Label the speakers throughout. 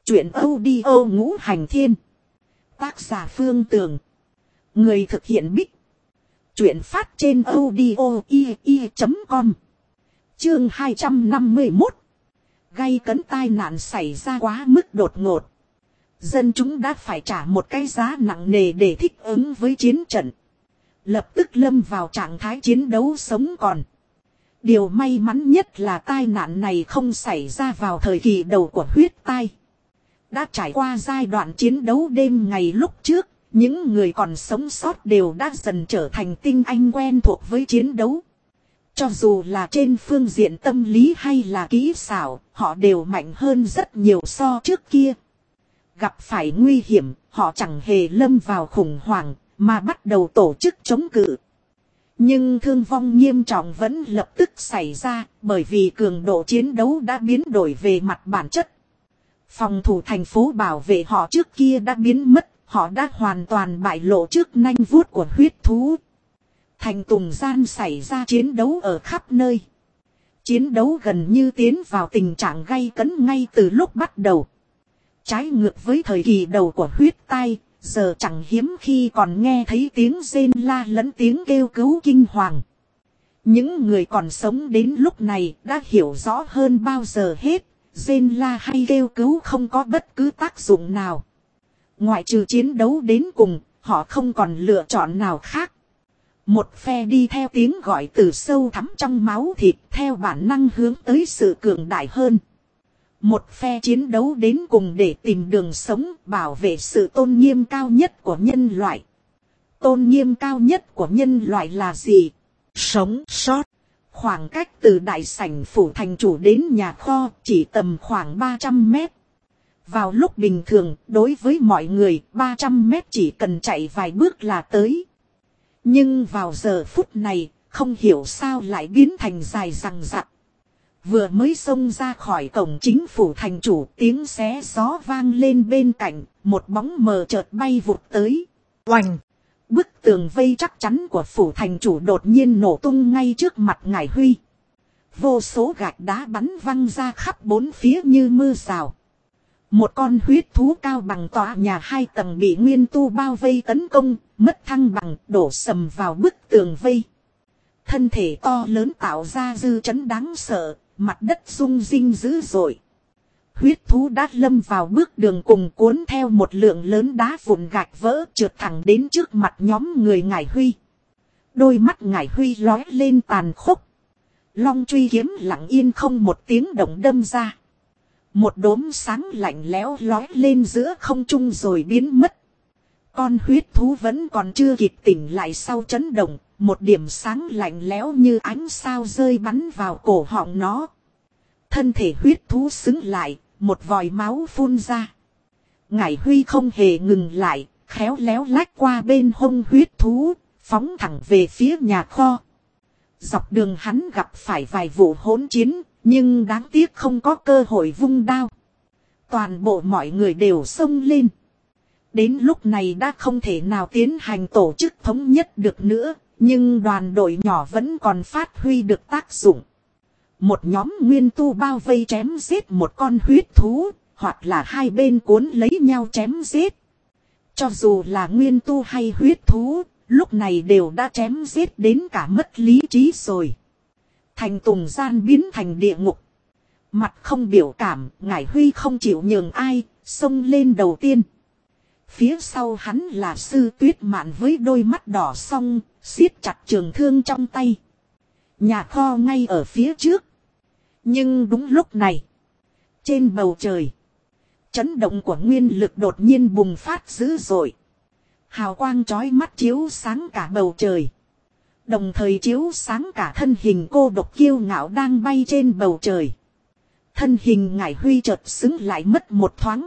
Speaker 1: Chuyện audio ngũ hành thiên. Tác giả Phương Tường. Người thực hiện Bích. Chuyện phát trên audio.com. Chương 251. Gây cấn tai nạn xảy ra quá mức đột ngột. Dân chúng đã phải trả một cái giá nặng nề để thích ứng với chiến trận. Lập tức lâm vào trạng thái chiến đấu sống còn. Điều may mắn nhất là tai nạn này không xảy ra vào thời kỳ đầu của huyết tai. Đã trải qua giai đoạn chiến đấu đêm ngày lúc trước, những người còn sống sót đều đã dần trở thành tinh anh quen thuộc với chiến đấu. Cho dù là trên phương diện tâm lý hay là kỹ xảo, họ đều mạnh hơn rất nhiều so trước kia. Gặp phải nguy hiểm, họ chẳng hề lâm vào khủng hoảng, mà bắt đầu tổ chức chống cự. Nhưng thương vong nghiêm trọng vẫn lập tức xảy ra, bởi vì cường độ chiến đấu đã biến đổi về mặt bản chất. Phòng thủ thành phố bảo vệ họ trước kia đã biến mất, họ đã hoàn toàn bại lộ trước nanh vuốt của huyết thú. Thành Tùng gian xảy ra chiến đấu ở khắp nơi. Chiến đấu gần như tiến vào tình trạng gay cấn ngay từ lúc bắt đầu. Trái ngược với thời kỳ đầu của huyết tai, giờ chẳng hiếm khi còn nghe thấy tiếng rên la lẫn tiếng kêu cứu kinh hoàng. Những người còn sống đến lúc này đã hiểu rõ hơn bao giờ hết, rên la hay kêu cứu không có bất cứ tác dụng nào. Ngoại trừ chiến đấu đến cùng, họ không còn lựa chọn nào khác. Một phe đi theo tiếng gọi từ sâu thẳm trong máu thịt theo bản năng hướng tới sự cường đại hơn. Một phe chiến đấu đến cùng để tìm đường sống, bảo vệ sự tôn nghiêm cao nhất của nhân loại. Tôn nghiêm cao nhất của nhân loại là gì? Sống sót. Khoảng cách từ đại sảnh phủ thành chủ đến nhà kho chỉ tầm khoảng 300 mét. Vào lúc bình thường, đối với mọi người, 300 mét chỉ cần chạy vài bước là tới. Nhưng vào giờ phút này, không hiểu sao lại biến thành dài dằng dặc. Vừa mới xông ra khỏi cổng chính phủ thành chủ, tiếng xé gió vang lên bên cạnh, một bóng mờ chợt bay vụt tới. Oành! Bức tường vây chắc chắn của phủ thành chủ đột nhiên nổ tung ngay trước mặt Ngải Huy. Vô số gạch đá bắn văng ra khắp bốn phía như mưa rào. Một con huyết thú cao bằng tòa nhà 2 tầng bị nguyên tu bao vây tấn công, mất thăng bằng, đổ sầm vào bức tường vây. Thân thể to lớn tạo ra dư chấn đáng sợ, mặt đất rung rinh dữ dội. Huyết thú đã lâm vào bước đường cùng cuốn theo một lượng lớn đá vụn gạch vỡ trượt thẳng đến trước mặt nhóm người Ngải Huy. Đôi mắt Ngải Huy lóe lên tàn khốc. Long truy kiếm lặng yên không một tiếng động đâm ra. Một đốm sáng lạnh lẽo lóe lên giữa không trung rồi biến mất. Con huyết thú vẫn còn chưa kịp tỉnh lại sau chấn động, một điểm sáng lạnh lẽo như ánh sao rơi bắn vào cổ họng nó. Thân thể huyết thú xứng lại, một vòi máu phun ra. Ngải Huy không hề ngừng lại, khéo léo lách qua bên hông huyết thú, phóng thẳng về phía nhà kho. Dọc đường hắn gặp phải vài vụ hỗn chiến, nhưng đáng tiếc không có cơ hội vung đao. Toàn bộ mọi người đều xông lên. Đến lúc này đã không thể nào tiến hành tổ chức thống nhất được nữa, nhưng đoàn đội nhỏ vẫn còn phát huy được tác dụng. Một nhóm nguyên tu bao vây chém giết một con huyết thú, hoặc là hai bên cuốn lấy nhau chém giết. Cho dù là nguyên tu hay huyết thú, lúc này đều đã chém giết đến cả mất lý trí rồi. Thành Tùng gian biến thành địa ngục. Mặt không biểu cảm, Ngải Huy không chịu nhường ai, xông lên đầu tiên. Phía sau hắn là Sư Tuyết Mạn với đôi mắt đỏ song, siết chặt trường thương trong tay. Nhà kho ngay ở phía trước. Nhưng đúng lúc này, trên bầu trời, chấn động của nguyên lực đột nhiên bùng phát dữ dội. Hào quang chói mắt chiếu sáng cả bầu trời. Đồng thời chiếu sáng cả thân hình cô độc kiêu ngạo đang bay trên bầu trời. Thân hình Ngải Huy chợt xứng lại mất một thoáng.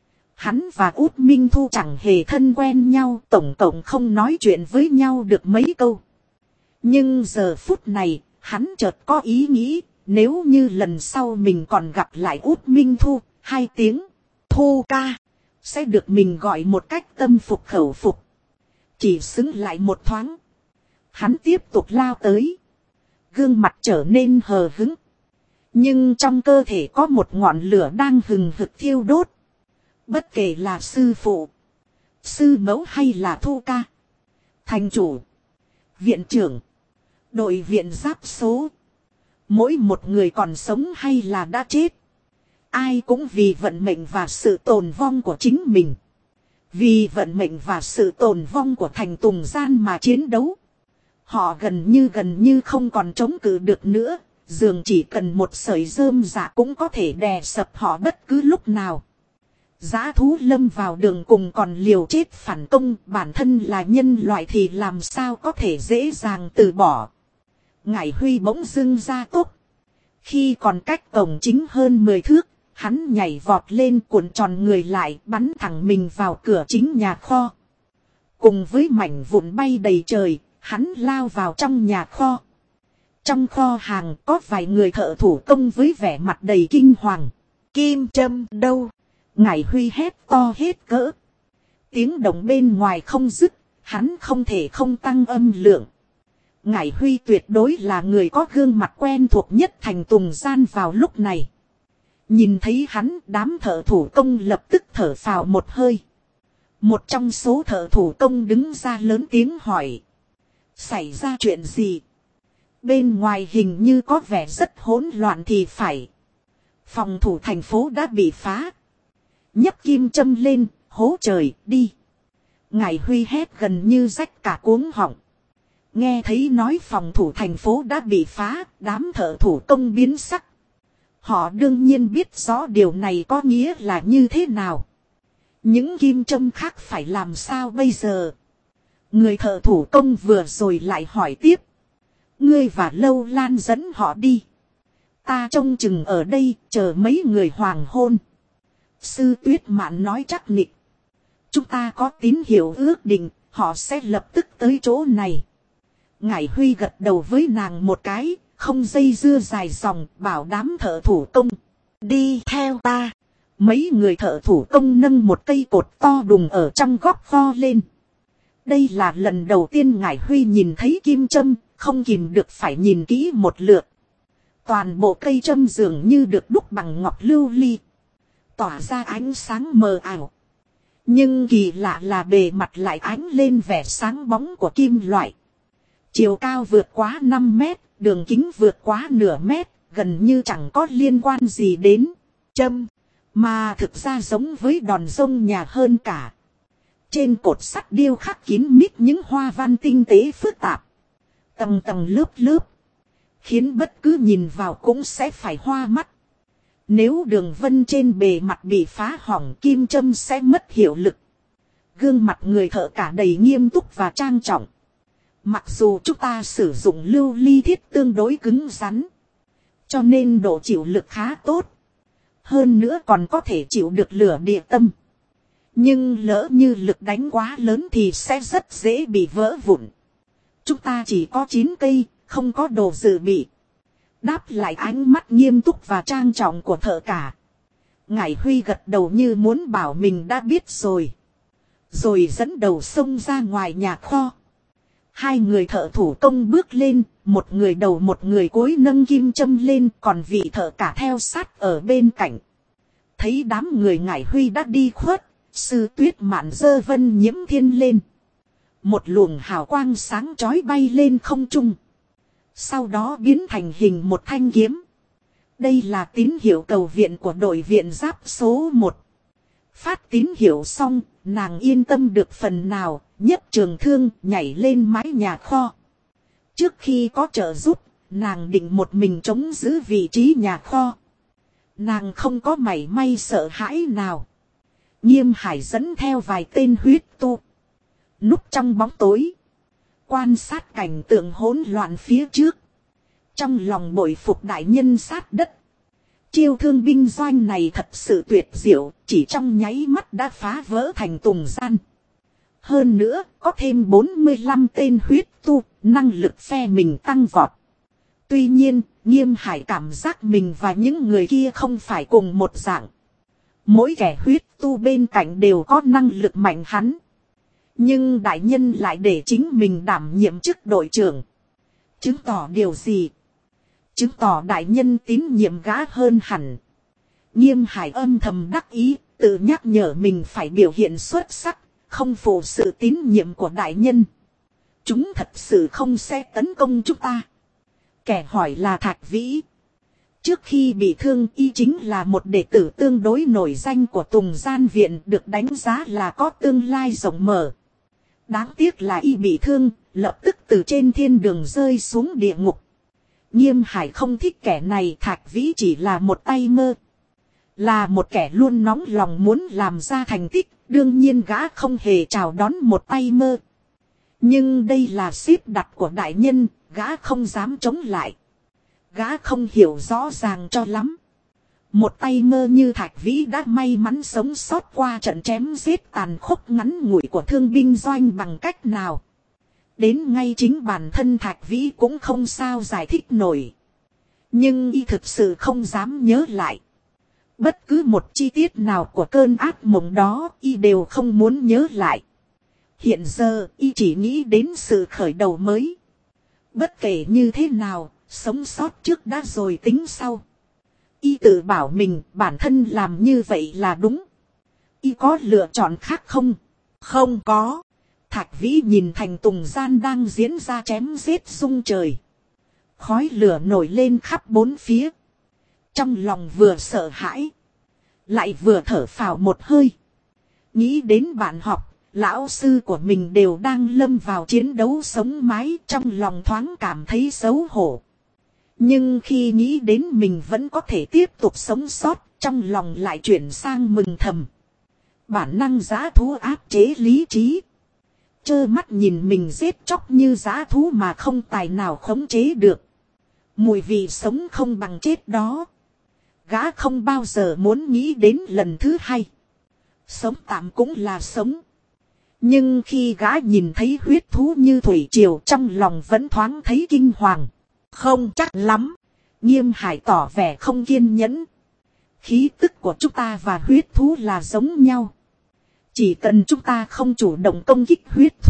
Speaker 1: Hắn và Út Minh Thu chẳng hề thân quen nhau, tổng cộng không nói chuyện với nhau được mấy câu. Nhưng giờ phút này, hắn chợt có ý nghĩ, nếu như lần sau mình còn gặp lại Út Minh Thu, 2 tiếng, Thu ca, sẽ được mình gọi một cách tâm phục khẩu phục. Chỉ xứng lại một thoáng. Hắn tiếp tục lao tới. Gương mặt trở nên hờ hững. Nhưng trong cơ thể có một ngọn lửa đang hừng hực thiêu đốt. Bất kể là sư phụ, sư mẫu hay là Thu ca, thành chủ, viện trưởng, đội viện giáp số. Mỗi một người còn sống hay là đã chết. Ai cũng vì vận mệnh và sự tồn vong của chính mình. Vì vận mệnh và sự tồn vong của thành Tùng Gian mà chiến đấu. Họ gần như không còn chống cự được nữa. Dường chỉ cần một sợi rơm rạ cũng có thể đè sập họ bất cứ lúc nào. Dã thú lâm vào đường cùng còn liều chết phản công. Bản thân là nhân loại thì làm sao có thể dễ dàng từ bỏ. Ngải Huy bỗng dưng ra tốc. Khi còn cách cổng chính hơn 10 thước, hắn nhảy vọt lên cuộn tròn người lại bắn thẳng mình vào cửa chính nhà kho. Cùng với mảnh vụn bay đầy trời, hắn lao vào trong nhà kho. Trong kho hàng có vài người thợ thủ công với vẻ mặt đầy kinh hoàng. Kim châm đâu? Ngải Huy hét to hết cỡ. Tiếng động bên ngoài không dứt, hắn không thể không tăng âm lượng. Ngải Huy tuyệt đối là người có gương mặt quen thuộc nhất thành Tùng Gian vào lúc này. Nhìn thấy hắn, đám thợ thủ công lập tức thở phào một hơi. Một trong số thợ thủ công đứng ra lớn tiếng hỏi. Xảy ra chuyện gì? Bên ngoài hình như có vẻ rất hỗn loạn thì phải. Phòng thủ thành phố đã bị phá. Nhấc kim châm lên, hố trời, đi. Ngải Huy hét gần như rách cả cuống họng. Nghe thấy nói phòng thủ thành phố đã bị phá, đám thợ thủ công biến sắc. Họ đương nhiên biết rõ điều này có nghĩa là như thế nào. Những kim châm khác phải làm sao bây giờ? Người thợ thủ công vừa rồi lại hỏi tiếp. Ngươi và Lâu Lan dẫn họ đi. Ta trông chừng ở đây, chờ mấy người hoàng hôn. Sư Tuyết Mạn nói chắc nịch. Chúng ta có tín hiệu ước định, họ sẽ lập tức tới chỗ này. Ngải Huy gật đầu với nàng một cái, không dây dưa dài dòng, bảo đám thợ thủ công. Đi theo ta. Mấy người thợ thủ công nâng một cây cột to đùng ở trong góc kho lên. Đây là lần đầu tiên Ngải Huy nhìn thấy kim châm, không kìm được phải nhìn kỹ một lượt. Toàn bộ cây châm dường như được đúc bằng ngọc lưu ly. Tỏa ra ánh sáng mờ ảo. Nhưng kỳ lạ là bề mặt lại ánh lên vẻ sáng bóng của kim loại. Chiều cao vượt quá 5 mét, đường kính vượt quá nửa mét, gần như chẳng có liên quan gì đến châm. Mà thực ra giống với đòn rông nhà hơn cả. Trên cột sắt điêu khắc kín mít những hoa văn tinh tế phức tạp. Tầng tầng lớp lớp. Khiến bất cứ nhìn vào cũng sẽ phải hoa mắt. Nếu đường vân trên bề mặt bị phá hỏng, kim châm sẽ mất hiệu lực. Gương mặt người thợ cả đầy nghiêm túc và trang trọng. Mặc dù chúng ta sử dụng lưu ly thiết tương đối cứng rắn, cho nên độ chịu lực khá tốt. Hơn nữa còn có thể chịu được lửa địa tâm. Nhưng lỡ như lực đánh quá lớn thì sẽ rất dễ bị vỡ vụn. Chúng ta chỉ có 9 cây, không có đồ dự bị. Đáp lại ánh mắt nghiêm túc và trang trọng của thợ cả. Ngải Huy gật đầu như muốn bảo mình đã biết rồi. Rồi dẫn đầu xông ra ngoài nhà kho. Hai người thợ thủ công bước lên, một người đầu một người cuối nâng kim châm lên, còn vị thợ cả theo sát ở bên cạnh. Thấy đám người Ngải Huy đã đi khuất, Sư Tuyết Mạn giơ Vân Nhiễm Thiên lên. Một luồng hào quang sáng chói bay lên không trung. Sau đó biến thành hình một thanh kiếm. Đây là tín hiệu cầu viện của đội viện giáp số 1. Phát tín hiệu xong, nàng yên tâm được phần nào, nhấc trường thương nhảy lên mái nhà kho. Trước khi có trợ giúp, nàng định một mình chống giữ vị trí nhà kho. Nàng không có mảy may sợ hãi nào. Nghiêm Hải dẫn theo vài tên huyết tu. Núp trong bóng tối. Quan sát cảnh tượng hỗn loạn phía trước. Trong lòng bội phục đại nhân sát đất. Chiêu thương binh doanh này thật sự tuyệt diệu. Chỉ trong nháy mắt đã phá vỡ thành Tùng Gian. Hơn nữa có thêm 45 tên huyết tu. Năng lực phe mình tăng vọt. Tuy nhiên Nghiêm Hải cảm giác mình và những người kia không phải cùng một dạng. Mỗi kẻ huyết tu bên cạnh đều có năng lực mạnh hắn. Nhưng đại nhân lại để chính mình đảm nhiệm chức đội trưởng. Chứng tỏ điều gì? Chứng tỏ đại nhân tín nhiệm gã hơn hẳn. Nghiêm Hải âm thầm đắc ý, tự nhắc nhở mình phải biểu hiện xuất sắc, không phụ sự tín nhiệm của đại nhân. Chúng thật sự không sẽ tấn công chúng ta. Kẻ hỏi là Thạch Vĩ. Trước khi bị thương, y chính là một đệ tử tương đối nổi danh của Tùng Gian Viện, được đánh giá là có tương lai rộng mở. Đáng tiếc là y bị thương, lập tức từ trên thiên đường rơi xuống địa ngục. Nghiêm Hải không thích kẻ này. Thạch Vĩ chỉ là một tay mơ, là một kẻ luôn nóng lòng muốn làm ra thành tích. Đương nhiên gã không hề chào đón một tay mơ. Nhưng đây là xếp đặt của đại nhân, gã không dám chống lại. Gã không hiểu rõ ràng cho lắm. Một tay mơ như Thạch Vĩ đã may mắn sống sót qua trận chém giết tàn khốc ngắn ngủi của thương binh doanh bằng cách nào. Đến ngay chính bản thân Thạch Vĩ cũng không sao giải thích nổi. Nhưng y thực sự không dám nhớ lại. Bất cứ một chi tiết nào của cơn ác mộng đó y đều không muốn nhớ lại. Hiện giờ y chỉ nghĩ đến sự khởi đầu mới. Bất kể như thế nào, sống sót trước đã rồi tính sau. Y tự bảo mình bản thân làm như vậy là đúng. Y có lựa chọn khác không? Không có. Thạch Vĩ nhìn thành Tùng Gian đang diễn ra chém giết rung trời. Khói lửa nổi lên khắp bốn phía. Trong lòng vừa sợ hãi, lại vừa thở phào một hơi. Nghĩ đến bạn học, lão sư của mình đều đang lâm vào chiến đấu sống mái, trong lòng thoáng cảm thấy xấu hổ. Nhưng khi nghĩ đến mình vẫn có thể tiếp tục sống sót, trong lòng lại chuyển sang mừng thầm. Bản năng dã thú áp chế lý trí. Trơ mắt nhìn mình giết chóc như dã thú mà không tài nào khống chế được. Mùi vị sống không bằng chết đó. Gã không bao giờ muốn nghĩ đến lần thứ hai. Sống tạm cũng là sống. Nhưng khi gã nhìn thấy huyết thú như thủy triều, trong lòng vẫn thoáng thấy kinh hoàng. Không chắc lắm. Nghiêm Hải tỏ vẻ không kiên nhẫn. Khí tức của chúng ta và huyết thú là giống nhau. Chỉ cần chúng ta không chủ động công kích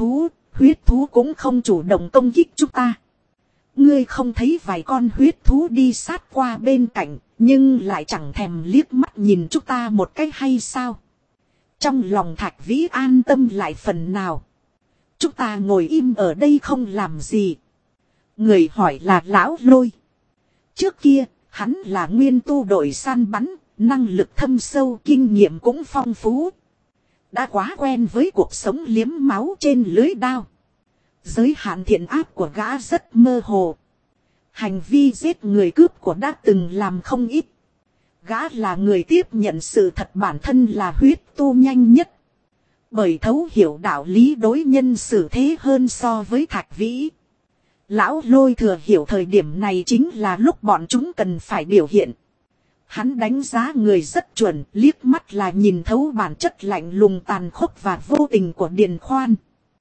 Speaker 1: huyết thú cũng không chủ động công kích chúng ta. Ngươi không thấy vài con huyết thú đi sát qua bên cạnh, nhưng lại chẳng thèm liếc mắt nhìn chúng ta một cái hay sao? Trong lòng Thạch Vĩ an tâm lại phần nào. Chúng ta ngồi im ở đây không làm gì. Người hỏi là Lão Lôi. Trước kia, hắn là nguyên tu đội săn bắn, năng lực thâm sâu, kinh nghiệm cũng phong phú. Đã quá quen với cuộc sống liếm máu trên lưới đao. Giới hạn thiện ác của gã rất mơ hồ. Hành vi giết người cướp của đã từng làm không ít. Gã là người tiếp nhận sự thật bản thân là huyết tu nhanh nhất. Bởi thấu hiểu đạo lý đối nhân xử thế hơn so với Thạch Vĩ. Lão Lôi thừa hiểu thời điểm này chính là lúc bọn chúng cần phải biểu hiện. Hắn đánh giá người rất chuẩn, liếc mắt là nhìn thấu bản chất lạnh lùng tàn khốc và vô tình của Điền Khoan.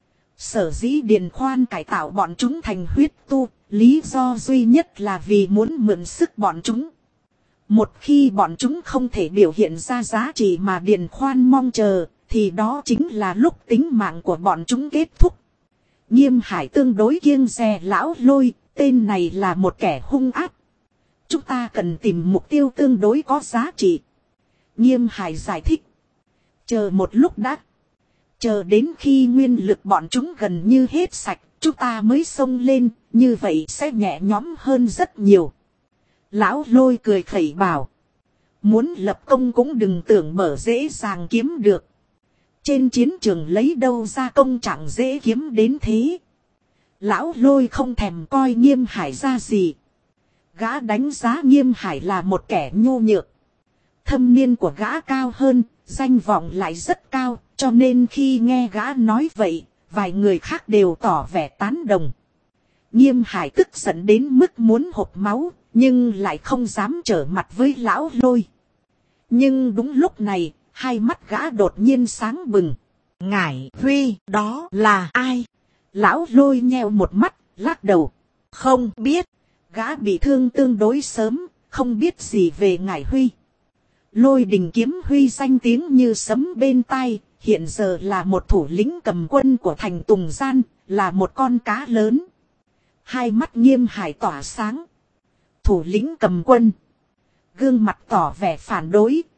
Speaker 1: Sở dĩ Điền Khoan cải tạo bọn chúng thành huyết tu, lý do duy nhất là vì muốn mượn sức bọn chúng. Một khi bọn chúng không thể biểu hiện ra giá trị mà Điền Khoan mong chờ, thì đó chính là lúc tính mạng của bọn chúng kết thúc. Nghiêm Hải tương đối kiêng dè Lão Lôi, tên này là một kẻ hung ác. Chúng ta cần tìm mục tiêu tương đối có giá trị. Nghiêm Hải giải thích. Chờ một lúc đã. Chờ đến khi nguyên lực bọn chúng gần như hết sạch, chúng ta mới xông lên, như vậy sẽ nhẹ nhõm hơn rất nhiều. Lão Lôi cười khẩy bảo. Muốn lập công cũng đừng tưởng mở dễ dàng kiếm được. Trên chiến trường lấy đâu ra công chẳng dễ kiếm đến thế. Lão Lôi không thèm coi Nghiêm Hải ra gì. Gã đánh giá Nghiêm Hải là một kẻ nhu nhược. Thâm niên của gã cao hơn, danh vọng lại rất cao, cho nên khi nghe gã nói vậy, vài người khác đều tỏ vẻ tán đồng. Nghiêm Hải tức giận đến mức muốn hộc máu, nhưng lại không dám trở mặt với Lão Lôi. Nhưng đúng lúc này, hai mắt gã đột nhiên sáng bừng. Ngải Huy, đó là ai? Lão Lôi nheo một mắt, lắc đầu. Không biết. Gã bị thương tương đối sớm, không biết gì về Ngải Huy. Lôi Đình Kiếm Huy danh tiếng như sấm bên tai, hiện giờ là một thủ lĩnh cầm quân của thành Tùng Gian, là một con cá lớn. Hai mắt Nghiêm Hải tỏa sáng. Thủ lĩnh cầm quân. Gương mặt tỏ vẻ phản đối,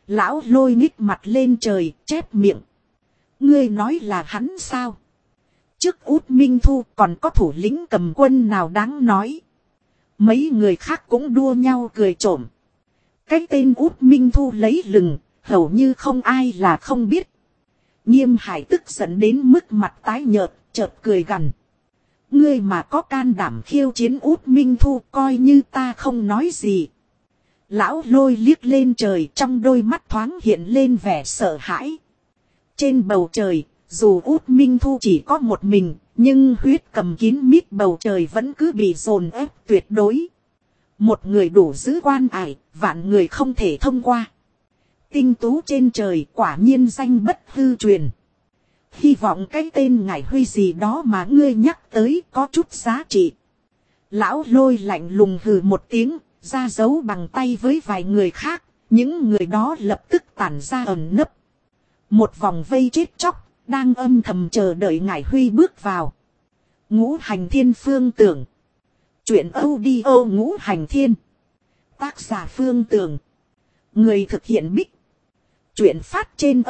Speaker 1: Lão Lôi nhích mặt lên trời, chép miệng. Ngươi nói là hắn sao? Trước Út Minh Thu còn có thủ lĩnh cầm quân nào đáng nói. Mấy người khác cũng đua nhau cười trộm. Cái tên Út Minh Thu lấy lừng, hầu như không ai là không biết. Nghiêm Hải tức giận đến mức mặt tái nhợt, chợt cười gằn. Ngươi mà có can đảm khiêu chiến Út Minh Thu, coi như ta không nói gì. Lão Lôi liếc lên trời, trong đôi mắt thoáng hiện lên vẻ sợ hãi. Trên bầu trời, dù Út Minh Thu chỉ có một mình, nhưng huyết cầm kín mít bầu trời vẫn cứ bị dồn ép tuyệt đối. Một người đủ giữ quan ải, vạn người không thể thông qua. Tinh tú trên trời quả nhiên danh bất hư truyền. Hy vọng cái tên Ngải Huy gì đó mà ngươi nhắc tới có chút giá trị. Lão Lôi lạnh lùng hừ một tiếng, ra dấu bằng tay với vài người khác. Những người đó lập tức tản ra ẩn nấp. Một vòng vây chết chóc, đang âm thầm chờ đợi Ngải Huy bước vào. Ngũ Hành Thiên Phương Tưởng. Chuyện audio Ngũ Hành Thiên. Tác giả Phương Tưởng. Người thực hiện Bích. Chuyện phát trên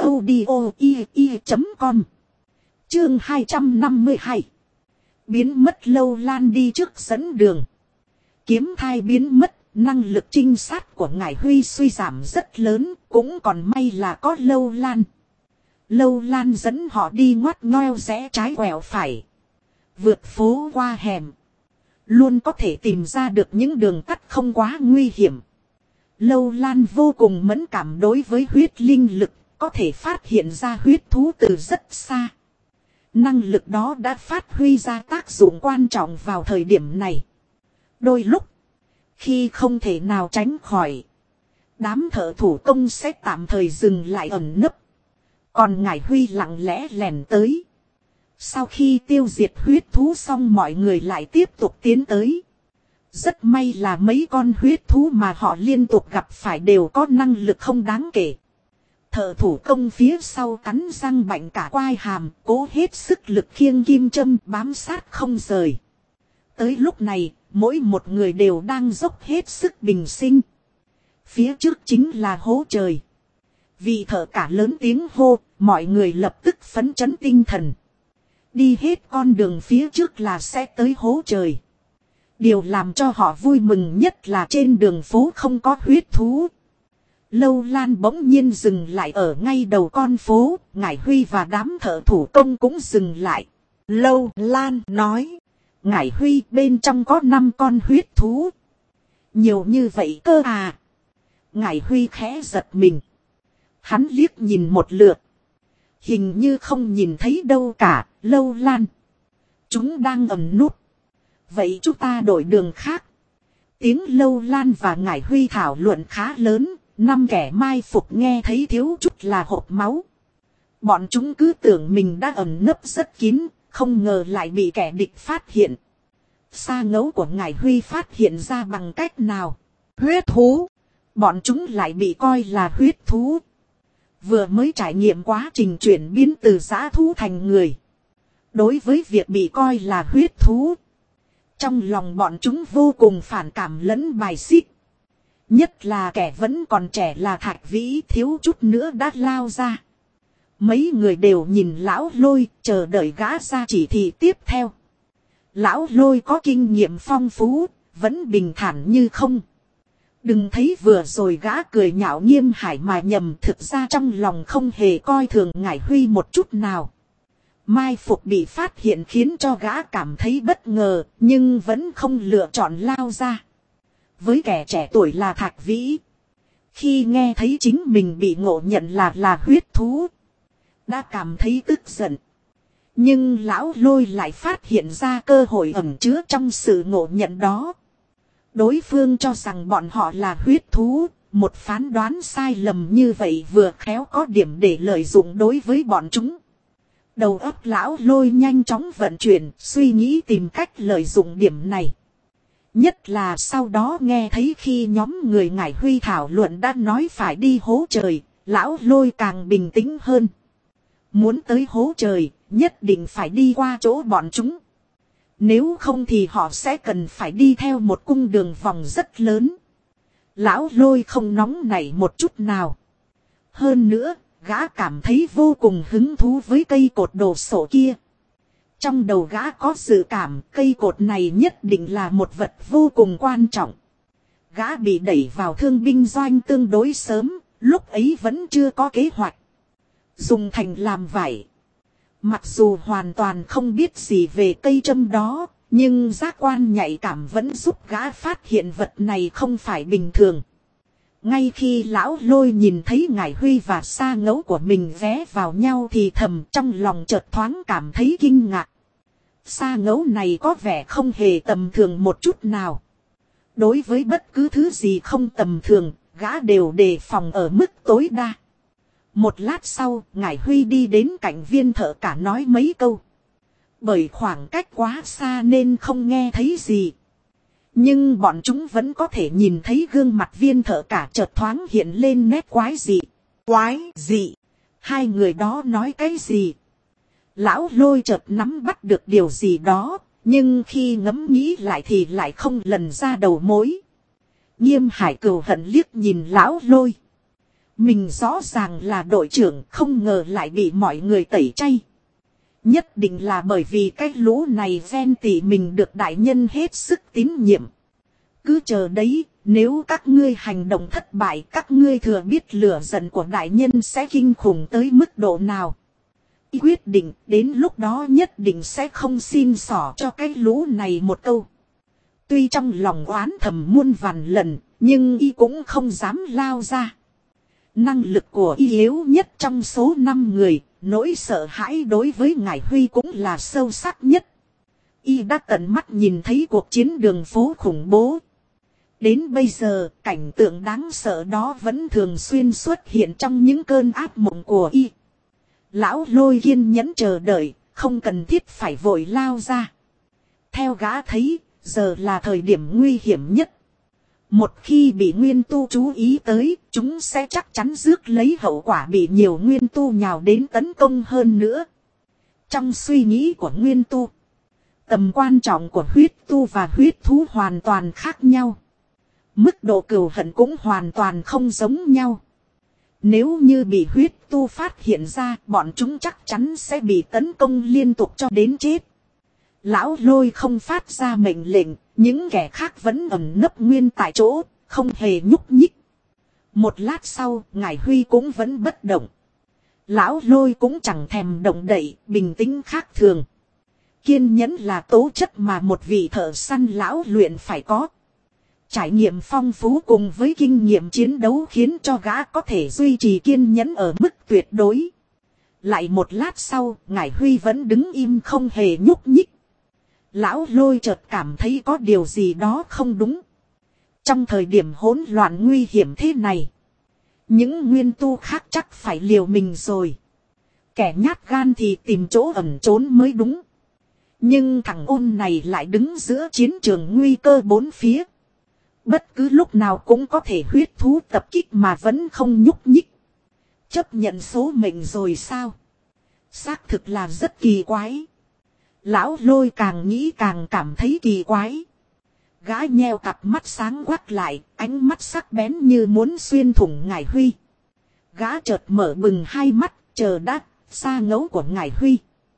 Speaker 1: audio.com. Chương 252. Biến mất Lâu Lan đi trước dẫn đường. Kiếm thai biến mất, năng lực trinh sát của Ngải Huy suy giảm rất lớn, cũng còn may là có Lâu Lan. Lâu Lan dẫn họ đi ngoắt ngoeo rẽ trái quẹo phải. Vượt phố qua hẻm. Luôn có thể tìm ra được những đường tắt không quá nguy hiểm. Lâu Lan vô cùng mẫn cảm đối với huyết linh lực, có thể phát hiện ra huyết thú từ rất xa. Năng lực đó đã phát huy ra tác dụng quan trọng vào thời điểm này. Đôi lúc, khi không thể nào tránh khỏi, đám thợ thủ công sẽ tạm thời dừng lại ẩn nấp. Còn Ngải Huy lặng lẽ lèn tới. Sau khi tiêu diệt huyết thú xong mọi người lại tiếp tục tiến tới. Rất may là mấy con huyết thú mà họ liên tục gặp phải đều có năng lực không đáng kể. Thợ thủ công phía sau cắn răng bạnh cả quai hàm, cố hết sức lực khiêng kim châm bám sát không rời. Tới lúc này, mỗi một người đều đang dốc hết sức bình sinh. Phía trước chính là hố trời. Vì thợ cả lớn tiếng hô, mọi người lập tức phấn chấn tinh thần. Đi hết con đường phía trước là sẽ tới hố trời. Điều làm cho họ vui mừng nhất là trên đường phố không có huyết thú. Lâu Lan bỗng nhiên dừng lại ở ngay đầu con phố, Ngải Huy và đám thợ thủ công cũng dừng lại. Lâu Lan nói, Ngải Huy bên trong có 5 con huyết thú. Nhiều như vậy cơ à? Ngải Huy khẽ giật mình. Hắn liếc nhìn một lượt. Hình như không nhìn thấy đâu cả, Lâu Lan. Chúng đang ẩn núp. Vậy chúng ta đổi đường khác. Tiếng Lâu Lan và Ngải Huy thảo luận khá lớn. 5 kẻ mai phục nghe thấy thiếu chút là hộp máu. Bọn chúng cứ tưởng mình đã ẩn nấp rất kín, không ngờ lại bị kẻ địch phát hiện. Sa ngấu của Ngải Huy phát hiện ra bằng cách nào? Huyết thú. Bọn chúng lại bị coi là huyết thú. Vừa mới trải nghiệm quá trình chuyển biến từ dã thú thành người. Đối với việc bị coi là huyết thú, trong lòng bọn chúng vô cùng phản cảm lẫn bài xích. Nhất là kẻ vẫn còn trẻ là Thạch Vĩ thiếu chút nữa đã lao ra. Mấy người đều nhìn Lão Lôi chờ đợi gã ra chỉ thị tiếp theo. Lão Lôi có kinh nghiệm phong phú, vẫn bình thản như không. Đừng thấy vừa rồi gã cười nhạo Nghiêm Hải mà nhầm, thực ra trong lòng không hề coi thường Ngải Huy một chút nào. Mai phục bị phát hiện khiến cho gã cảm thấy bất ngờ, nhưng vẫn không lựa chọn lao ra. Với kẻ trẻ tuổi là Thạch Vĩ, khi nghe thấy chính mình bị ngộ nhận là huyết thú, đã cảm thấy tức giận. Nhưng Lão Lôi lại phát hiện ra cơ hội ẩn chứa trong sự ngộ nhận đó. Đối phương cho rằng bọn họ là huyết thú, một phán đoán sai lầm như vậy vừa khéo có điểm để lợi dụng đối với bọn chúng. Đầu óc Lão Lôi nhanh chóng vận chuyển, suy nghĩ tìm cách lợi dụng điểm này. Nhất là sau đó nghe thấy khi nhóm người Ngải Huy thảo luận đã nói phải đi hố trời, Lão Lôi càng bình tĩnh hơn. Muốn tới hố trời, nhất định phải đi qua chỗ bọn chúng. Nếu không thì họ sẽ cần phải đi theo một cung đường vòng rất lớn. Lão Lôi không nóng nảy một chút nào. Hơn nữa, gã cảm thấy vô cùng hứng thú với cây cột đồ sộ kia. Trong đầu gã có dự cảm cây cột này nhất định là một vật vô cùng quan trọng. Gã bị đẩy vào thương binh doanh tương đối sớm, lúc ấy vẫn chưa có kế hoạch. Dùng thành làm vải. Mặc dù hoàn toàn không biết gì về cây châm đó, nhưng giác quan nhạy cảm vẫn giúp gã phát hiện vật này không phải bình thường. Ngay khi lão Lôi nhìn thấy Ngải Huy và Sa Ngẫu của mình ghé vào nhau thì thầm trong lòng chợt thoáng cảm thấy kinh ngạc. Sa Ngẫu này có vẻ không hề tầm thường một chút nào. Đối với bất cứ thứ gì không tầm thường, gã đều đề phòng ở mức tối đa. Một lát sau, Ngải Huy đi đến cạnh Viên Thợ Cả nói mấy câu. Bởi khoảng cách quá xa nên không nghe thấy gì. Nhưng bọn chúng vẫn có thể nhìn thấy gương mặt Viên Thợ Cả chợt thoáng hiện lên nét quái dị. Quái dị? Hai người đó nói cái gì? Lão Lôi chợt nắm bắt được điều gì đó, nhưng khi ngẫm nghĩ lại thì lại không lần ra đầu mối. Nghiêm Hải cừu hận liếc nhìn Lão Lôi. Mình rõ ràng là đội trưởng, không ngờ lại bị mọi người tẩy chay. Nhất định là bởi vì cái lũ này ghen tị mình được đại nhân hết sức tín nhiệm. Cứ chờ đấy, nếu các ngươi hành động thất bại, các ngươi thừa biết lửa giận của đại nhân sẽ kinh khủng tới mức độ nào. Quyết định đến lúc đó nhất định sẽ không xin xỏ cho cái lũ này một câu. Tuy trong lòng oán thầm muôn vàn lần, nhưng y cũng không dám lao ra. Năng lực của y yếu nhất trong số 5 người, nỗi sợ hãi đối với Ngải Huy cũng là sâu sắc nhất. Y đã tận mắt nhìn thấy cuộc chiến đường phố khủng bố. Đến bây giờ, cảnh tượng đáng sợ đó vẫn thường xuyên xuất hiện trong những cơn ác mộng của y. Lão Lôi kiên nhẫn chờ đợi, không cần thiết phải vội lao ra. Theo gã thấy, giờ là thời điểm nguy hiểm nhất. Một khi bị nguyên tu chú ý tới, chúng sẽ chắc chắn rước lấy hậu quả bị nhiều nguyên tu nhào đến tấn công hơn nữa. Trong suy nghĩ của nguyên tu, tầm quan trọng của huyết tu và huyết thú hoàn toàn khác nhau. Mức độ cừu hận cũng hoàn toàn không giống nhau. Nếu như bị huyết tu phát hiện ra, bọn chúng chắc chắn sẽ bị tấn công liên tục cho đến chết. Lão Lôi không phát ra mệnh lệnh, những kẻ khác vẫn ẩn nấp nguyên tại chỗ, không hề nhúc nhích. Một lát sau, Ngải Huy cũng vẫn bất động. Lão Lôi cũng chẳng thèm động đậy, bình tĩnh khác thường. Kiên nhẫn là tố chất mà một vị thợ săn lão luyện phải có. Trải nghiệm phong phú cùng với kinh nghiệm chiến đấu khiến cho gã có thể duy trì kiên nhẫn ở mức tuyệt đối. Lại một lát sau, Ngải Huy vẫn đứng im không hề nhúc nhích. Lão Lôi chợt cảm thấy có điều gì đó không đúng. Trong thời điểm hỗn loạn nguy hiểm thế này, những nguyên tu khác chắc phải liều mình rồi. Kẻ nhát gan thì tìm chỗ ẩn trốn mới đúng. Nhưng thằng ôn này lại đứng giữa chiến trường nguy cơ bốn phía. Bất cứ lúc nào cũng có thể huyết thú tập kích mà vẫn không nhúc nhích. Chấp nhận số mệnh rồi sao? Xác thực là rất kỳ quái. Lão Lôi càng nghĩ càng cảm thấy kỳ quái. Gã nheo cặp mắt sáng quắc lại, ánh mắt sắc bén như muốn xuyên thủng Ngải Huy. Gã chợt mở bừng hai mắt, chờ đã, Sa Ngẫu của Ngải Huy.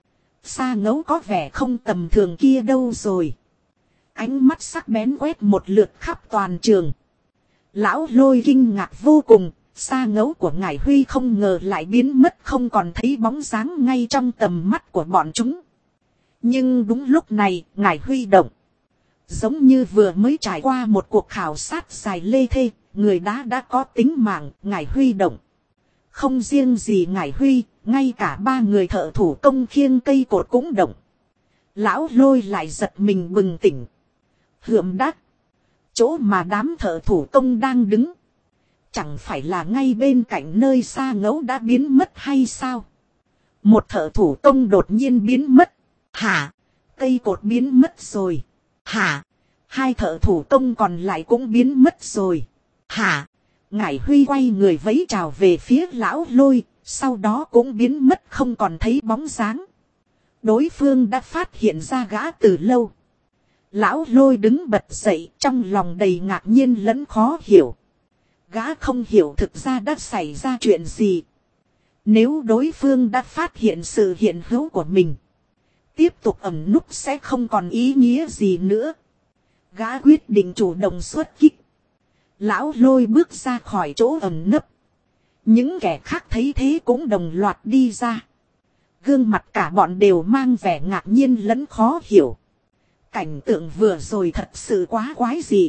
Speaker 1: Sa Ngẫu có vẻ không tầm thường kia đâu rồi. Ánh mắt sắc bén quét một lượt khắp toàn trường. Lão Lôi kinh ngạc vô cùng, Sa Ngẫu của Ngải Huy không ngờ lại biến mất không còn thấy bóng dáng ngay trong tầm mắt của bọn chúng. Nhưng đúng lúc này, Ngải Huy động. Giống như vừa mới trải qua một cuộc khảo sát dài lê thê, người đã có tính mạng, Ngải Huy động. Không riêng gì Ngải Huy, ngay cả ba người thợ thủ công khiêng cây cột cũng động. Lão Lôi lại giật mình bừng tỉnh. Hượm đắc. Chỗ mà đám thợ thủ công đang đứng. Chẳng phải là ngay bên cạnh nơi Sa Ngẫu đã biến mất hay sao? Một thợ thủ công đột nhiên biến mất. Hả? Cây cột biến mất rồi. Hả? Hai thợ thủ công còn lại cũng biến mất rồi. Hả? Ngải Huy quay người vẫy chào về phía Lão Lôi, sau đó cũng biến mất không còn thấy bóng dáng. Đối phương đã phát hiện ra gã từ lâu. Lão Lôi đứng bật dậy, trong lòng đầy ngạc nhiên lẫn khó hiểu. Gã không hiểu thực ra đã xảy ra chuyện gì. Nếu đối phương đã phát hiện sự hiện hữu của mình, tiếp tục ẩn núp sẽ không còn ý nghĩa gì nữa. Gã quyết định chủ động xuất kích. Lão Lôi bước ra khỏi chỗ ẩn nấp. Những kẻ khác thấy thế cũng đồng loạt đi ra. Gương mặt cả bọn đều mang vẻ ngạc nhiên lẫn khó hiểu. Cảnh tượng vừa rồi thật sự quá quái dị.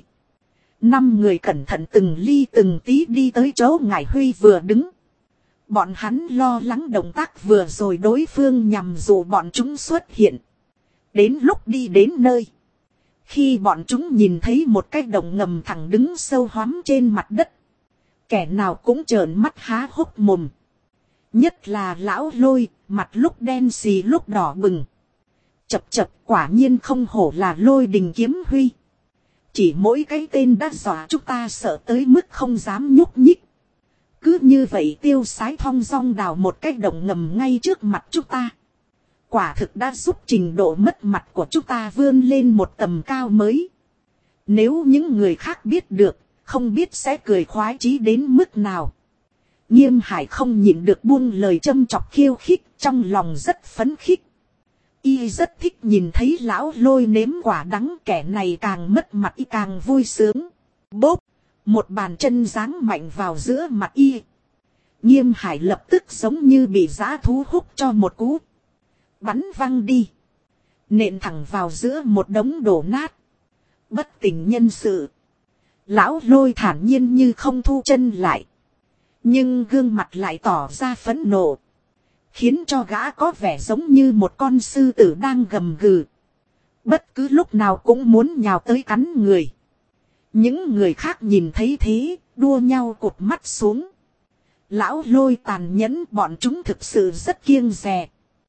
Speaker 1: 5 người cẩn thận từng ly từng tí đi tới chỗ Ngải Huy vừa đứng. Bọn hắn lo lắng động tác vừa rồi đối phương nhằm dụ bọn chúng xuất hiện. Đến lúc đi đến nơi, khi bọn chúng nhìn thấy một cái động ngầm thẳng đứng sâu hoắm trên mặt đất, kẻ nào cũng trợn mắt há hốc mồm. Nhất là lão Lôi, mặt lúc đen xì lúc đỏ bừng. Chập chập, quả nhiên không hổ là Lôi Đình Kiếm Huy. Chỉ mỗi cái tên đã dọa chúng ta sợ tới mức không dám nhúc nhích. Cứ như vậy tiêu sái thong dong đào một cái động ngầm ngay trước mặt chúng ta. Quả thực đã giúp trình độ mất mặt của chúng ta vươn lên một tầm cao mới. Nếu những người khác biết được, không biết sẽ cười khoái chí đến mức nào. Nghiêm Hải không nhịn được buông lời châm chọc khiêu khích, trong lòng rất phấn khích. Y rất thích nhìn thấy lão Lôi nếm quả đắng, kẻ này càng mất mặt y càng vui sướng. Bốp, một bàn chân giáng mạnh vào giữa mặt y. Nghiêm Hải lập tức giống như bị dã thú húc cho một cú. Bắn văng đi. Nện thẳng vào giữa một đống đổ nát. Bất tỉnh nhân sự. Lão Lôi thản nhiên như không thu chân lại. Nhưng gương mặt lại tỏ ra phẫn nộ. Khiến cho gã có vẻ giống như một con sư tử đang gầm gừ. Bất cứ lúc nào cũng muốn nhào tới cắn người. Những người khác nhìn thấy thế, đua nhau cụp mắt xuống. Lão Lôi tàn nhẫn, bọn chúng thực sự rất kiêng dè.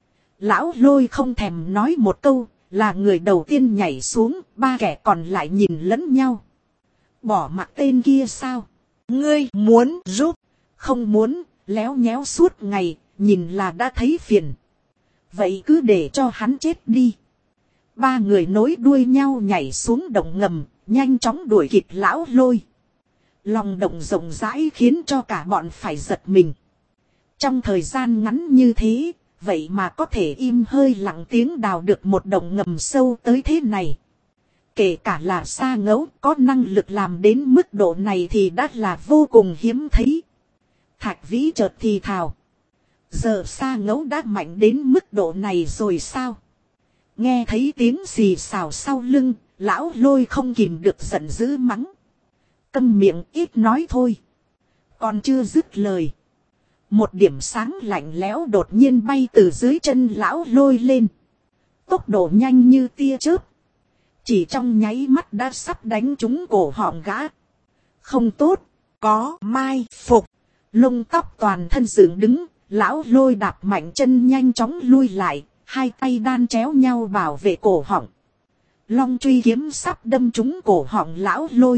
Speaker 1: Lão Lôi không thèm nói một câu, là người đầu tiên nhảy xuống, 3 kẻ còn lại nhìn lẫn nhau. Bỏ mặc tên kia sao? Ngươi muốn giúp? Không muốn, léo nhéo suốt ngày, nhìn là đã thấy phiền. Vậy cứ để cho hắn chết đi. 3 người nối đuôi nhau nhảy xuống động ngầm, nhanh chóng đuổi kịp lão Lôi. Lòng động rộng rãi khiến cho cả bọn phải giật mình. Trong thời gian ngắn như thế, vậy mà có thể im hơi lặng tiếng đào được một động ngầm sâu tới thế này. Kể cả là Sa Ngẫu có năng lực làm đến mức độ này thì đã là vô cùng hiếm thấy. Thạch Vĩ chợt thì thào. Giờ Sa Ngẫu đã mạnh đến mức độ này rồi sao? Nghe thấy tiếng xì xào sau lưng, lão Lôi không kìm được giận dữ mắng. Câm miệng, ít nói thôi. Còn chưa dứt lời. Một điểm sáng lạnh lẽo đột nhiên bay từ dưới chân lão Lôi lên. Tốc độ nhanh như tia chớp. Chỉ trong nháy mắt đã sắp đánh trúng cổ họng gã. Không tốt, có mai phục. Lông tóc toàn thân dựng đứng, lão Lôi đạp mạnh chân nhanh chóng lui lại, 2 tay đan chéo nhau bảo vệ cổ họng. Long truy kiếm sắp đâm trúng cổ họng lão Lôi.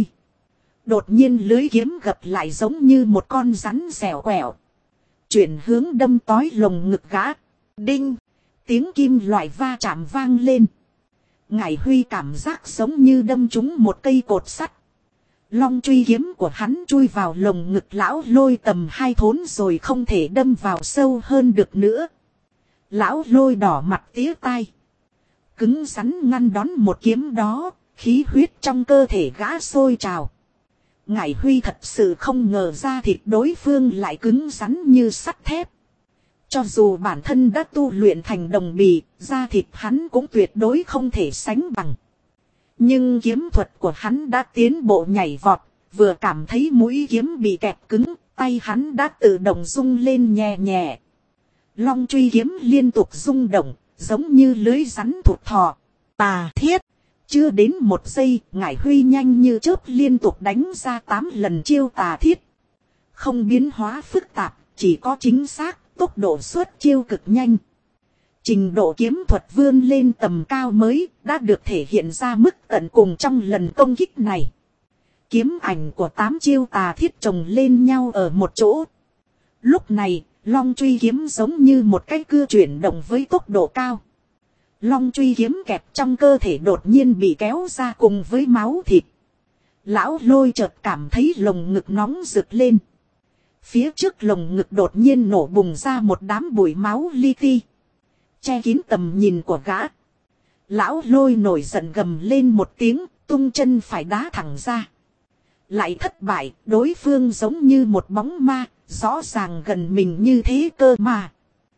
Speaker 1: Đột nhiên lưới kiếm gập lại giống như một con rắn dẻo quẹo. Chuyển hướng đâm tói lồng ngực gã. Đinh! Tiếng kim loại va chạm vang lên. Ngải Huy cảm giác giống như đâm trúng một cây cột sắt. Long truy kiếm của hắn chui vào lồng ngực lão Lôi tầm 2 thốn rồi không thể đâm vào sâu hơn được nữa. Lão Lôi đỏ mặt tía tai. Cứng rắn ngăn đón một kiếm đó, khí huyết trong cơ thể gã sôi trào. Ngải Huy thật sự không ngờ ra thịt đối phương lại cứng rắn như sắt thép. Cho dù bản thân đã tu luyện thành đồng bì, da thịt hắn cũng tuyệt đối không thể sánh bằng. Nhưng kiếm thuật của hắn đã tiến bộ nhảy vọt, vừa cảm thấy mũi kiếm bị kẹp cứng, tay hắn đã tự động rung lên nhẹ nhẹ. Long truy kiếm liên tục rung động, giống như lưới rắn thụt thò. Tà thiết! Chưa đến 1 giây, Ngải Huy nhanh như chớp liên tục đánh ra 8 lần chiêu tà thiết. Không biến hóa phức tạp, chỉ có chính xác, tốc độ xuất chiêu cực nhanh. Trình độ kiếm thuật vươn lên tầm cao mới, đã được thể hiện ra mức tận cùng trong lần công kích này. Kiếm ảnh của 8 chiêu tà thiết chồng lên nhau ở một chỗ. Lúc này, long truy kiếm giống như một cái cưa chuyển động với tốc độ cao. Long truy kiếm kẹp trong cơ thể đột nhiên bị kéo ra cùng với máu thịt. Lão Lôi chợt cảm thấy lồng ngực nóng rực lên. Phía trước lồng ngực đột nhiên nổ bùng ra một đám bụi máu li ti. Che kín tầm nhìn của gã. Lão Lôi nổi giận gầm lên một tiếng, tung chân phải đá thẳng ra. Lại thất bại, đối phương giống như một bóng ma, rõ ràng gần mình như thế cơ mà.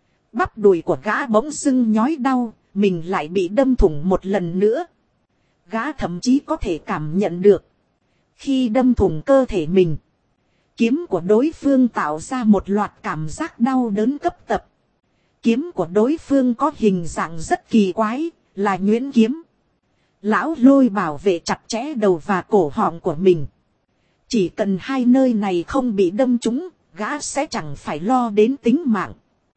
Speaker 1: Bắp đùi của gã bỗng dưng nhói đau, mình lại bị đâm thủng một lần nữa. Gã thậm chí có thể cảm nhận được. Khi đâm thủng cơ thể mình, kiếm của đối phương tạo ra một loạt cảm giác đau đớn cấp tập. Kiếm của đối phương có hình dạng rất kỳ quái, là nhuyễn kiếm. Lão Lôi bảo vệ chặt chẽ đầu và cổ họng của mình. Chỉ cần hai nơi này không bị đâm trúng, gã sẽ chẳng phải lo đến tính mạng.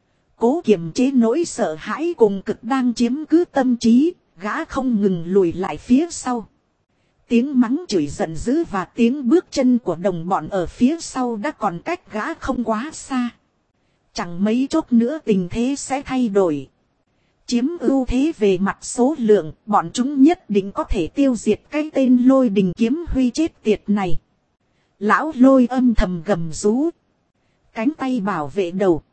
Speaker 1: Cố kiềm chế nỗi sợ hãi cùng cực đang chiếm cứ tâm trí, gã không ngừng lùi lại phía sau. Tiếng mắng chửi giận dữ và tiếng bước chân của đồng bọn ở phía sau đã còn cách gã không quá xa. Chẳng mấy chốc nữa tình thế sẽ thay đổi. Chiếm ưu thế về mặt số lượng, bọn chúng nhất định có thể tiêu diệt cái tên Lôi Đình Kiếm Huy chết tiệt này. Lão Lôi âm thầm gầm rú. Cánh tay bảo vệ đầu.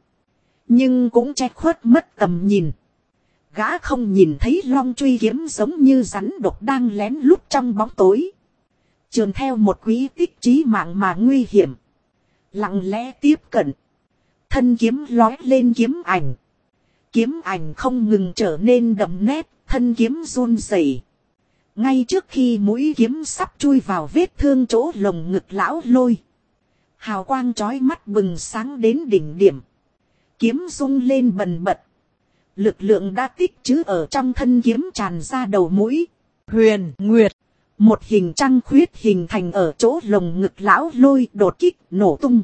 Speaker 1: Nhưng cũng che khuất mất tầm nhìn. Gã không nhìn thấy long truy kiếm giống như rắn độc đang lén lút trong bóng tối. Trườn theo một quý tích chí mạng mà nguy hiểm. Lặng lẽ tiếp cận. Thân kiếm lói lên kiếm ảnh. Kiếm ảnh không ngừng trở nên đậm nét, thân kiếm run rẩy. Ngay trước khi mũi kiếm sắp chui vào vết thương chỗ lồng ngực Lão Lôi. Hào quang chói mắt bừng sáng đến đỉnh điểm. Kiếm rung lên bần bật. Lực lượng đã tích trữ ở trong thân kiếm tràn ra đầu mũi. Huyền Nguyệt. Một hình trăng khuyết hình thành ở chỗ lồng ngực Lão Lôi đột kích nổ tung.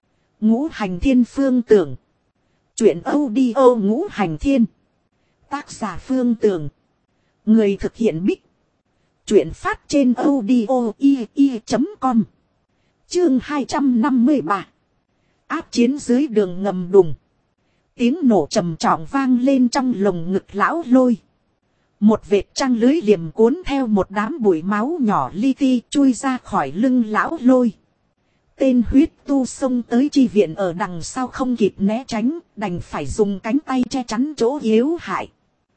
Speaker 1: Ngũ Hành Thiên Phương Tưởng. Chuyện audio Ngũ Hành Thiên. Tác giả Phương Tưởng. Người thực hiện Bích. Chuyện phát trên audio.com. Chương 253. Áp chiến dưới đường ngầm đùng. Tiếng nổ trầm trọng vang lên trong lồng ngực Lão Lôi. Một vệt trăng lưới liềm cuốn theo một đám bụi máu nhỏ li ti chui ra khỏi lưng Lão Lôi. Tên huyết tu xông tới chi viện ở đằng sau không kịp né tránh, đành phải dùng cánh tay che chắn chỗ yếu hại.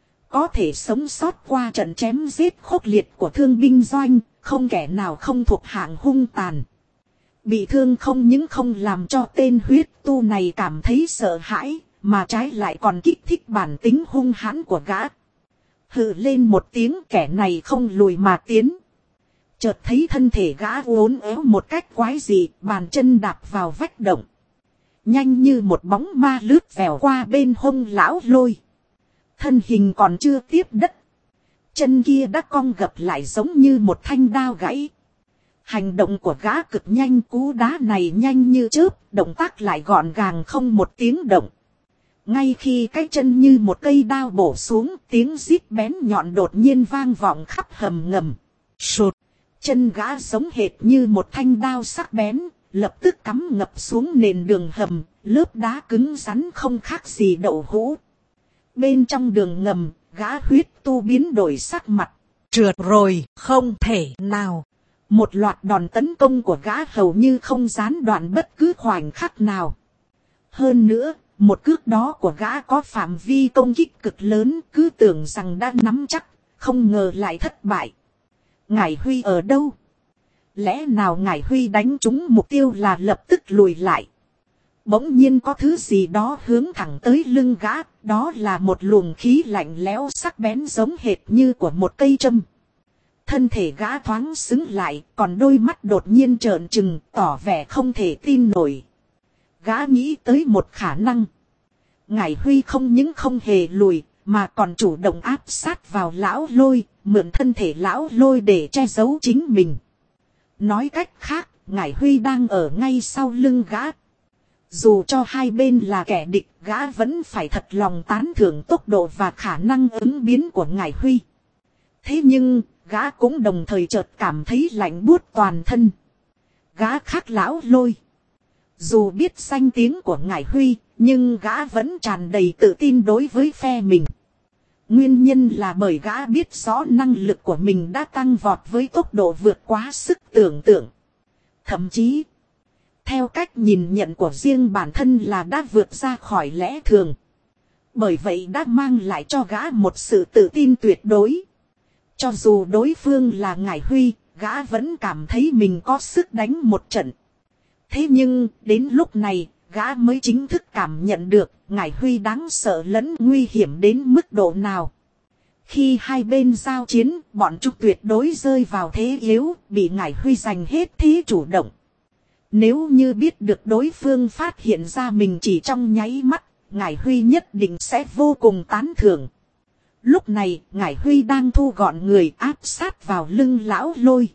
Speaker 1: Có thể sống sót qua trận chém giết khốc liệt của thương binh doanh, không kẻ nào không thuộc hạng hung tàn. Bị thương không những không làm cho tên huyết tu này cảm thấy sợ hãi, mà trái lại còn kích thích bản tính hung hãn của gã. Hừ lên một tiếng, kẻ này không lùi mà tiến. Chợt thấy thân thể gã uốn éo một cách quái dị, bàn chân đạp vào vách động. Nhanh như một bóng ma lướt vèo qua bên hông Lão Lôi. Thân hình còn chưa tiếp đất. Chân kia đã cong gập lại giống như một thanh đao gãy. Hành động của gã cực nhanh, cú đá này nhanh như chớp, động tác lại gọn gàng không một tiếng động. Ngay khi cái chân như một cây đao bổ xuống, tiếng rít bén nhọn đột nhiên vang vọng khắp hầm ngầm. Sụt. Chân gã giống hệt như một thanh đao sắc bén, lập tức cắm ngập xuống nền đường hầm, lớp đá cứng rắn không khác gì đậu hũ. Bên trong đường ngầm, gã huyết tu biến đổi sắc mặt. Trượt rồi, không thể nào. Một loạt đòn tấn công của gã hầu như không gián đoạn bất cứ khoảnh khắc nào. Hơn nữa, một cước đó của gã có phạm vi công kích cực lớn, cứ tưởng rằng đã nắm chắc, không ngờ lại thất bại. Ngải Huy ở đâu? Lẽ nào Ngải Huy đánh trúng mục tiêu là lập tức lùi lại? Bỗng nhiên có thứ gì đó hướng thẳng tới lưng gã, đó là một luồng khí lạnh lẽo sắc bén giống hệt như của một cây châm. Thân thể gã thoáng sững lại, còn đôi mắt đột nhiên trợn trừng, tỏ vẻ không thể tin nổi. Gã nghĩ tới một khả năng. Ngải Huy không những không hề lùi, mà còn chủ động áp sát vào Lão Lôi, mượn thân thể Lão Lôi để che giấu chính mình. Nói cách khác, Ngải Huy đang ở ngay sau lưng gã. Dù cho hai bên là kẻ địch, gã vẫn phải thật lòng tán thưởng tốc độ và khả năng ứng biến của Ngải Huy. Thế nhưng, gã cũng đồng thời chợt cảm thấy lạnh buốt toàn thân. Gã khác Lão Lôi. Dù biết danh tiếng của Ngải Huy, nhưng gã vẫn tràn đầy tự tin đối với phe mình. Nguyên nhân là bởi gã biết rõ năng lực của mình đã tăng vọt với tốc độ vượt quá sức tưởng tượng. Thậm chí, theo cách nhìn nhận của riêng bản thân là đã vượt ra khỏi lẽ thường. Bởi vậy đã mang lại cho gã một sự tự tin tuyệt đối. Cho dù đối phương là Ngải Huy, gã vẫn cảm thấy mình có sức đánh một trận. Thế nhưng, đến lúc này, gã mới chính thức cảm nhận được Ngải Huy đáng sợ lẫn nguy hiểm đến mức độ nào. Khi hai bên giao chiến, bọn chúng tuyệt đối rơi vào thế yếu, bị Ngải Huy giành hết thế chủ động. Nếu như biết được đối phương phát hiện ra mình chỉ trong nháy mắt, Ngải Huy nhất định sẽ vô cùng tán thưởng. Lúc này, Ngải Huy đang thu gọn người áp sát vào lưng lão Lôi.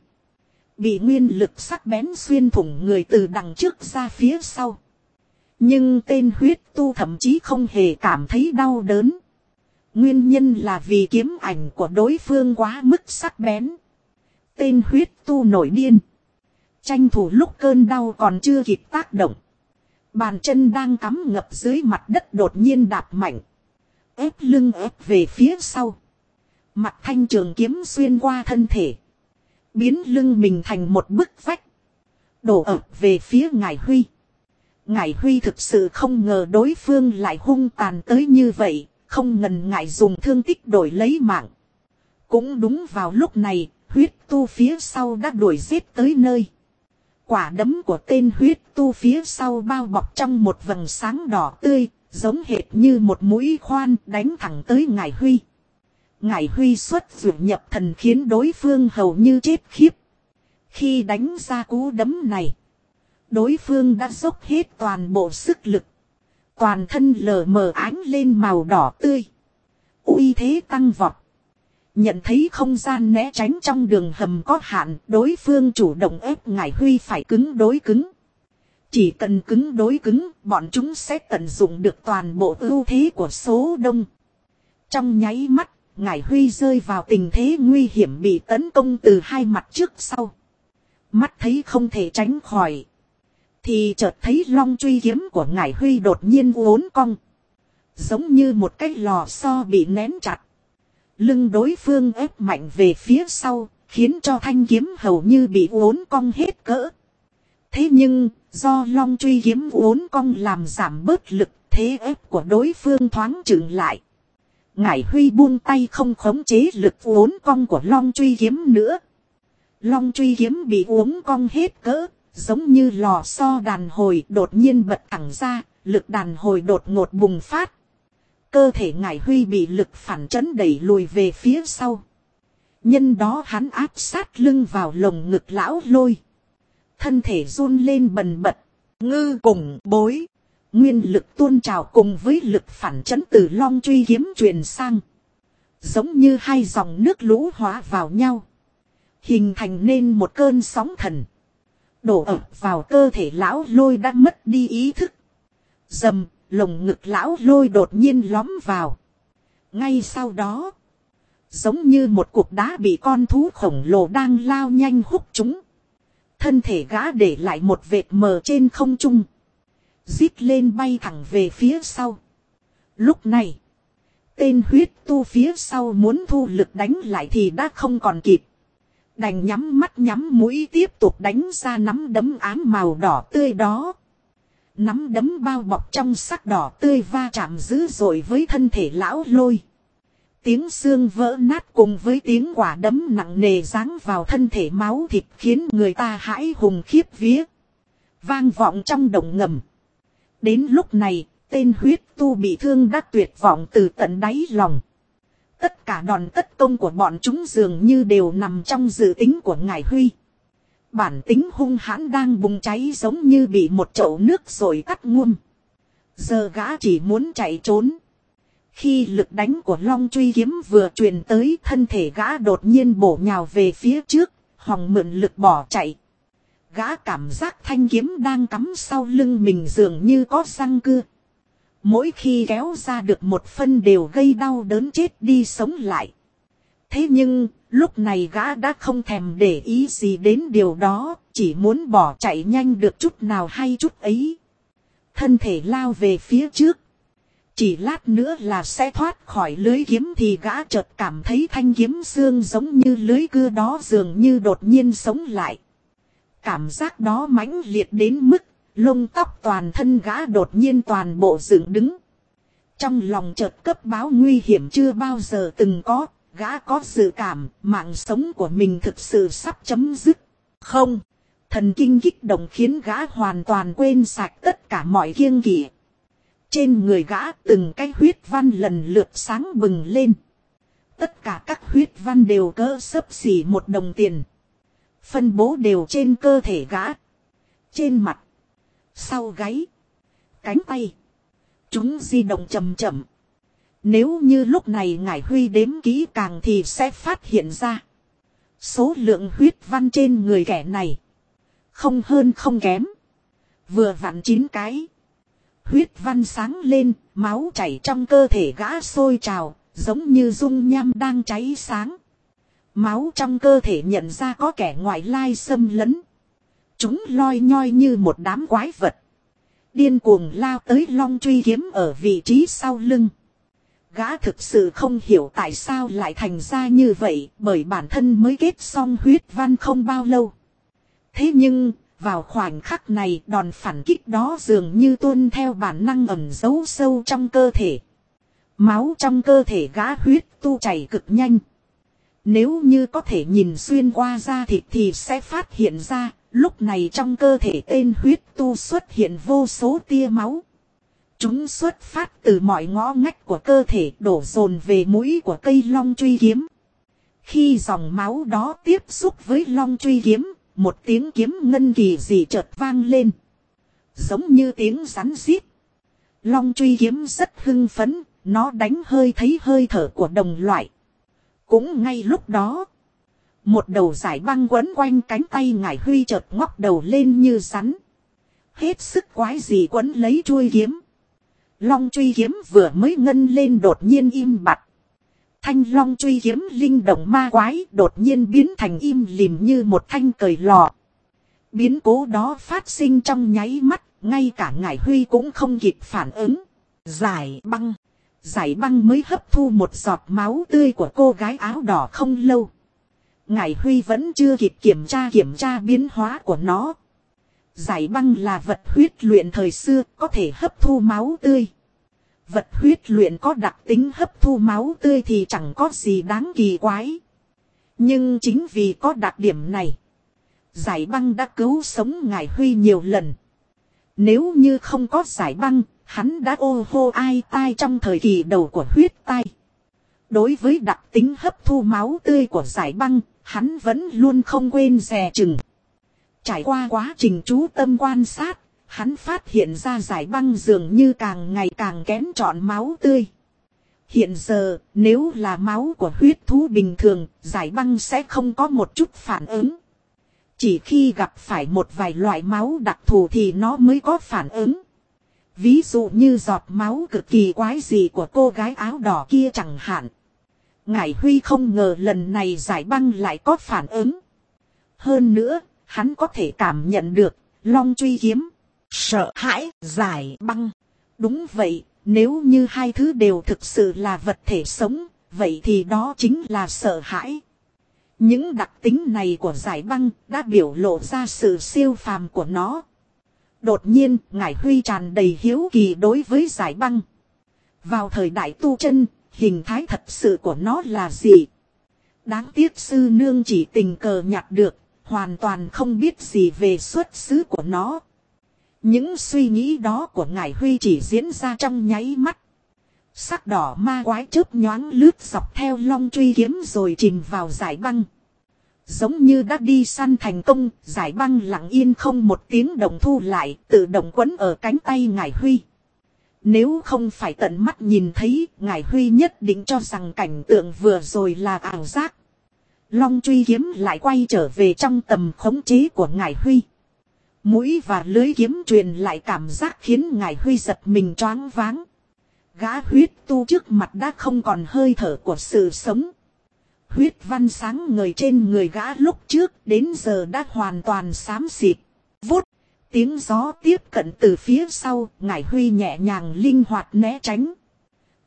Speaker 1: Bị nguyên lực sắc bén xuyên thủng người từ đằng trước ra phía sau. Nhưng tên huyết tu thậm chí không hề cảm thấy đau đớn. Nguyên nhân là vì kiếm ảnh của đối phương quá mức sắc bén. Tên huyết tu nổi điên. Tranh thủ lúc cơn đau còn chưa kịp tác động. Bàn chân đang cắm ngập dưới mặt đất đột nhiên đạp mạnh. Ép lưng ép về phía sau. Mặt thanh trường kiếm xuyên qua thân thể. Biến lưng mình thành một bức vách. Đổ ập về phía Ngải Huy. Ngải Huy thực sự không ngờ đối phương lại hung tàn tới như vậy. Không ngần ngại dùng thương tích đổi lấy mạng. Cũng đúng vào lúc này, huyết tu phía sau đã đuổi giết tới nơi. Quả đấm của tên huyết tu phía sau bao bọc trong một vầng sáng đỏ tươi, giống hệt như một mũi khoan đánh thẳng tới Ngải Huy. Ngải Huy xuất dụ nhập thần khiến đối phương hầu như chết khiếp. Khi đánh ra cú đấm này, đối phương đã dốc hết toàn bộ sức lực. Toàn thân lờ mờ ánh lên màu đỏ tươi. Uy thế tăng vọt. Nhận thấy không gian né tránh trong đường hầm có hạn, đối phương chủ động ép Ngải Huy phải cứng đối cứng. Chỉ cần cứng đối cứng, bọn chúng sẽ tận dụng được toàn bộ ưu thế của số đông. Trong nháy mắt, Ngải Huy rơi vào tình thế nguy hiểm bị tấn công từ hai mặt trước sau. Mắt thấy không thể tránh khỏi. Thì chợt thấy long truy kiếm của Ngải Huy đột nhiên uốn cong. Giống như một cái lò xo bị nén chặt. Lưng đối phương ép mạnh về phía sau, khiến cho thanh kiếm hầu như bị uốn cong hết cỡ. Thế nhưng, do long truy kiếm uốn cong làm giảm bớt lực, thế ép của đối phương thoáng chừng lại. Ngải Huy buông tay không khống chế lực uốn cong của long truy kiếm nữa. Long truy kiếm bị uốn cong hết cỡ, giống như lò xo đàn hồi đột nhiên bật thẳng ra, lực đàn hồi đột ngột bùng phát. Cơ thể Ngải Huy bị lực phản chấn đẩy lùi về phía sau. Nhân đó hắn áp sát lưng vào lồng ngực lão Lôi. Thân thể run lên bần bật. Ngư cùng bối. Nguyên lực tuôn trào cùng với lực phản chấn từ long truy kiếm truyền sang. Giống như hai dòng nước lũ hóa vào nhau. Hình thành nên một cơn sóng thần. Đổ ập vào cơ thể lão Lôi đã mất đi ý thức. Dầm, lồng ngực lão Lôi đột nhiên lõm vào. Ngay sau đó, giống như một cục đá bị con thú khổng lồ đang lao nhanh húc chúng. Thân thể gã để lại một vệt mờ trên không trung. Rít lên bay thẳng về phía sau. Lúc này, tên huyết tu phía sau muốn thu lực đánh lại thì đã không còn kịp. Đành nhắm mắt nhắm mũi tiếp tục đánh ra nắm đấm ám màu đỏ tươi đó. Nắm đấm bao bọc trong sắc đỏ tươi va chạm dữ dội với thân thể lão Lôi. Tiếng xương vỡ nát cùng với tiếng quả đấm nặng nề giáng vào thân thể máu thịt khiến người ta hãi hùng khiếp vía. Vang vọng trong đồng ngầm. Đến lúc này, tên huyết tu bị thương đã tuyệt vọng từ tận đáy lòng. Tất cả đòn tất công của bọn chúng dường như đều nằm trong dự tính của Ngải Huy. Bản tính hung hãn đang bùng cháy giống như bị một chậu nước rồi tắt ngum. Giờ gã chỉ muốn chạy trốn. Khi lực đánh của long truy kiếm vừa truyền tới, thân thể gã đột nhiên bổ nhào về phía trước, hòng mượn lực bỏ chạy. Gã cảm giác thanh kiếm đang cắm sau lưng mình dường như có răng cưa. Mỗi khi kéo ra được một phân đều gây đau đớn chết đi sống lại. Thế nhưng, lúc này gã đã không thèm để ý gì đến điều đó, chỉ muốn bỏ chạy nhanh được chút nào hay chút ấy. Thân thể lao về phía trước. chỉ lát nữa là sẽ thoát khỏi lưới kiếm thì gã chợt cảm thấy thanh kiếm xương giống như lưới cưa đó dường như đột nhiên sống lại. Cảm giác đó mãnh liệt đến mức lông tóc toàn thân gã đột nhiên toàn bộ dựng đứng. Trong lòng chợt cấp báo nguy hiểm chưa bao giờ từng có, gã có dự cảm mạng sống của mình thực sự sắp chấm dứt. Không, thần kinh kích động khiến gã hoàn toàn quên sạch tất cả mọi kiêng kỵ. Trên người gã từng cái huyết văn lần lượt sáng bừng lên. Tất cả các huyết văn đều cỡ xấp xỉ 1 đồng tiền. Phân bố đều trên cơ thể gã. Trên mặt, sau gáy, cánh tay. Chúng di động chậm chậm. Nếu như lúc này Ngải Huy đếm kỹ càng thì sẽ phát hiện ra. Số lượng huyết văn trên người kẻ này không hơn không kém. Vừa vặn 9 cái. Huyết văn sáng lên, máu chảy trong cơ thể gã sôi trào, giống như dung nham đang cháy sáng. Máu trong cơ thể nhận ra có kẻ ngoại lai xâm lấn. Chúng loi nhoi như một đám quái vật. Điên cuồng lao tới long truy kiếm ở vị trí sau lưng. Gã thực sự không hiểu tại sao lại thành ra như vậy, bởi bản thân mới kết xong huyết văn không bao lâu. Thế nhưng, vào khoảnh khắc này đòn phản kích đó dường như tuân theo bản năng ẩn giấu sâu trong cơ thể. Máu trong cơ thể gã huyết tu chảy cực nhanh. Nếu như có thể nhìn xuyên qua da thịt thì sẽ phát hiện ra, lúc này trong cơ thể tên huyết tu xuất hiện vô số tia máu. Chúng xuất phát từ mọi ngõ ngách của cơ thể đổ dồn về mũi của cây long truy kiếm. Khi dòng máu đó tiếp xúc với long truy kiếm, một tiếng kiếm ngân kỳ dị chợt vang lên. Giống như tiếng rắn rít. Long truy kiếm rất hưng phấn, nó đánh hơi thấy hơi thở của đồng loại. Cũng ngay lúc đó, một đầu dải băng quấn quanh cánh tay Ngải Huy chợt ngóc đầu lên như rắn. Hết sức quái dị quấn lấy chuôi kiếm. Long truy kiếm vừa mới ngân lên đột nhiên im bặt. Thanh long truy kiếm linh động ma quái đột nhiên biến thành im lìm như một thanh cời lò. Biến cố đó phát sinh trong nháy mắt, ngay cả Ngải Huy cũng không kịp phản ứng. Giải băng mới hấp thu một giọt máu tươi của cô gái áo đỏ không lâu. Ngải Huy vẫn chưa kịp kiểm tra biến hóa của nó. Giải băng là vật huyết luyện thời xưa, có thể hấp thu máu tươi. Vật huyết luyện có đặc tính hấp thu máu tươi thì chẳng có gì đáng kỳ quái. Nhưng chính vì có đặc điểm này, giải băng đã cứu sống Ngải Huy nhiều lần. Nếu như không có giải băng, hắn đã ô hô ai tai trong thời kỳ đầu của huyết tai. Đối với đặc tính hấp thu máu tươi của giải băng, hắn vẫn luôn không quên dè chừng. Trải qua quá trình chú tâm quan sát, hắn phát hiện ra giải băng dường như càng ngày càng kén chọn máu tươi. Hiện giờ, nếu là máu của huyết thú bình thường, giải băng sẽ không có một chút phản ứng. Chỉ khi gặp phải một vài loại máu đặc thù thì nó mới có phản ứng. Ví dụ như giọt máu cực kỳ quái dị của cô gái áo đỏ kia chẳng hạn. Ngải Huy không ngờ lần này giải băng lại có phản ứng. Hơn nữa, hắn có thể cảm nhận được, long truy kiếm, sợ hãi, giải băng. Đúng vậy, nếu như hai thứ đều thực sự là vật thể sống, vậy thì đó chính là sợ hãi. Những đặc tính này của giải băng đã biểu lộ ra sự siêu phàm của nó. Đột nhiên, Ngải Huy tràn đầy hiếu kỳ đối với giải băng. Vào thời đại tu chân, hình thái thật sự của nó là gì? Đáng tiếc sư nương chỉ tình cờ nhặt được, hoàn toàn không biết gì về xuất xứ của nó. Những suy nghĩ đó của Ngải Huy chỉ diễn ra trong nháy mắt. Sắc đỏ ma quái chớp nhoáng lướt dọc theo long truy kiếm rồi chìm vào giải băng. Giống như đã đi săn thành công, giải băng lặng yên không một tiếng động thu lại, tự động quấn ở cánh tay Ngải Huy. Nếu không phải tận mắt nhìn thấy, Ngải Huy nhất định cho rằng cảnh tượng vừa rồi là ảo giác. Long truy kiếm lại quay trở về trong tầm khống chế của Ngải Huy. Mũi và lưới kiếm truyền lại cảm giác khiến Ngải Huy giật mình choáng váng. Gã huyết tu trước mặt đã không còn hơi thở của sự sống. Huyết văn sáng ngời trên người gã lúc trước đến giờ đã hoàn toàn xám xịt. Vút, tiếng gió tiếp cận từ phía sau, Ngải Huy nhẹ nhàng linh hoạt né tránh.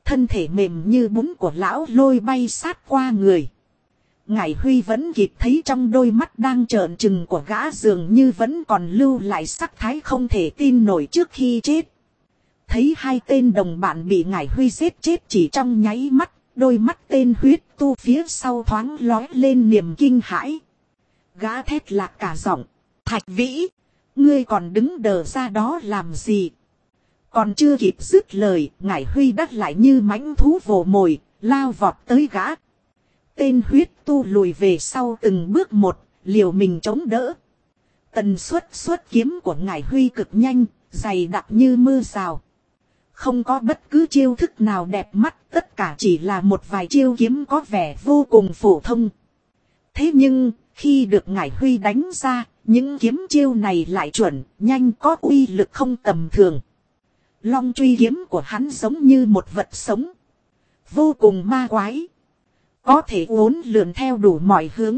Speaker 1: Thân thể mềm như bún của lão lôi bay sát qua người. Ngải Huy vẫn kịp thấy trong đôi mắt đang trợn trừng của gã dường như vẫn còn lưu lại sắc thái không thể tin nổi trước khi chết. Thấy hai tên đồng bạn bị Ngải Huy giết chết chỉ trong nháy mắt, đôi mắt tên huyết tu phía sau thoáng lóe lên niềm kinh hãi. Gã thét lạc cả giọng, Thạch Vĩ, ngươi còn đứng đờ ra đó làm gì? Còn chưa kịp dứt lời, Ngải Huy đắt lại như mãnh thú vồ mồi, lao vọt tới gã. Tên huyết tu lùi về sau từng bước một, liều mình chống đỡ. Tần suất xuất kiếm của Ngải Huy cực nhanh, dày đặc như mưa rào. Không có bất cứ chiêu thức nào đẹp mắt, tất cả chỉ là một vài chiêu kiếm có vẻ vô cùng phổ thông. Thế nhưng, khi được Ngải Huy đánh ra, những kiếm chiêu này lại chuẩn, nhanh, có uy lực không tầm thường. Long truy kiếm của hắn giống như một vật sống, vô cùng ma quái. Có thể uốn lượn theo đủ mọi hướng.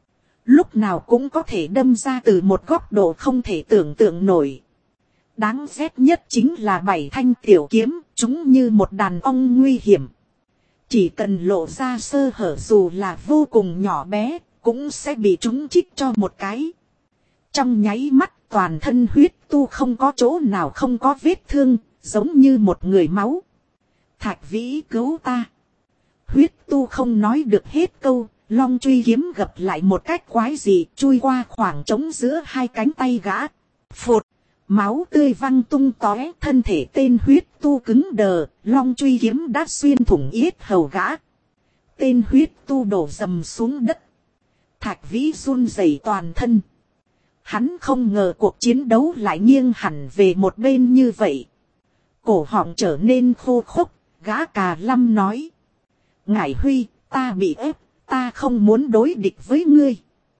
Speaker 1: Lúc nào cũng có thể đâm ra từ một góc độ không thể tưởng tượng nổi. Đáng ghét nhất chính là 7 thanh tiểu kiếm, chúng như một đàn ong nguy hiểm. Chỉ cần lộ ra sơ hở dù là vô cùng nhỏ bé, cũng sẽ bị chúng chích cho một cái. Trong nháy mắt toàn thân huyết tu không có chỗ nào không có vết thương, giống như một người máu. Thạch Vĩ cứu ta. Huyết tu không nói được hết câu, long truy kiếm gập lại một cách quái dị, chui qua khoảng trống giữa hai cánh tay gã. Phụt, máu tươi văng tung tóe, thân thể tên huyết tu cứng đờ, long truy kiếm đã xuyên thủng yết hầu gã. Tên huyết tu đổ dầm xuống đất. Thạch Vĩ run rẩy toàn thân. Hắn không ngờ cuộc chiến đấu lại nghiêng hẳn về một bên như vậy. Cổ họng trở nên khô khốc, gã cà lâm nói. Ngải Huy, ta bị ép, ta không muốn đối địch với ngươi.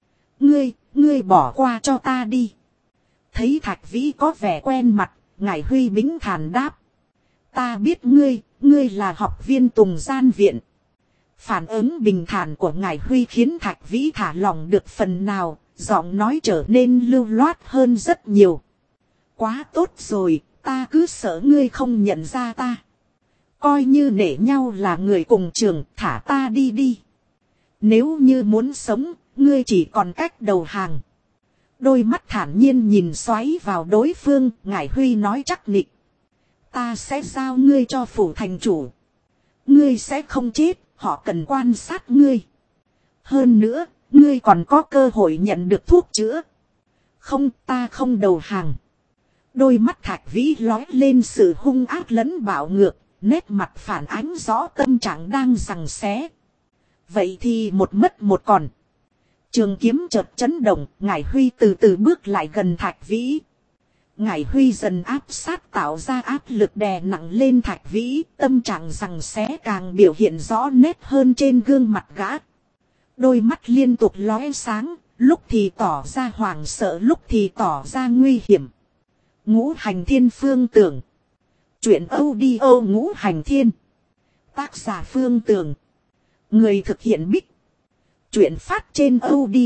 Speaker 1: Ngươi bỏ qua cho ta đi. Thấy Thạch Vĩ có vẻ quen mặt, Ngải Huy bính thản đáp. Ta biết ngươi là học viên Tùng Gian Viện. Phản ứng bình thản của Ngải Huy khiến Thạch Vĩ thả lòng được phần nào, giọng nói trở nên lưu loát hơn rất nhiều. Quá tốt rồi, ta cứ sợ ngươi không nhận ra ta. Coi như nể nhau là người cùng trường, thả ta đi đi. Nếu như muốn sống, ngươi chỉ còn cách đầu hàng. Đôi mắt thản nhiên nhìn xoáy vào đối phương, Ngải Huy nói chắc nịch. Ta sẽ giao ngươi cho phủ thành chủ. Ngươi sẽ không chết, họ cần quan sát ngươi. Hơn nữa, ngươi còn có cơ hội nhận được thuốc chữa. Không, ta không đầu hàng. Đôi mắt Thạch Vĩ lóe lên sự hung ác lẫn bạo ngược, nét mặt phản ánh rõ tâm trạng đang giằng xé. Vậy thì một mất một còn. Trường kiếm chợt chấn động, Ngải Huy từ từ bước lại gần Thạch Vĩ. Ngải Huy dần áp sát tạo ra áp lực đè nặng lên Thạch Vĩ, tâm trạng giằng xé càng biểu hiện rõ nét hơn trên gương mặt gã. Đôi mắt liên tục lóe sáng, lúc thì tỏ ra hoảng sợ, lúc thì tỏ ra nguy hiểm. Ngũ Hành Thiên Phương Tưởng. Truyện audio Ngũ Hành Thiên. Tác giả Phương Tưởng. Người thực hiện Bích. Truyện phát trên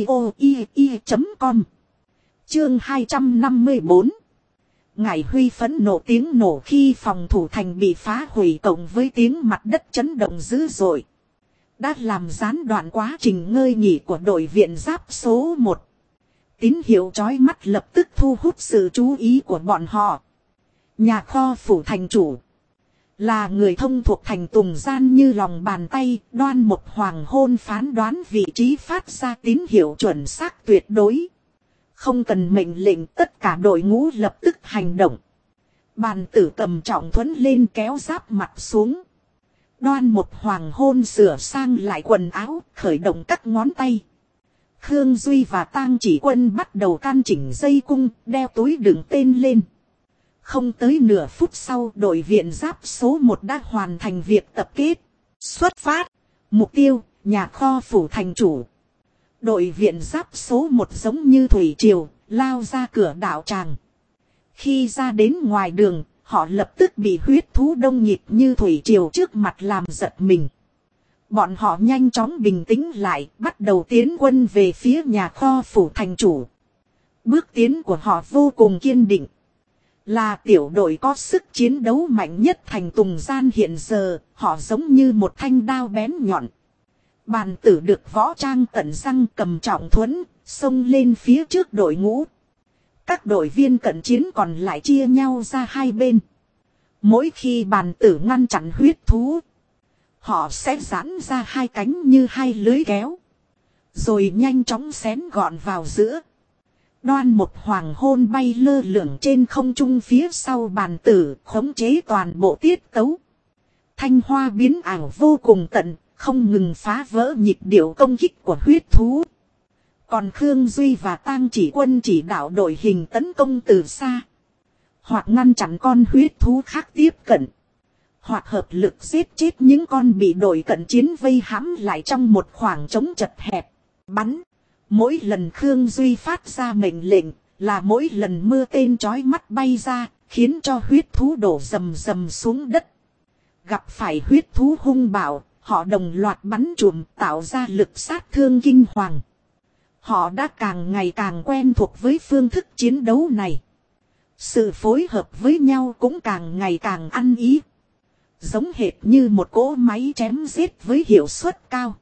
Speaker 1: audio.com. Chương 254. Ngải Huy phẫn nộ tiếng nổ khi phòng thủ thành bị phá hủy cộng với tiếng mặt đất chấn động dữ dội. Đã làm gián đoạn quá trình ngơi nghỉ của đội viện giáp số 1. Tín hiệu chói mắt lập tức thu hút sự chú ý của bọn họ. Nhà kho phủ thành chủ. Là người thông thuộc thành Tùng Gian như lòng bàn tay, Đoan Mục Hoàng hôn phán đoán vị trí phát ra tín hiệu chuẩn xác tuyệt đối. Không cần mệnh lệnh, tất cả đội ngũ lập tức hành động. Bàn tử cầm trọng thuẫn lên kéo giáp mặt xuống. Đoan Mục Hoàng hôn sửa sang lại quần áo, khởi động các ngón tay. Khương Duy và Tang Chỉ Quân bắt đầu can chỉnh dây cung, đeo túi đựng tên lên. Không tới nửa phút sau, đội viện giáp số 1 đã hoàn thành việc tập kết. Xuất phát. Mục tiêu, nhà kho phủ thành chủ. Đội viện giáp số 1 giống như thủy triều, lao ra cửa đạo tràng. Khi ra đến ngoài đường, họ lập tức bị huyết thú đông nhịp như thủy triều trước mặt làm giật mình. Bọn họ nhanh chóng bình tĩnh lại, bắt đầu tiến quân về phía nhà kho phủ thành chủ. Bước tiến của họ vô cùng kiên định. Là tiểu đội có sức chiến đấu mạnh nhất thành Tùng Gian hiện giờ, họ giống như một thanh đao bén nhọn. Bàn tử được võ trang tận răng cầm trọng thuẫn, xông lên phía trước đội ngũ. Các đội viên cận chiến còn lại chia nhau ra hai bên. Mỗi khi bàn tử ngăn chặn huyết thú, họ sẽ giãn ra hai cánh như hai lưới kéo. Rồi nhanh chóng xén gọn vào giữa. Đoan một hoàng hôn bay lơ lửng trên không trung phía sau bàn tử, khống chế toàn bộ tiết tấu. Thanh hoa biến ảo vô cùng tận, không ngừng phá vỡ nhịp điệu công kích của huyết thú. Còn Khương Duy và Tang Chỉ Quân chỉ đạo đội hình tấn công từ xa. Hoặc ngăn chặn con huyết thú khác tiếp cận. Hoặc hợp lực giết chết những con bị đội cận chiến vây hãm lại trong một khoảng trống chật hẹp. Bắn. Mỗi lần Khương Duy phát ra mệnh lệnh là mỗi lần mưa tên chói mắt bay ra, khiến cho huyết thú đổ rầm rầm xuống đất. Gặp phải huyết thú hung bạo, họ đồng loạt bắn chùm tạo ra lực sát thương kinh hoàng. Họ đã càng ngày càng quen thuộc với phương thức chiến đấu này. Sự phối hợp với nhau cũng càng ngày càng ăn ý. Giống hệt như một cỗ máy chém giết với hiệu suất cao.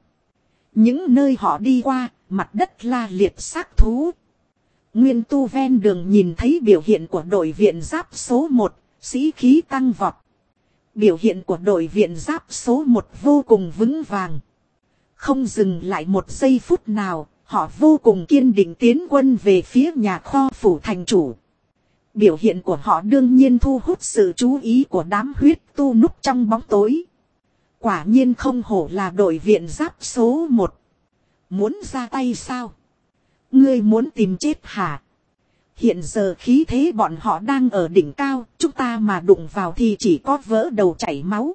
Speaker 1: Những nơi họ đi qua, mặt đất la liệt xác thú. Nguyên tu ven đường nhìn thấy biểu hiện của đội viện giáp số 1, sĩ khí tăng vọt. Biểu hiện của đội viện giáp số 1 vô cùng vững vàng. Không dừng lại một giây phút nào, họ vô cùng kiên định tiến quân về phía nhà kho phủ thành chủ. Biểu hiện của họ đương nhiên thu hút sự chú ý của đám huyết tu núp trong bóng tối. Quả nhiên không hổ là đội viện giáp số 1. Muốn ra tay sao? Ngươi muốn tìm chết hả? Hiện giờ khí thế bọn họ đang ở đỉnh cao, chúng ta mà đụng vào thì chỉ có vỡ đầu chảy máu.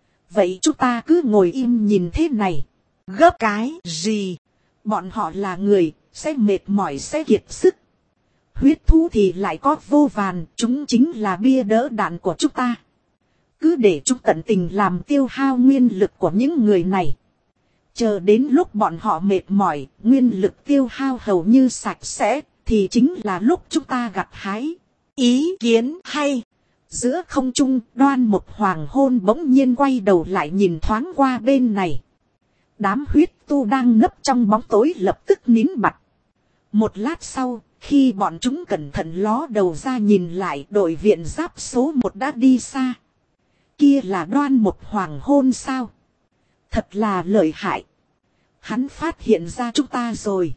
Speaker 1: Vậy chúng ta cứ ngồi im nhìn thế này. Gấp cái gì? Bọn họ là người, sẽ mệt mỏi sẽ kiệt sức. Huyết thú thì lại có vô vàn, chúng chính là bia đỡ đạn của chúng ta. Cứ để chúng tận tình làm tiêu hao nguyên lực của những người này. Chờ đến lúc bọn họ mệt mỏi, nguyên lực tiêu hao hầu như sạch sẽ, thì chính là lúc chúng ta gặt hái. Ý kiến hay. Giữa không trung, Đoan một hoàng hôn bỗng nhiên quay đầu lại nhìn thoáng qua bên này. Đám huyết tu đang nấp trong bóng tối lập tức nín bặt. Một lát sau, khi bọn chúng cẩn thận ló đầu ra nhìn lại, đội viện giáp số 1 đã đi xa. Kia là Đoan một hoàng hôn sao? Thật là lợi hại. Hắn phát hiện ra chúng ta rồi.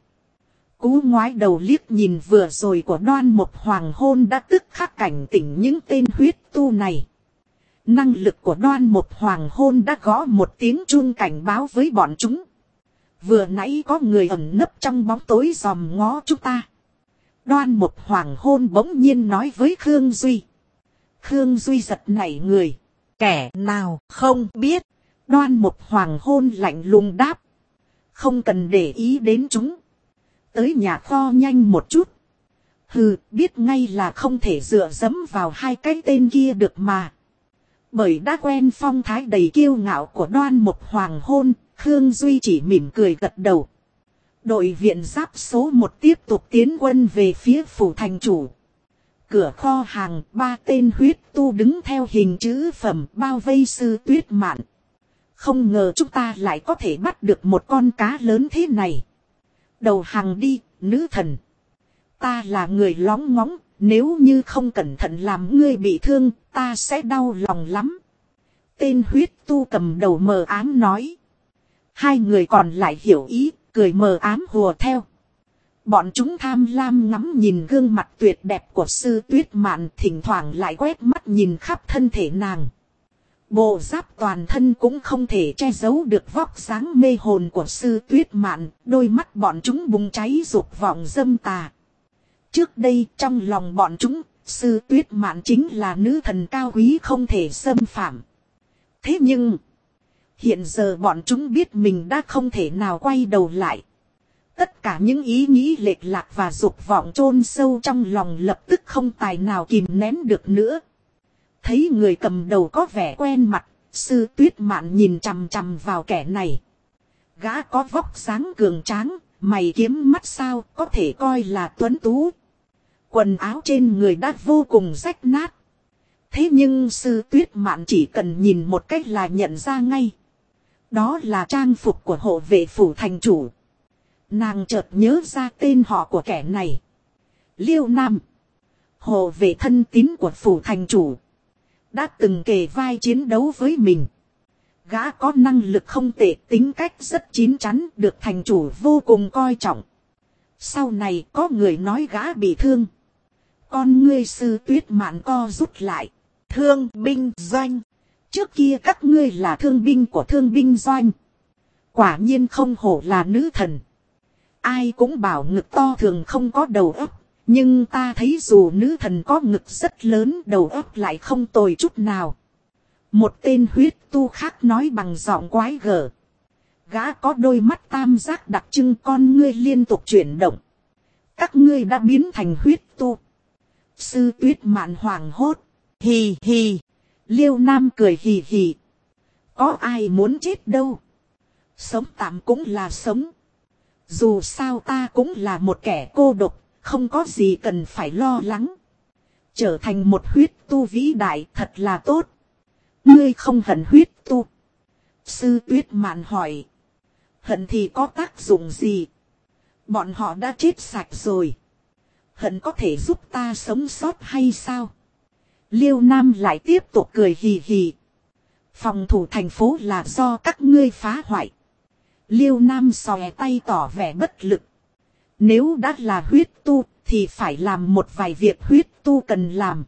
Speaker 1: Cú ngoái đầu liếc nhìn vừa rồi của Đoan một hoàng hôn đã tức khắc cảnh tỉnh những tên huyết tu này. Năng lực của Đoan một hoàng hôn đã gõ một tiếng chuông cảnh báo với bọn chúng. Vừa nãy có người ẩn nấp trong bóng tối dòm ngó chúng ta. Đoan một hoàng hôn bỗng nhiên nói với Khương Duy. Khương Duy giật nảy người. Kẻ nào không biết. Đoan một hoàng hôn lạnh lùng đáp. Không cần để ý đến chúng. Tới nhà kho nhanh một chút. Hừ, biết ngay là không thể dựa dẫm vào hai cái tên kia được mà. Bởi đã quen phong thái đầy kiêu ngạo của Đoan một hoàng hôn, Khương Duy chỉ mỉm cười gật đầu. Đội viện giáp số 1 tiếp tục tiến quân về phía phủ thành chủ. Cửa kho hàng, 3 tên huyết tu đứng theo hình chữ phẩm bao vây Sư Tuyết Mạn. Không ngờ chúng ta lại có thể bắt được một con cá lớn thế này. Đầu hàng đi, nữ thần. Ta là người lóng ngóng, nếu như không cẩn thận làm ngươi bị thương, ta sẽ đau lòng lắm. Tên huyết tu cầm đầu mờ ám nói. Hai người còn lại hiểu ý, cười mờ ám hùa theo. Bọn chúng tham lam ngắm nhìn gương mặt tuyệt đẹp của Sư Tuyết Mạn, thỉnh thoảng lại quét mắt nhìn khắp thân thể nàng. Bộ giáp toàn thân cũng không thể che giấu được vóc dáng mê hồn của Sư Tuyết Mạn, đôi mắt bọn chúng bùng cháy dục vọng dâm tà. Trước đây trong lòng bọn chúng, Sư Tuyết Mạn chính là nữ thần cao quý không thể xâm phạm. Thế nhưng, hiện giờ bọn chúng biết mình đã không thể nào quay đầu lại. Tất cả những ý nghĩ lệch lạc và dục vọng chôn sâu trong lòng lập tức không tài nào kìm nén được nữa. Thấy người cầm đầu có vẻ quen mặt, Sư Tuyết Mạn nhìn chằm chằm vào kẻ này. Gã có vóc dáng cường tráng, mày kiếm mắt sao, có thể coi là tuấn tú. Quần áo trên người đã vô cùng rách nát. Thế nhưng Sư Tuyết Mạn chỉ cần nhìn một cách là nhận ra ngay. Đó là trang phục của hộ vệ phủ thành chủ. Nàng chợt nhớ ra tên họ của kẻ này. Liêu Nam. Hộ vệ thân tín của phủ thành chủ. Đã từng kề vai chiến đấu với mình. Gã có năng lực không tệ, tính cách rất chín chắn, được thành chủ vô cùng coi trọng. Sau này có người nói gã bị thương. Con ngươi Sư Tuyết Mạn co rút lại. Thương binh doanh. Trước kia các ngươi là thương binh của thương binh doanh. Quả nhiên không hổ là nữ thần. Ai cũng bảo ngực to thường không có đầu óc. Nhưng ta thấy dù nữ thần có ngực rất lớn, đầu óc lại không tồi chút nào. Một tên huyết tu khác nói bằng giọng quái gở. Gã có đôi mắt tam giác đặc trưng, con ngươi liên tục chuyển động. Các ngươi đã biến thành huyết tu. Sư Tuyết Mạn hoảng hốt. Hì hì. Liêu Nam cười hì hì. Có ai muốn chết đâu. Sống tạm cũng là sống. Dù sao ta cũng là một kẻ cô độc, không có gì cần phải lo lắng. Trở thành một huyết tu vĩ đại thật là tốt. Ngươi không hận huyết tu? Sư Tuyết Mạn hỏi. Hận thì có tác dụng gì? Bọn họ đã chết sạch rồi. Hận có thể giúp ta sống sót hay sao? Liêu Nam lại tiếp tục cười hì hì. Phòng thủ thành phố là do các ngươi phá hoại. Liêu Nam xòe tay tỏ vẻ bất lực. Nếu đã là huyết tu thì phải làm một vài việc huyết tu cần làm.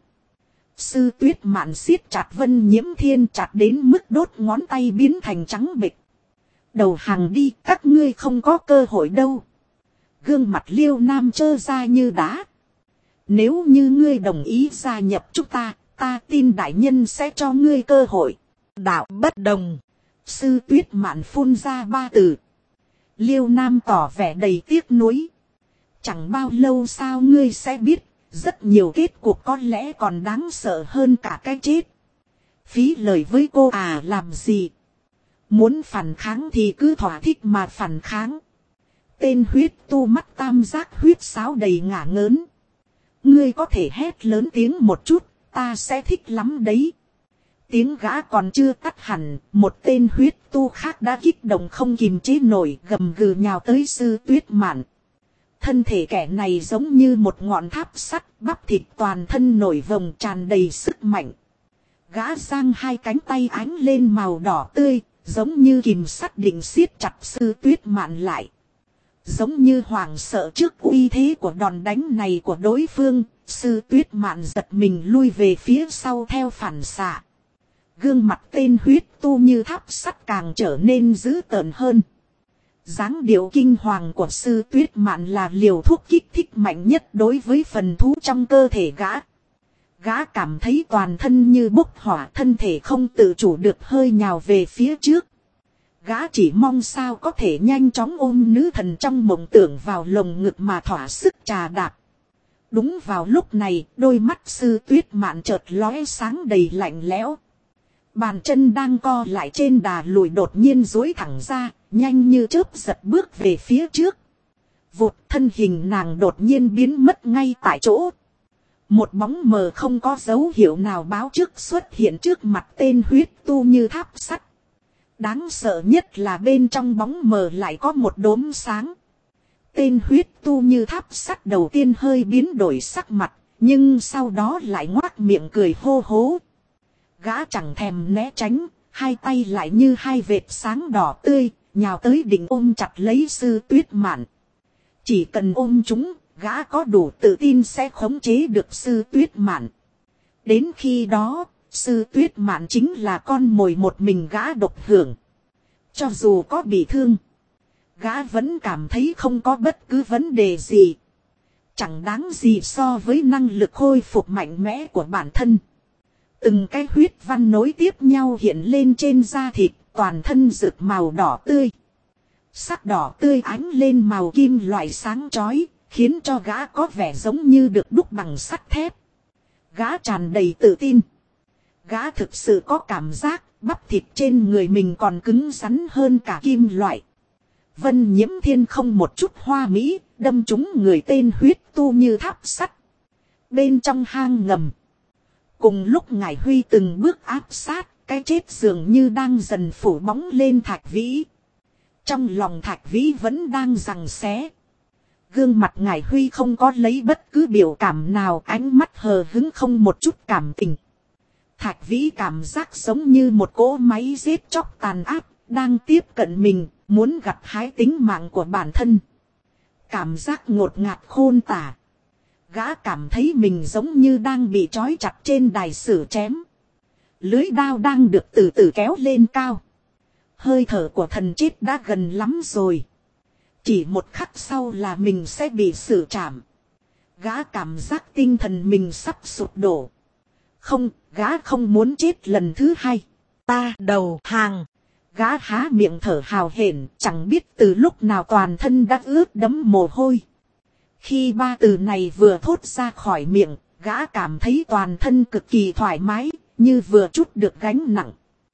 Speaker 1: Sư Tuyết Mạn siết chặt Vân Nhiễm Thiên chặt đến mức đốt ngón tay biến thành trắng bệch. Đầu hàng đi, các ngươi không có cơ hội đâu. Gương mặt Liêu Nam trơ ra như đá. Nếu như ngươi đồng ý gia nhập chúng ta, ta tin đại nhân sẽ cho ngươi cơ hội. Đạo bất đồng. Sư Tuyết Mạn phun ra 3 từ. Liêu Nam tỏ vẻ đầy tiếc nuối. Chẳng bao lâu sao ngươi sẽ biết, rất nhiều kết cuộc có lẽ còn đáng sợ hơn cả cái chết. Phí lời với cô à, làm gì? Muốn phản kháng thì cứ thỏa thích mà phản kháng. Tên huyết tu mắt tam giác huyết sáo đầy ngả ngớn. Ngươi có thể hét lớn tiếng một chút, ta sẽ thích lắm đấy. Tiếng gã còn chưa tắt hẳn, một tên huyết tu khác đã kích động không kìm chế nổi, gầm gừ nhào tới Sư Tuyết Mạn. Thân thể kẻ này giống như một ngọn tháp sắt, bắp thịt toàn thân nổi vòng tràn đầy sức mạnh. Gã giang hai cánh tay ánh lên màu đỏ tươi, giống như kìm sắt định siết chặt Sư Tuyết Mạn lại. Giống như hoảng sợ trước uy thế của đòn đánh này của đối phương, Sư Tuyết Mạn giật mình lui về phía sau theo phản xạ. Gương mặt tên huyết tu như tháp sắt càng trở nên dữ tợn hơn. Dáng điệu kinh hoàng của Sư Tuyết Mạn là liều thuốc kích thích mạnh nhất đối với phần thú trong cơ thể gã. Gã cảm thấy toàn thân như bốc hỏa, thân thể không tự chủ được hơi nhào về phía trước. Gã chỉ mong sao có thể nhanh chóng ôm nữ thần trong mộng tưởng vào lồng ngực mà thỏa sức trà đạp. Đúng vào lúc này, đôi mắt Sư Tuyết Mạn chợt lóe sáng đầy lạnh lẽo. Bàn chân đang co lại trên đà lùi đột nhiên duỗi thẳng ra, nhanh như chớp giật bước về phía trước. Vụt, thân hình nàng đột nhiên biến mất ngay tại chỗ. Một bóng mờ không có dấu hiệu nào báo trước xuất hiện trước mặt tên huyết tu như tháp sắt. Đáng sợ nhất là bên trong bóng mờ lại có một đốm sáng. Tên huyết tu như tháp sắt đầu tiên hơi biến đổi sắc mặt, nhưng sau đó lại ngoác miệng cười hô hố. Gã chẳng thèm né tránh, hai tay lại như hai vệt sáng đỏ tươi, nhào tới định ôm chặt lấy Sư Tuyết Mạn. Chỉ cần ôm chúng, gã có đủ tự tin sẽ khống chế được Sư Tuyết Mạn. Đến khi đó, Sư Tuyết Mạn chính là con mồi một mình gã độc hưởng. Cho dù có bị thương, gã vẫn cảm thấy không có bất cứ vấn đề gì. Chẳng đáng gì so với năng lực khôi phục mạnh mẽ của bản thân. Từng cái huyết văn nối tiếp nhau hiện lên trên da thịt, toàn thân rực màu đỏ tươi. Sắc đỏ tươi ánh lên màu kim loại sáng chói, khiến cho gã có vẻ giống như được đúc bằng sắt thép. Gã tràn đầy tự tin. Gã thực sự có cảm giác bắp thịt trên người mình còn cứng rắn hơn cả kim loại. Vân Nhiễm Thiên không một chút hoa mỹ, đâm trúng người tên huyết tu như tháp sắt. bên trong hang ngầm. Cùng lúc Ngải Huy từng bước áp sát, cái chết dường như đang dần phủ bóng lên Thạch Vĩ. Trong lòng Thạch Vĩ vẫn đang giằng xé. Gương mặt Ngải Huy không có lấy bất cứ biểu cảm nào, ánh mắt hờ hững không một chút cảm tình. Thạch Vĩ cảm giác giống như một cỗ máy giết chóc tàn áp, đang tiếp cận mình, muốn gặt hái tính mạng của bản thân. Cảm giác ngột ngạt khôn tả. Gã cảm thấy mình giống như đang bị trói chặt trên đài sử chém. Lưới đao đang được từ từ kéo lên cao. Hơi thở của thần chết đã gần lắm rồi. Chỉ một khắc sau là mình sẽ bị xử trảm. Gã cảm giác tinh thần mình sắp sụp đổ. Không, gã không muốn chết lần thứ hai. Ta đầu hàng. Gã há miệng thở hào hển, chẳng biết từ lúc nào toàn thân đã ướt đẫm mồ hôi. Khi ba từ này vừa thốt ra khỏi miệng, gã cảm thấy toàn thân cực kỳ thoải mái, như vừa trút được gánh nặng.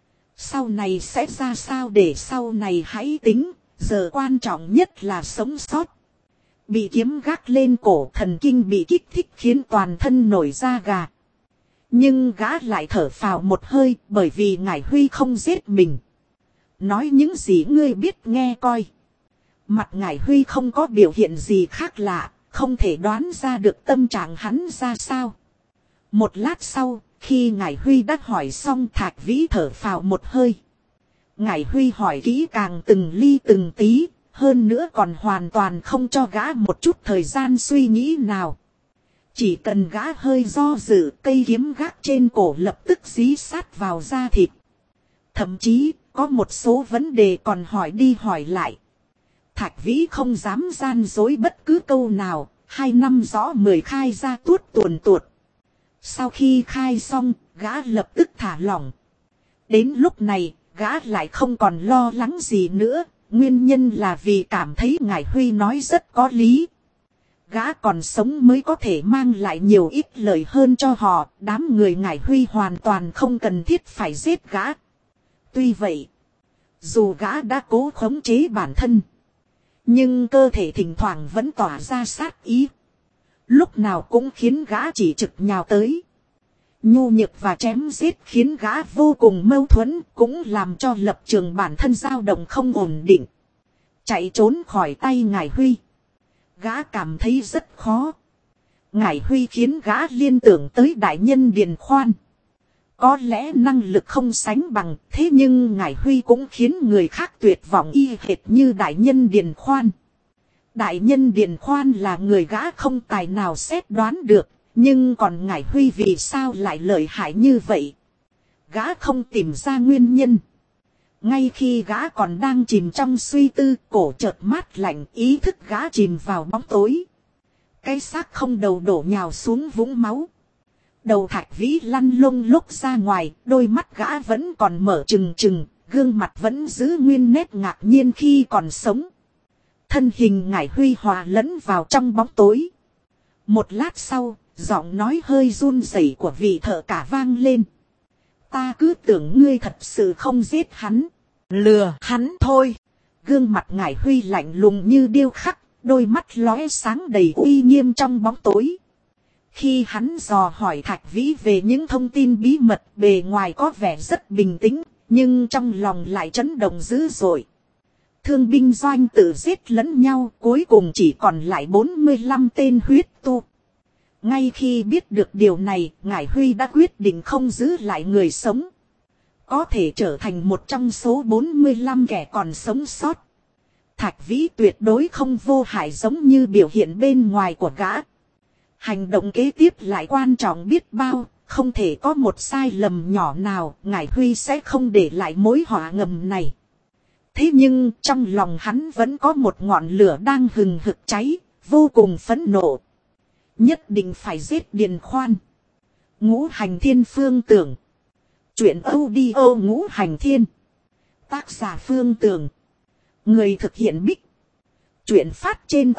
Speaker 1: Sau này sẽ ra sao để sau này hãy tính, giờ quan trọng nhất là sống sót. Bị kiếm gác lên cổ, thần kinh bị kích thích khiến toàn thân nổi da gà. Nhưng gã lại thở phào một hơi, bởi vì Ngải Huy không giết mình. Nói những gì ngươi biết nghe coi. Mặt Ngải Huy không có biểu hiện gì khác lạ, không thể đoán ra được tâm trạng hắn ra sao. Một lát sau, khi Ngải Huy đã hỏi xong, Thạch Vĩ thở phào một hơi. Ngải Huy hỏi kỹ càng từng ly từng tí, hơn nữa còn hoàn toàn không cho gã một chút thời gian suy nghĩ nào. Chỉ cần gã hơi do dự, cây kiếm gác trên cổ lập tức dí sát vào da thịt. Thậm chí, có một số vấn đề còn hỏi đi hỏi lại. Thạch Vĩ không dám gian dối bất cứ câu nào, 2 năm rõ 10 khai ra tuốt tuồn tuột. Sau khi khai xong, gã lập tức thả lỏng. Đến lúc này, gã lại không còn lo lắng gì nữa, nguyên nhân là vì cảm thấy Ngải Huy nói rất có lý. Gã còn sống mới có thể mang lại nhiều ít lợi hơn cho họ, đám người Ngải Huy hoàn toàn không cần thiết phải giết gã. Tuy vậy, dù gã đã cố khống chế bản thân, nhưng cơ thể thỉnh thoảng vẫn tỏa ra sát ý. Lúc nào cũng khiến gã chỉ trực nhào tới. Nhu nhược và chém giết khiến gã vô cùng mâu thuẫn, cũng làm cho lập trường bản thân dao động không ổn định. Chạy trốn khỏi tay Ngải Huy, gã cảm thấy rất khó. Ngải Huy khiến gã liên tưởng tới đại nhân Điền Khoan. Có lẽ năng lực không sánh bằng, thế nhưng Ngải Huy cũng khiến người khác tuyệt vọng y hệt như đại nhân Điền Khoan. Đại nhân Điền Khoan là người gã không tài nào xét đoán được, nhưng còn Ngải Huy vì sao lại lợi hại như vậy? Gã không tìm ra nguyên nhân. Ngay khi gã còn đang chìm trong suy tư, cổ chợt mát lạnh, ý thức gã chìm vào bóng tối. Cái xác không đầu đổ nhào xuống vũng máu. Đầu Thạch Vĩ lăn lông lốc ra ngoài, đôi mắt gã vẫn còn mở trừng trừng, gương mặt vẫn giữ nguyên nét ngạc nhiên khi còn sống. Thân hình Ngải Huy hòa lẫn vào trong bóng tối. Một lát sau, giọng nói hơi run rẩy của vị thợ cả vang lên. Ta cứ tưởng ngươi thật sự không giết hắn. Lừa hắn thôi. Gương mặt Ngải Huy lạnh lùng như điêu khắc, đôi mắt lóe sáng đầy uy nghiêm trong bóng tối. Khi hắn dò hỏi Thạch Vĩ về những thông tin bí mật, bề ngoài có vẻ rất bình tĩnh, nhưng trong lòng lại chấn động dữ dội. Thương binh doanh tự giết lẫn nhau, cuối cùng chỉ còn lại 45 tên huyết tu. Ngay khi biết được điều này, Ngải Huy đã quyết định không giữ lại người sống. Có thể trở thành một trong số 45 kẻ còn sống sót. Thạch Vĩ tuyệt đối không vô hại giống như biểu hiện bên ngoài của gã. Hành động kế tiếp lại quan trọng biết bao, không thể có một sai lầm nhỏ nào, Ngải Huy sẽ không để lại mối họa ngầm này. Thế nhưng trong lòng hắn vẫn có một ngọn lửa đang hừng hực cháy, vô cùng phẫn nộ. Nhất định phải giết Điền Khoan. Ngũ Hành Thiên Phương Tưởng. Chuyện audio Ngũ Hành Thiên. Tác giả Phương Tưởng. Người thực hiện Bích. Chuyện phát trên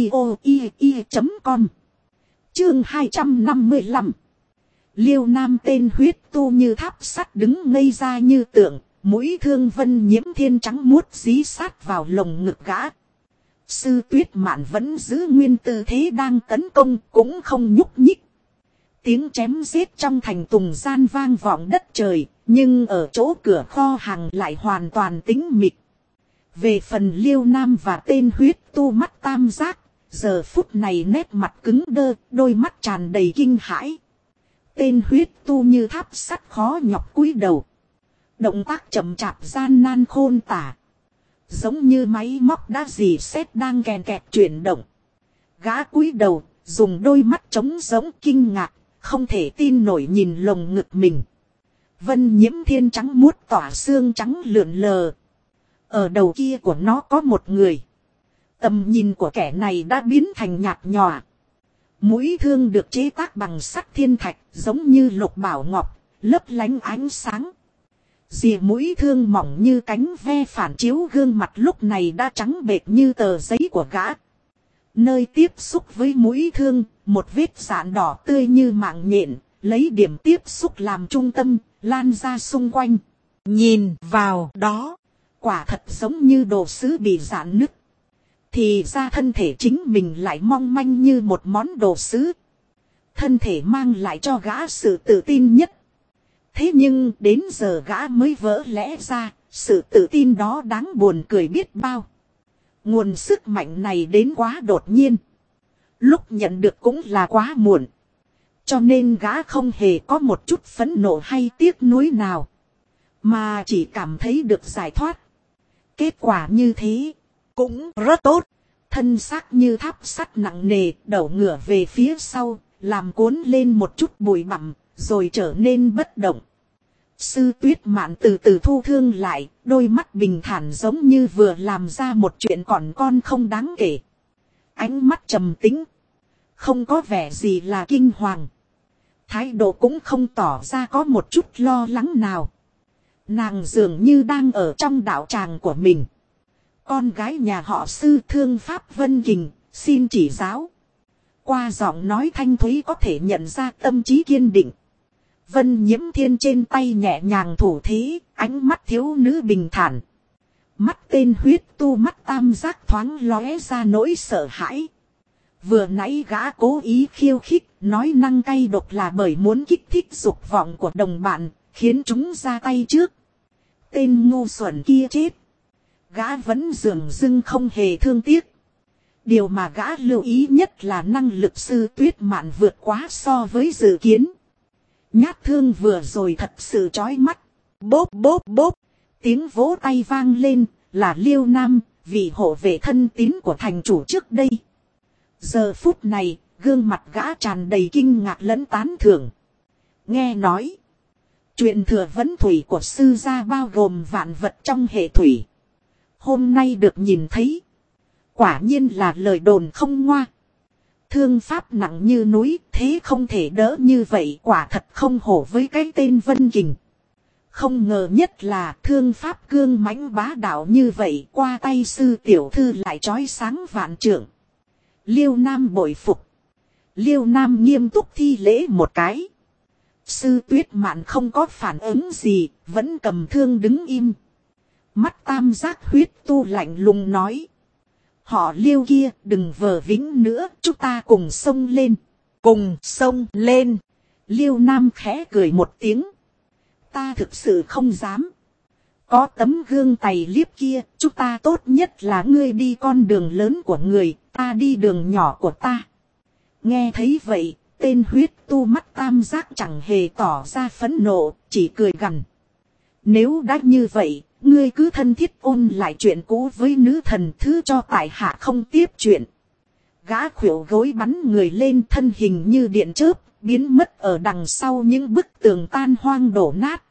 Speaker 1: audio.com. Chương 255. Liêu Nam tên huyết tu như tháp sắt đứng ngây ra như tượng, mũi thương vân nhiễm thiên trắng muốt dí sát vào lồng ngực gã. Sư Tuyết Mạn vẫn giữ nguyên tư thế đang tấn công, cũng không nhúc nhích. Tiếng chém giết trong thành tùng gian vang vọng đất trời, nhưng ở chỗ cửa kho hàng lại hoàn toàn tĩnh mịch. Về phần Liêu Nam và tên huyết tu mắt tam giác, giờ phút này nét mặt cứng đơ, đôi mắt tràn đầy kinh hãi. Tên huyết tu như tháp sắt khó nhọc cúi đầu. Động tác chậm chạp gian nan khôn tả. Giống như máy móc đã dì xét đang kèn kẹt chuyển động. Gã cúi đầu, dùng đôi mắt trống giống kinh ngạc, không thể tin nổi nhìn lồng ngực mình. Vân Nhiễm Thiên trắng muốt tỏa xương trắng lượn lờ. Ở đầu kia của nó có một người. Tầm nhìn của kẻ này đã biến thành nhạt nhòa. Mũi thương được chế tác bằng sắt thiên thạch, giống như lục bảo ngọc, lấp lánh ánh sáng. Rìa mũi thương mỏng như cánh ve phản chiếu gương mặt lúc này đã trắng bệch như tờ giấy của gã. Nơi tiếp xúc với mũi thương, một vết sạn đỏ tươi như mạng nhện, lấy điểm tiếp xúc làm trung tâm, lan ra xung quanh. Nhìn vào đó, quả thật giống như đồ sứ bị rạn nứt. Thì ra thân thể chính mình lại mong manh như một món đồ sứ. Thân thể mang lại cho gã sự tự tin nhất. Thế nhưng đến giờ gã mới vỡ lẽ ra, sự tự tin đó đáng buồn cười biết bao. Nguồn sức mạnh này đến quá đột nhiên. Lúc nhận được cũng là quá muộn. Cho nên gã không hề có một chút phẫn nộ hay tiếc nuối nào. Mà chỉ cảm thấy được giải thoát. Kết quả như thế cũng rất tốt. Thân xác như tháp sắt nặng nề, đầu ngửa về phía sau, làm cuốn lên một chút bụi bặm, rồi trở nên bất động. Sư Tuyết Mạn từ từ thu thương lại, đôi mắt bình thản giống như vừa làm ra một chuyện còn con không đáng kể. Ánh mắt trầm tĩnh, không có vẻ gì là kinh hoàng. Thái độ cũng không tỏ ra có một chút lo lắng nào. Nàng dường như đang ở trong đạo tràng của mình. Con gái nhà họ Sư Thương Pháp Vân Kình, xin chỉ giáo. Qua giọng nói thanh thúy có thể nhận ra tâm trí kiên định. Vân Nhiễm Thiên trên tay nhẹ nhàng thủ thế, ánh mắt thiếu nữ bình thản. Mắt tên huyết tu mắt tam giác thoáng lóe ra nỗi sợ hãi. Vừa nãy gã cố ý khiêu khích, nói năng cay độc là bởi muốn kích thích dục vọng của đồng bạn, khiến chúng ra tay trước. Tên ngu xuẩn kia chết. Gã vẫn dường dưng không hề thương tiếc. Điều mà gã lưu ý nhất là năng lực Sư Tuyết Mạn vượt quá so với dự kiến. Nhát thương vừa rồi thật sự chói mắt. Bốp bốp bốp. Tiếng vỗ tay vang lên là Liêu Nam, vị hộ vệ thân tín của thành chủ trước đây. Giờ phút này, gương mặt gã tràn đầy kinh ngạc lẫn tán thưởng. Nghe nói, chuyện thừa vấn thủy của sư gia bao gồm vạn vật trong hệ thủy. Hôm nay được nhìn thấy, quả nhiên là lời đồn không ngoa. Thương pháp nặng như núi, thế không thể đỡ như vậy, quả thật không hổ với cái tên Vân Kình. Không ngờ nhất là thương pháp cương mãnh bá đạo như vậy, qua tay sư tiểu thư lại chói sáng vạn trượng. Liêu Nam bội phục. Liêu Nam nghiêm túc thi lễ một cái. Sư Tuyết Mạn không có phản ứng gì, vẫn cầm thương đứng im. Mắt tam giác huyết tu lạnh lùng nói. Họ Liêu kia đừng vờ vĩnh nữa, chúng ta cùng xông lên. Cùng xông lên. Liêu Nam khẽ cười một tiếng. Ta thực sự không dám. Có tấm gương tày liếp kia, chúng ta tốt nhất là ngươi đi con đường lớn của người, ta đi đường nhỏ của ta. Nghe thấy vậy, tên huyết tu mắt tam giác chẳng hề tỏ ra phẫn nộ, chỉ cười gằn. Nếu đã như vậy, ngươi cứ thân thiết ôn lại chuyện cũ với nữ thần, thứ cho tại hạ không tiếp chuyện. Gã khuỷu gối bắn người lên, thân hình như điện chớp, biến mất ở đằng sau những bức tường tan hoang đổ nát.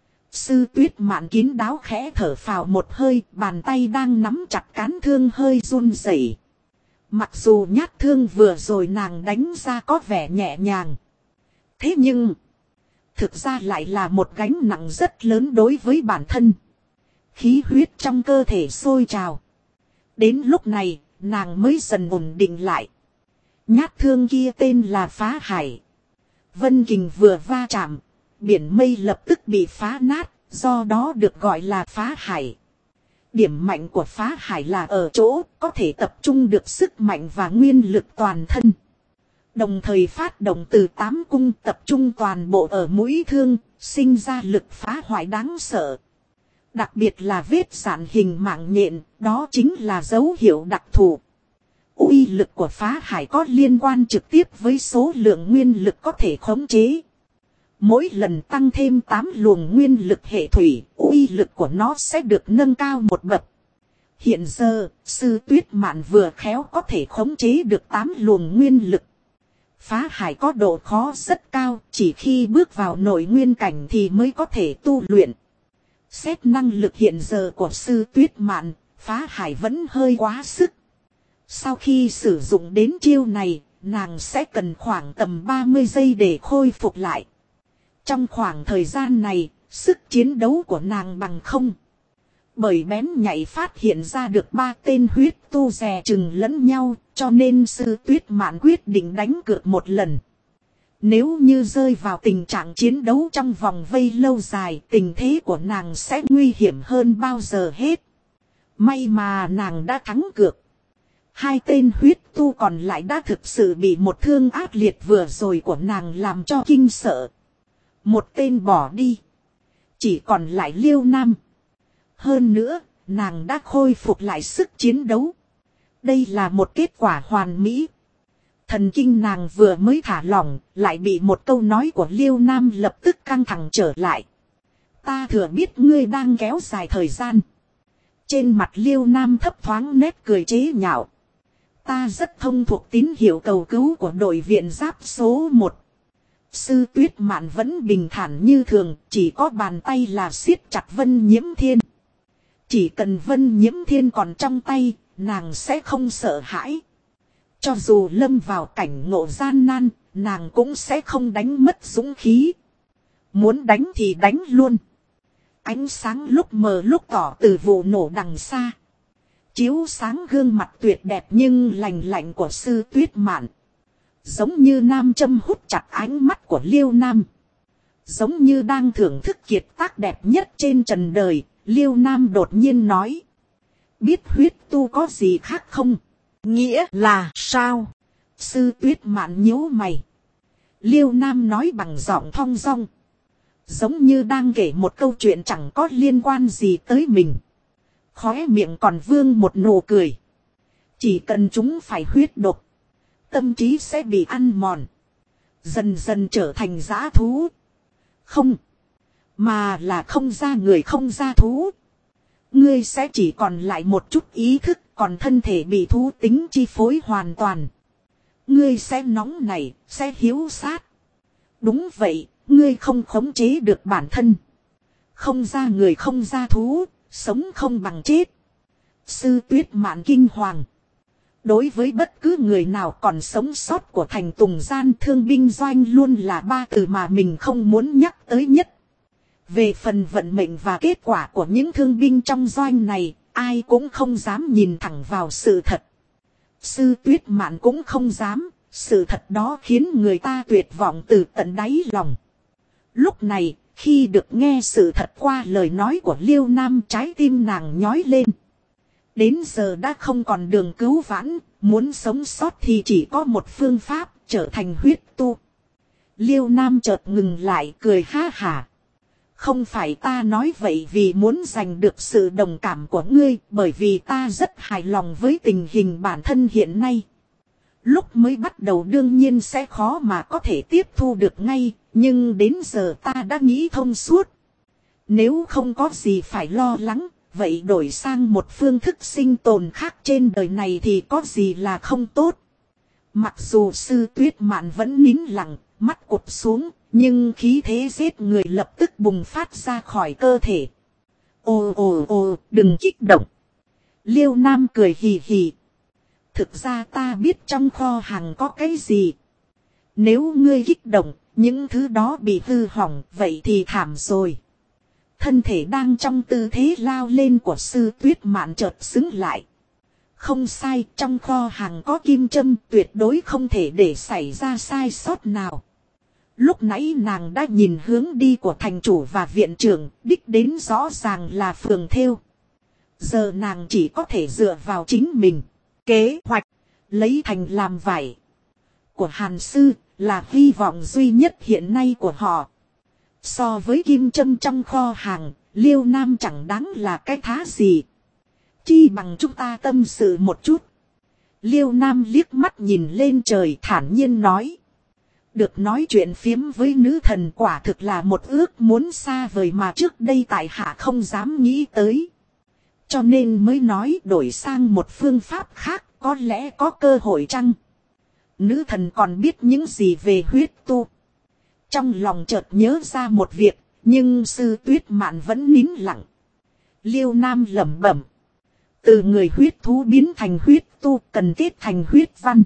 Speaker 1: Sư Tuyết Mạn kín đáo khẽ thở phào một hơi, bàn tay đang nắm chặt cán thương hơi run rẩy. Mặc dù nhát thương vừa rồi nàng đánh ra có vẻ nhẹ nhàng. Thế nhưng, thực ra lại là một gánh nặng rất lớn đối với bản thân. Khí huyết trong cơ thể sôi trào. Đến lúc này, nàng mới dần ổn định lại. Nhát thương kia tên là Phá Hải. Vân Kình vừa va chạm, biển mây lập tức bị phá nát, do đó được gọi là Phá Hải. Điểm mạnh của Phá Hải là ở chỗ có thể tập trung được sức mạnh và nguyên lực toàn thân. Đồng thời phát động từ 8 cung tập trung toàn bộ ở mũi thương, sinh ra lực phá hoại đáng sợ. Đặc biệt là vết dạn hình mạng nhện, đó chính là dấu hiệu đặc thù. Uy lực của phá hải có liên quan trực tiếp với số lượng nguyên lực có thể khống chế. Mỗi lần tăng thêm 8 luồng nguyên lực hệ thủy, uy lực của nó sẽ được nâng cao một bậc. Hiện giờ, sư Tuyết Mạn vừa khéo có thể khống chế được 8 luồng nguyên lực. Phá hải có độ khó rất cao, chỉ khi bước vào nội nguyên cảnh thì mới có thể tu luyện. Xét năng lực hiện giờ của sư Tuyết Mạn, phá hải vẫn hơi quá sức. Sau khi sử dụng đến chiêu này, nàng sẽ cần khoảng tầm 30 giây để khôi phục lại. Trong khoảng thời gian này, sức chiến đấu của nàng bằng không. Bởi bén nhạy phát hiện ra được 3 tên huyết tu dè chừng lẫn nhau, cho nên sư Tuyết Mạn quyết định đánh cược một lần. Nếu như rơi vào tình trạng chiến đấu trong vòng vây lâu dài, tình thế của nàng sẽ nguy hiểm hơn bao giờ hết. May mà nàng đã thắng cược. 2 tên huyết tu còn lại đã thực sự bị một thương ác liệt vừa rồi của nàng làm cho kinh sợ. Một tên bỏ đi. Chỉ còn lại Liêu Nam. Hơn nữa, nàng đã khôi phục lại sức chiến đấu. Đây là một kết quả hoàn mỹ. Thần kinh nàng vừa mới thả lỏng, lại bị một câu nói của Liêu Nam lập tức căng thẳng trở lại. Ta thừa biết ngươi đang kéo dài thời gian. Trên mặt Liêu Nam thấp thoáng nét cười chế nhạo. Ta rất thông thuộc tín hiệu cầu cứu của đội viện giáp số 1. Sư Tuyết Mạn vẫn bình thản như thường, chỉ có bàn tay là siết chặt Vân Nhiễm Thiên. Chỉ cần Vân Nhiễm Thiên còn trong tay, nàng sẽ không sợ hãi. Cho dù lâm vào cảnh ngộ gian nan, nàng cũng sẽ không đánh mất dũng khí. Muốn đánh thì đánh luôn. Ánh sáng lúc mờ lúc tỏ từ vụ nổ đằng xa. Chiếu sáng gương mặt tuyệt đẹp nhưng lành lạnh của sư Tuyết Mạn. Giống như nam châm hút chặt ánh mắt của Liêu Nam. Giống như đang thưởng thức kiệt tác đẹp nhất trên trần đời, Liêu Nam đột nhiên nói. Biết huyết tu có gì khác không? Nghĩa là sao? Sư Tuyết Mạn nhíu mày. Liêu Nam nói bằng giọng thong dong. Giống như đang kể một câu chuyện chẳng có liên quan gì tới mình. Khóe miệng còn vương một nụ cười. Chỉ cần chúng phải huyết độc, tâm trí sẽ bị ăn mòn. Dần dần trở thành dã thú. Không. Mà là không ra người không ra thú. Ngươi sẽ chỉ còn lại một chút ý thức, còn thân thể bị thú tính chi phối hoàn toàn. Ngươi sẽ nóng nảy, sẽ hiếu sát. Đúng vậy, ngươi không khống chế được bản thân. Không ra người không ra thú, sống không bằng chết. Sư Tuyết Mạn kinh hoàng. Đối với bất cứ người nào còn sống sót của thành Tùng Gian, thương binh doanh luôn là 3 từ mà mình không muốn nhắc tới nhất. Về phần vận mệnh và kết quả của những thương binh trong doanh này, ai cũng không dám nhìn thẳng vào sự thật. Sư Tuyết Mạn cũng không dám, sự thật đó khiến người ta tuyệt vọng từ tận đáy lòng. Lúc này, khi được nghe sự thật qua lời nói của Liêu Nam, trái tim nàng nhói lên. Đến giờ đã không còn đường cứu vãn, muốn sống sót thì chỉ có một phương pháp, trở thành huyết tu. Liêu Nam chợt ngừng lại, cười ha hả. Không phải ta nói vậy vì muốn giành được sự đồng cảm của ngươi, bởi vì ta rất hài lòng với tình hình bản thân hiện nay. Lúc mới bắt đầu đương nhiên sẽ khó mà có thể tiếp thu được ngay, nhưng đến giờ ta đã nghĩ thông suốt. Nếu không có gì phải lo lắng, vậy đổi sang một phương thức sinh tồn khác trên đời này thì có gì là không tốt. Mặc dù sư Tuyết Mạn vẫn nín lặng, mắt cụp xuống, nhưng khí thế giết người lập tức bùng phát ra khỏi cơ thể. Ồ, đừng kích động. Liêu Nam cười hì hì. Thực ra ta biết trong kho hàng có cái gì. Nếu ngươi kích động, những thứ đó bị hư hỏng, vậy thì thảm rồi. Thân thể đang trong tư thế lao lên của sư Tuyết Mạn chợt xứng lại. Không sai, trong kho hàng có kim châm, tuyệt đối không thể để xảy ra sai sót nào. Lúc nãy nàng đã nhìn hướng đi của thành chủ và viện trưởng, đích đến rõ ràng là phường thêu. Giờ nàng chỉ có thể dựa vào chính mình. Kế hoạch, lấy thành làm vải. của Hàn Sư là hy vọng duy nhất hiện nay của họ. So với kim châm trong kho hàng, Liêu Nam chẳng đáng là cái thá gì. Chi bằng chúng ta tâm sự một chút. Liêu Nam liếc mắt nhìn lên trời thản nhiên nói. Được nói chuyện phiếm với nữ thần quả thực là một ước muốn xa vời mà trước đây tại hạ không dám nghĩ tới. Cho nên mới nói đổi sang một phương pháp khác có lẽ có cơ hội chăng? Nữ thần còn biết những gì về huyết tu. Trong lòng chợt nhớ ra một việc, nhưng Sư Tuyết Mạn vẫn nín lặng. Liêu Nam lẩm bẩm. Từ người huyết thú biến thành huyết tu cần kết thành huyết văn.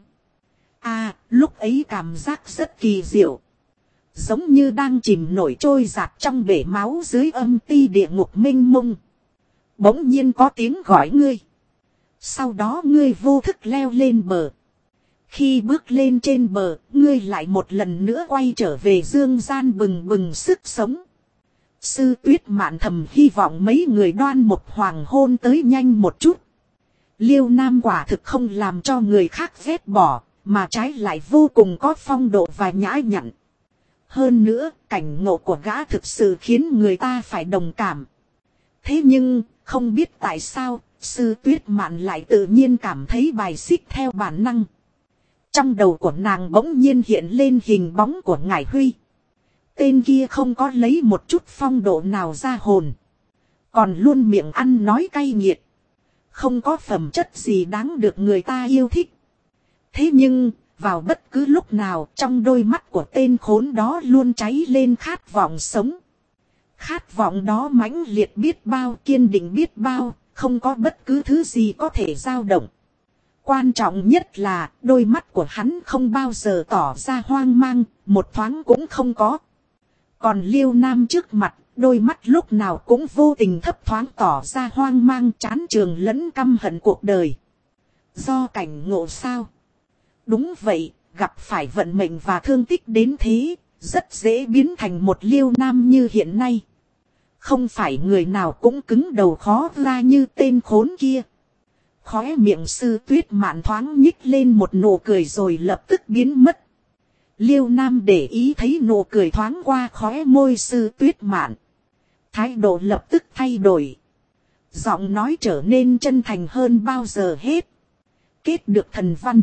Speaker 1: Lúc ấy cảm giác rất kỳ diệu. Giống như đang chìm nổi trôi giạt trong bể máu dưới âm ti địa ngục mênh mông. Bỗng nhiên có tiếng gọi ngươi. Sau đó ngươi vô thức leo lên bờ. Khi bước lên trên bờ, ngươi lại một lần nữa quay trở về dương gian bừng bừng sức sống. Sư Tuyết Mạn thầm hy vọng mấy người Đoan Mục Hoàng hôn tới nhanh một chút. Liêu Nam quả thực không làm cho người khác ghét bỏ, mà trái lại vô cùng có phong độ và nhã nhặn. Hơn nữa, cảnh ngộ của gã thực sự khiến người ta phải đồng cảm. Thế nhưng, không biết tại sao, Sư Tuyết Mạn lại tự nhiên cảm thấy bài xích theo bản năng. Trong đầu của nàng bỗng nhiên hiện lên hình bóng của Ngải Huy. Tên kia không có lấy một chút phong độ nào ra hồn. Còn luôn miệng ăn nói cay nghiệt. Không có phẩm chất gì đáng được người ta yêu thích. Thế nhưng, vào bất cứ lúc nào trong đôi mắt của tên khốn đó luôn cháy lên khát vọng sống. Khát vọng đó mãnh liệt biết bao, kiên định biết bao, không có bất cứ thứ gì có thể dao động. Quan trọng nhất là đôi mắt của hắn không bao giờ tỏ ra hoang mang, một thoáng cũng không có. Còn Liêu Nam trước mặt, đôi mắt lúc nào cũng vô tình thấp thoáng tỏ ra hoang mang chán trường lẫn căm hận cuộc đời. Do cảnh ngộ sao? Đúng vậy, gặp phải vận mệnh và thương tích đến thế, rất dễ biến thành một Liêu Nam như hiện nay. Không phải người nào cũng cứng đầu khó ra như tên khốn kia. Khóe miệng Sư Tuyết Mạn thoáng nhích lên một nụ cười rồi lập tức biến mất. Liêu Nam để ý thấy nụ cười thoáng qua khóe môi Sư Tuyết Mạn. Thái độ lập tức thay đổi. Giọng nói trở nên chân thành hơn bao giờ hết. Kết được thần văn.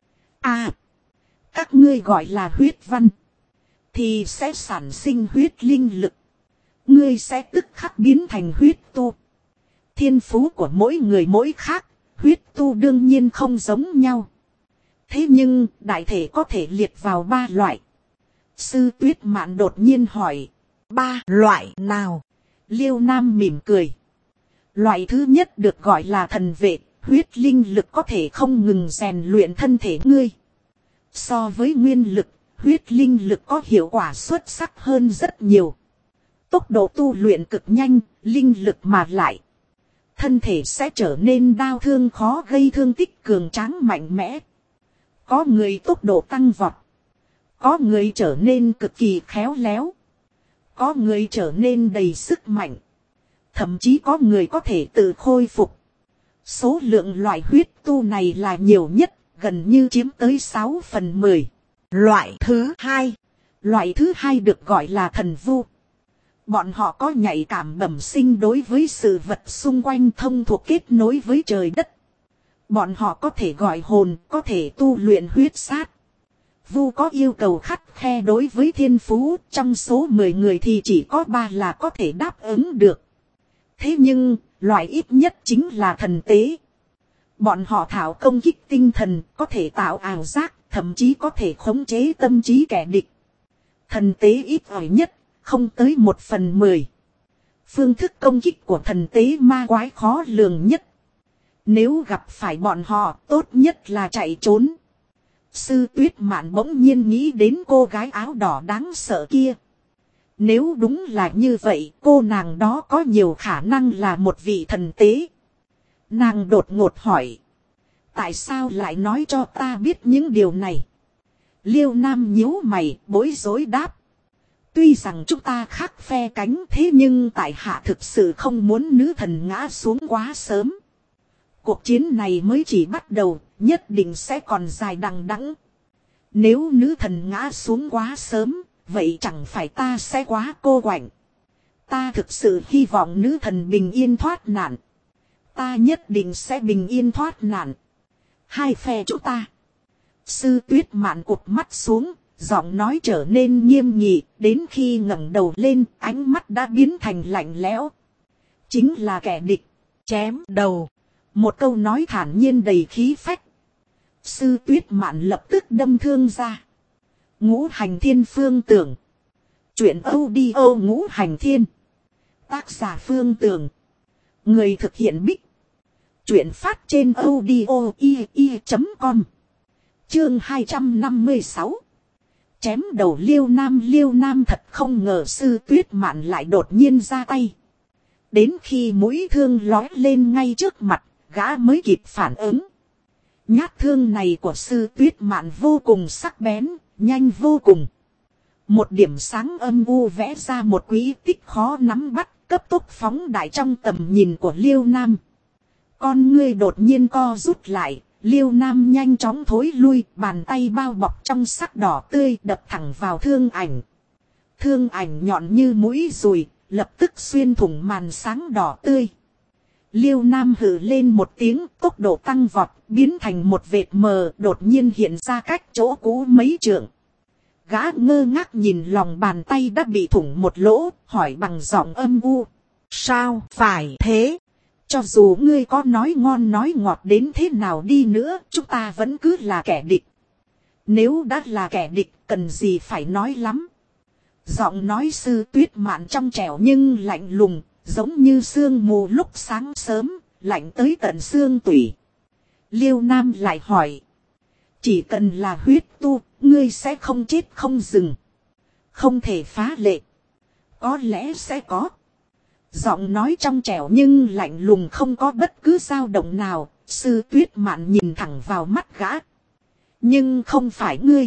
Speaker 1: Các ngươi gọi là huyết văn. Thì sẽ sản sinh huyết linh lực. Ngươi sẽ tức khắc biến thành huyết tu. Thiên phú của mỗi người mỗi khác. Huyết tu đương nhiên không giống nhau. Thế nhưng đại thể có thể liệt vào 3 loại. Sư Tuyết Mạn đột nhiên hỏi. 3 loại nào? Liêu Nam mỉm cười. Loại thứ nhất được gọi là thần vệ. Huyết linh lực có thể không ngừng rèn luyện thân thể ngươi. So với nguyên lực, huyết linh lực có hiệu quả xuất sắc hơn rất nhiều. Tốc độ tu luyện cực nhanh, linh lực mà lại. Thân thể sẽ trở nên đau thương khó gây thương tích cường tráng mạnh mẽ. Có người tốc độ tăng vọt. Có người trở nên cực kỳ khéo léo. Có người trở nên đầy sức mạnh. Thậm chí có người có thể tự khôi phục. Số lượng loại huyết tu này là nhiều nhất, gần như chiếm tới 6/10. Loại thứ hai. Loại thứ hai được gọi là thần vu. Bọn họ có nhạy cảm bẩm sinh đối với sự vật xung quanh thông thuộc kết nối với trời đất. Bọn họ có thể gọi hồn, có thể tu luyện huyết sát. Vu có yêu cầu khắt khe đối với thiên phú, trong số 10 người thì chỉ có 3 là có thể đáp ứng được. Thế nhưng, loại ít nhất chính là thần tế. Bọn họ thảo công kích tinh thần, có thể tạo ảo giác, thậm chí có thể khống chế tâm trí kẻ địch. Thần tế ít ỏi nhất, không tới 1/10. Phương thức công kích của thần tế ma quái khó lường nhất. Nếu gặp phải bọn họ, tốt nhất là chạy trốn. Sư Tuyết Mạn bỗng nhiên nghĩ đến cô gái áo đỏ đáng sợ kia. Nếu đúng là như vậy, cô nàng đó có nhiều khả năng là một vị thần tế. Nàng đột ngột hỏi. Tại sao lại nói cho ta biết những điều này? Liêu Nam nhíu mày, bối rối đáp. Tuy rằng chúng ta khác phe cánh thế nhưng tại hạ thực sự không muốn nữ thần ngã xuống quá sớm. Cuộc chiến này mới chỉ bắt đầu, nhất định sẽ còn dài đằng đẵng. Nếu nữ thần ngã xuống quá sớm, vậy chẳng phải ta sẽ quá cô quạnh. Ta thực sự hy vọng nữ thần bình yên thoát nạn. Ta nhất định sẽ bình yên thoát nạn. Hai phe chúng ta. Sư Tuyết Mạn cụp mắt xuống, giọng nói trở nên nghiêm nghị, đến khi ngẩng đầu lên, ánh mắt đã biến thành lạnh lẽo. Chính là kẻ địch, chém đầu. Một câu nói thản nhiên đầy khí phách. Sư Tuyết Mạn lập tức đâm thương ra. Ngũ Hành Thiên Phương Tưởng. Chuyện audio Ngũ Hành Thiên. Tác giả Phương Tưởng. Người thực hiện Bích. Chuyện phát trên audio.com. Chương 256. Chém đầu Liêu Nam thật không ngờ Sư Tuyết Mạn lại đột nhiên ra tay. Đến khi mũi thương lói lên ngay trước mặt, gã mới kịp phản ứng. Nhát thương này của Sư Tuyết Mạn vô cùng sắc bén, nhanh vô cùng. Một điểm sáng âm u vẽ ra một quỹ tích khó nắm bắt, cấp tốc phóng đại trong tầm nhìn của Liêu Nam. Con ngươi đột nhiên co rút lại, Liêu Nam nhanh chóng thối lui, bàn tay bao bọc trong sắc đỏ tươi đập thẳng vào thương ảnh. Thương ảnh nhọn như mũi dùi, lập tức xuyên thủng màn sáng đỏ tươi. Liêu Nam hừ lên một tiếng, tốc độ tăng vọt, biến thành một vệt mờ, đột nhiên hiện ra cách chỗ cũ mấy trượng. Gã ngơ ngác nhìn lòng bàn tay đã bị thủng một lỗ, hỏi bằng giọng âm u. Sao phải thế? Cho dù ngươi có nói ngon nói ngọt đến thế nào đi nữa, chúng ta vẫn cứ là kẻ địch. Nếu đã là kẻ địch, cần gì phải nói lắm. Giọng nói Sư Tuyết Mạn trong trẻo nhưng lạnh lùng, giống như sương mù lúc sáng sớm, lạnh tới tận xương tủy. Liêu Nam lại hỏi. Chỉ cần là huyết tu, ngươi sẽ không chết không dừng. Không thể phá lệ. Có lẽ sẽ có. Giọng nói trong trẻo nhưng lạnh lùng không có bất cứ dao động nào. Sư Tuyết Mạn nhìn thẳng vào mắt gã. Nhưng không phải ngươi.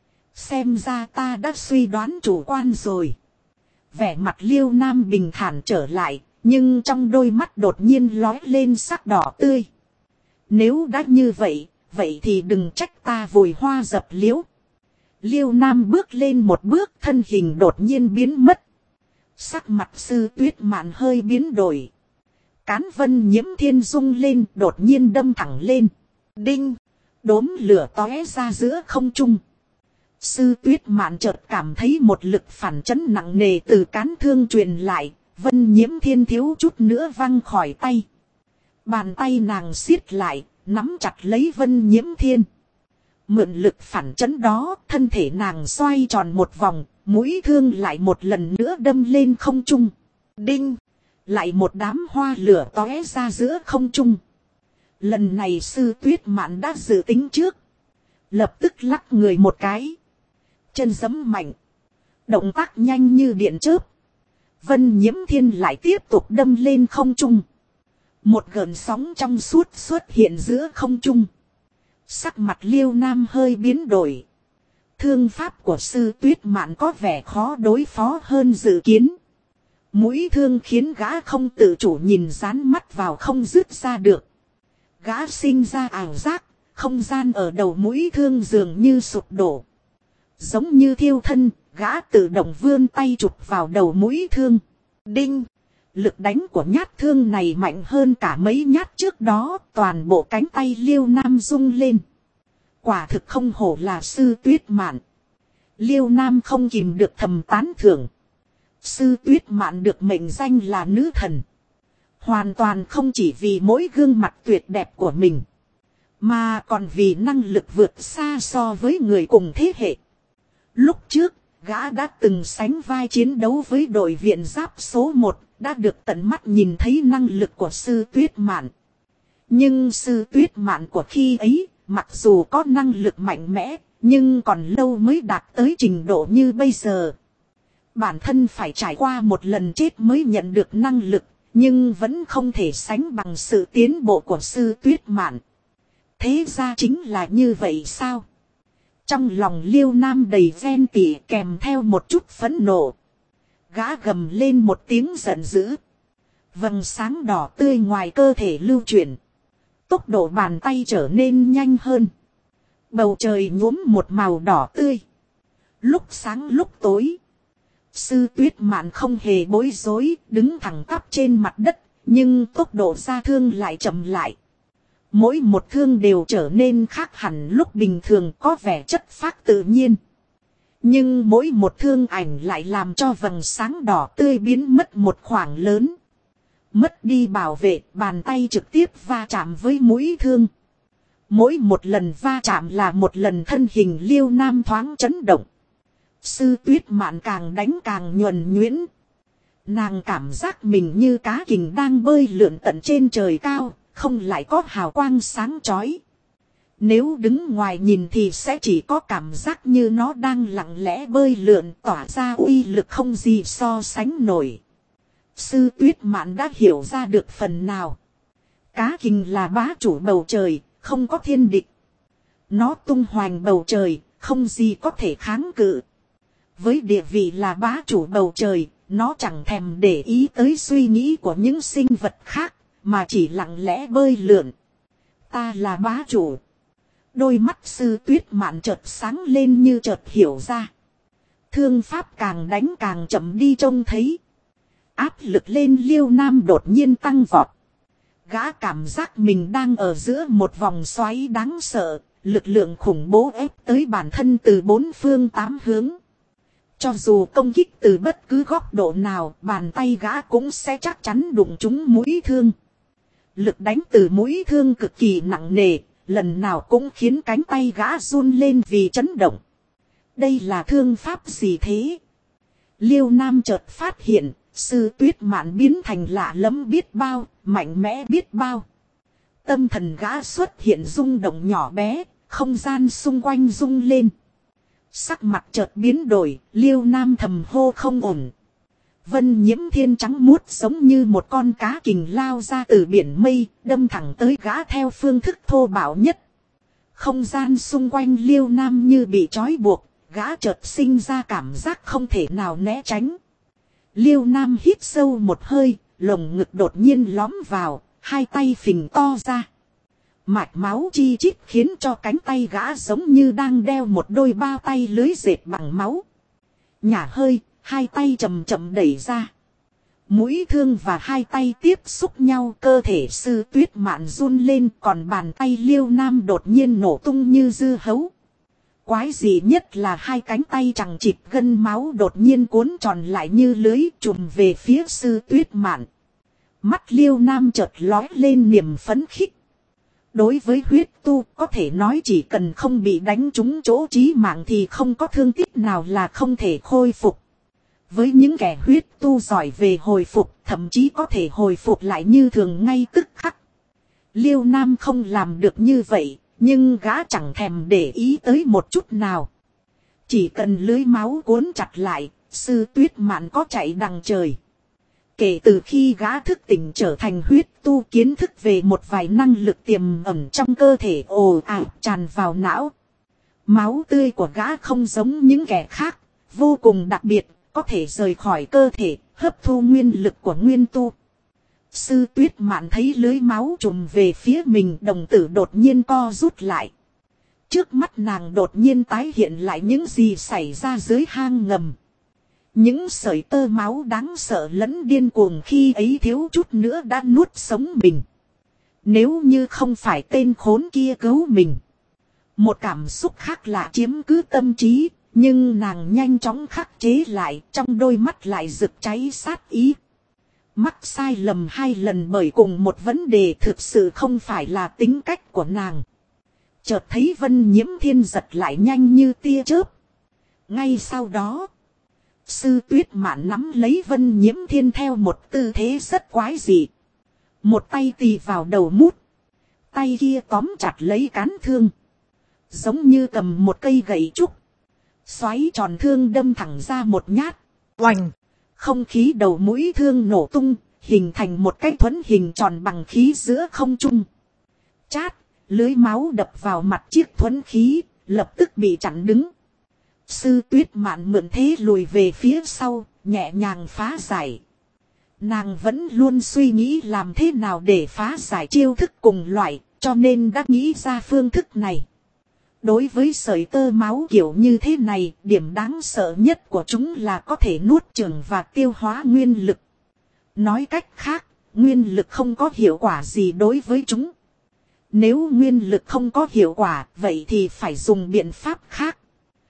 Speaker 1: Xem ra ta đã suy đoán chủ quan rồi. Vẻ mặt Liêu Nam bình thản trở lại, nhưng trong đôi mắt đột nhiên lóe lên sắc đỏ tươi. Nếu đã như vậy, vậy thì đừng trách ta vùi hoa dập liễu. Liêu Nam bước lên một bước, thân hình đột nhiên biến mất. Sắc mặt Sư Tuyết Mạn hơi biến đổi. Cán Vân Nhiễm Thiên rung lên, đột nhiên đâm thẳng lên. Đinh! Đốm lửa tóe ra giữa không trung. Sư Tuyết Mạn chợt cảm thấy một lực phản chấn nặng nề từ cán thương truyền lại. Vân Nhiễm Thiên thiếu chút nữa văng khỏi tay. Bàn tay nàng siết lại, nắm chặt lấy Vân Nhiễm Thiên. Mượn lực phản chấn đó, thân thể nàng xoay tròn một vòng, mũi thương lại một lần nữa đâm lên không trung. Đinh! Lại một đám hoa lửa tóe ra giữa không trung. Lần này Sư Tuyết Mạn đã dự tính trước. Lập tức lắc người một cái. Chân giẫm mạnh. Động tác nhanh như điện chớp. Vân Nhiễm Thiên lại tiếp tục đâm lên không trung. Một gợn sóng trong suốt xuất hiện giữa không trung. Sắc mặt Liêu Nam hơi biến đổi. Thương pháp của Sư Tuyết Mạn có vẻ khó đối phó hơn dự kiến. Mũi thương khiến gã không tự chủ nhìn dán mắt vào không dứt ra được. Gã sinh ra ảo giác, không gian ở đầu mũi thương dường như sụp đổ. Giống như thiêu thân, gã tự động vươn tay chụp vào đầu mũi thương. Đinh! Lực đánh của nhát thương này mạnh hơn cả mấy nhát trước đó, toàn bộ cánh tay Liêu Nam rung lên. Quả thực không hổ là Sư Tuyết Mạn. Liêu Nam không kìm được thầm tán thưởng. Sư Tuyết Mạn được mệnh danh là nữ thần. Hoàn toàn không chỉ vì mỗi gương mặt tuyệt đẹp của mình, mà còn vì năng lực vượt xa so với người cùng thế hệ. Lúc trước, gã đã từng sánh vai chiến đấu với đội viện giáp số 1, đã được tận mắt nhìn thấy năng lực của Sư Tuyết Mạn. Nhưng Sư Tuyết Mạn của khi ấy, mặc dù có năng lực mạnh mẽ, nhưng còn lâu mới đạt tới trình độ như bây giờ. Bản thân phải trải qua một lần chết mới nhận được năng lực, nhưng vẫn không thể sánh bằng sự tiến bộ của Sư Tuyết Mạn. Thế ra chính là như vậy sao? Trong lòng Liêu Nam đầy ghen tị kèm theo một chút phẫn nộ. Gã gầm lên một tiếng giận dữ. Vầng sáng đỏ tươi ngoài cơ thể lưu chuyển. Tốc độ bàn tay trở nên nhanh hơn. Bầu trời nhuốm một màu đỏ tươi. Lúc sáng lúc tối. Sư Tuyết Mạn không hề bối rối, đứng thẳng tắp trên mặt đất, nhưng tốc độ ra thương lại chậm lại. Mỗi một thương đều trở nên khác hẳn lúc bình thường, có vẻ chất phác tự nhiên. Nhưng mỗi một thương ảnh lại làm cho vầng sáng đỏ tươi biến mất một khoảng lớn. Mất đi bảo vệ, bàn tay trực tiếp va chạm với mũi thương. Mỗi một lần va chạm là một lần thân hình Liêu Nam thoáng chấn động. Sư Tuyết Mạn càng đánh càng nhuần nhuyễn. Nàng cảm giác mình như cá kình đang bơi lượn tận trên trời cao, không lại có hào quang sáng chói. Nếu đứng ngoài nhìn thì sẽ chỉ có cảm giác như nó đang lặng lẽ bơi lượn, tỏa ra uy lực không gì so sánh nổi. Sư Tuyết Mạn đã hiểu ra được phần nào. Cá kình là bá chủ bầu trời, không có thiên địch. Nó tung hoành bầu trời, không gì có thể kháng cự. Với địa vị là bá chủ bầu trời, nó chẳng thèm để ý tới suy nghĩ của những sinh vật khác, mà chỉ lặng lẽ bơi lượn. Ta là bá chủ. Đôi mắt Sư Tuyết Mạn chợt sáng lên như chợt hiểu ra. Thương pháp càng đánh càng chậm đi trông thấy. Áp lực lên Liêu Nam đột nhiên tăng vọt. Gã cảm giác mình đang ở giữa một vòng xoáy đáng sợ, lực lượng khủng bố ép tới bản thân từ bốn phương tám hướng. Cho dù công kích từ bất cứ góc độ nào, bàn tay gã cũng sẽ chắc chắn đụng trúng mũi thương. Lực đánh từ mũi thương cực kỳ nặng nề, lần nào cũng khiến cánh tay gã run lên vì chấn động. Đây là thương pháp gì thế? Liêu Nam chợt phát hiện, Sư Tuyết Mạn biến thành lạ lẫm biết bao, mạnh mẽ biết bao. Tâm thần gã xuất hiện rung động nhỏ bé, không gian xung quanh rung lên. Sắc mặt chợt biến đổi, Liêu Nam thầm hô không ổn. Vân Nhiễm Thiên trắng muốt giống như một con cá kình lao ra từ biển mây, đâm thẳng tới gã theo phương thức thô bạo nhất. Không gian xung quanh Liêu Nam như bị trói buộc, gã chợt sinh ra cảm giác không thể nào né tránh. Liêu Nam hít sâu một hơi, lồng ngực đột nhiên lõm vào, hai tay phình to ra. Mạch máu chi chít khiến cho cánh tay gã giống như đang đeo một đôi bao tay lưới dệt bằng máu. Nhả hơi, hai tay chậm chậm đẩy ra. Mũi thương và hai tay tiếp xúc nhau, cơ thể Sư Tuyết Mạn run lên, còn bàn tay Liêu Nam đột nhiên nổ tung như dưa hấu. Quái dị nhất là hai cánh tay chằng chịt gân máu đột nhiên cuốn tròn lại như lưới trùm về phía Sư Tuyết Mạn. Mắt Liêu Nam chợt lóe lên niềm phấn khích. Đối với huyết tu có thể nói chỉ cần không bị đánh trúng chỗ chí mạng thì không có thương tích nào là không thể khôi phục. Với những kẻ huyết tu giỏi về hồi phục, thậm chí có thể hồi phục lại như thường ngay tức khắc. Liêu Nam không làm được như vậy, nhưng gã chẳng thèm để ý tới một chút nào. Chỉ cần lưới máu cuốn chặt lại, Sư Tuyết Mạn có chạy đằng trời. Kể từ khi gã thức tỉnh trở thành huyết tu, kiến thức về một vài năng lực tiềm ẩn trong cơ thể ồ ạt tràn vào não. Máu tươi của gã không giống những kẻ khác, vô cùng đặc biệt, có thể rời khỏi cơ thể, hấp thu nguyên lực của nguyên tu. Sư Tuyết Mạn thấy lưới máu trùm về phía mình, đồng tử đột nhiên co rút lại. Trước mắt nàng đột nhiên tái hiện lại những gì xảy ra dưới hang ngầm. Những sợi tơ máu đáng sợ lẫn điên cuồng khi ấy thiếu chút nữa đã nuốt sống mình. Nếu như không phải tên khốn kia cứu mình. Một cảm xúc khác lạ chiếm cứ tâm trí, nhưng nàng nhanh chóng khắc chế lại, trong đôi mắt lại rực cháy sát ý. Mắc sai lầm 2 lần bởi cùng một vấn đề thực sự không phải là tính cách của nàng. Chợt thấy Vân Nhiễm Thiên giật lại nhanh như tia chớp. Ngay sau đó, Sư Tuyết Mạn nắm lấy Vân Nhiễm Thiên theo một tư thế rất quái dị. Một tay tì vào đầu mút, tay kia tóm chặt lấy cán thương, giống như cầm một cây gậy trúc. Xoáy tròn thương đâm thẳng ra một nhát. Oành! Không khí đầu mũi thương nổ tung, hình thành một cái thuẫn hình tròn bằng khí giữa không trung. Chát! Lưới máu đập vào mặt chiếc thuẫn khí, lập tức bị chặn đứng. Sư Tuyết Mạn mượn thế lùi về phía sau, nhẹ nhàng phá giải. Nàng vẫn luôn suy nghĩ làm thế nào để phá giải chiêu thức cùng loại, cho nên đã nghĩ ra phương thức này. Đối với sợi tơ máu kiểu như thế này, điểm đáng sợ nhất của chúng là có thể nuốt chửng và tiêu hóa nguyên lực. Nói cách khác, nguyên lực không có hiệu quả gì đối với chúng. Nếu nguyên lực không có hiệu quả, vậy thì phải dùng biện pháp khác.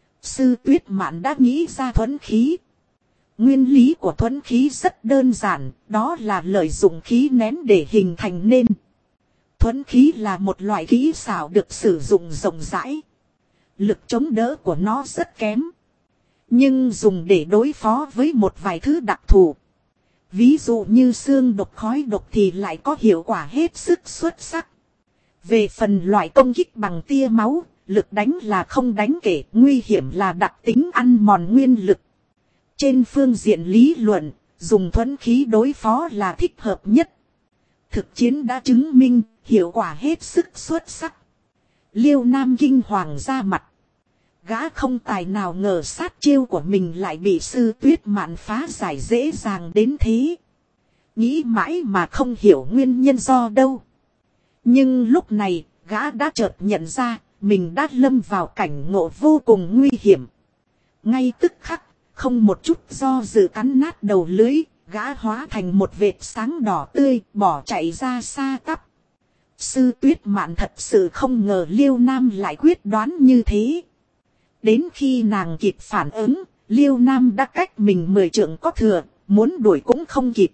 Speaker 1: Sư Tuyết Mạn đã nghĩ ra thuẫn khí. Nguyên lý của thuẫn khí rất đơn giản, đó là lợi dụng khí nén để hình thành nên. Thuẫn khí là một loại kỹ xảo được sử dụng rộng rãi. Lực chống đỡ của nó rất kém. Nhưng dùng để đối phó với một vài thứ đặc thù. Ví dụ như xương độc, khói độc thì lại có hiệu quả hết sức xuất sắc. Về phần loại công kích bằng tia máu, lực đánh là không đáng kể, nguy hiểm là đặc tính ăn mòn nguyên lực. Trên phương diện lý luận, dùng thuẫn khí đối phó là thích hợp nhất. Thực chiến đã chứng minh, hiệu quả hết sức xuất sắc. Liêu Nam kinh hoàng ra mặt. Gã không tài nào ngờ sát chiêu của mình lại bị Sư Tuyết Mạn phá giải dễ dàng đến thế. Nghĩ mãi mà không hiểu nguyên nhân do đâu. Nhưng lúc này, gã đã chợt nhận ra, mình đã lâm vào cảnh ngộ vô cùng nguy hiểm. Ngay tức khắc, không một chút do dự cắn nát đầu lưới, gã hóa thành một vệt sáng đỏ tươi, bỏ chạy ra xa tắp. Sư Tuyết Mạn thật sự không ngờ Liêu Nam lại quyết đoán như thế. Đến khi nàng kịp phản ứng, Liêu Nam đã cách mình 10 trượng có thừa, muốn đuổi cũng không kịp.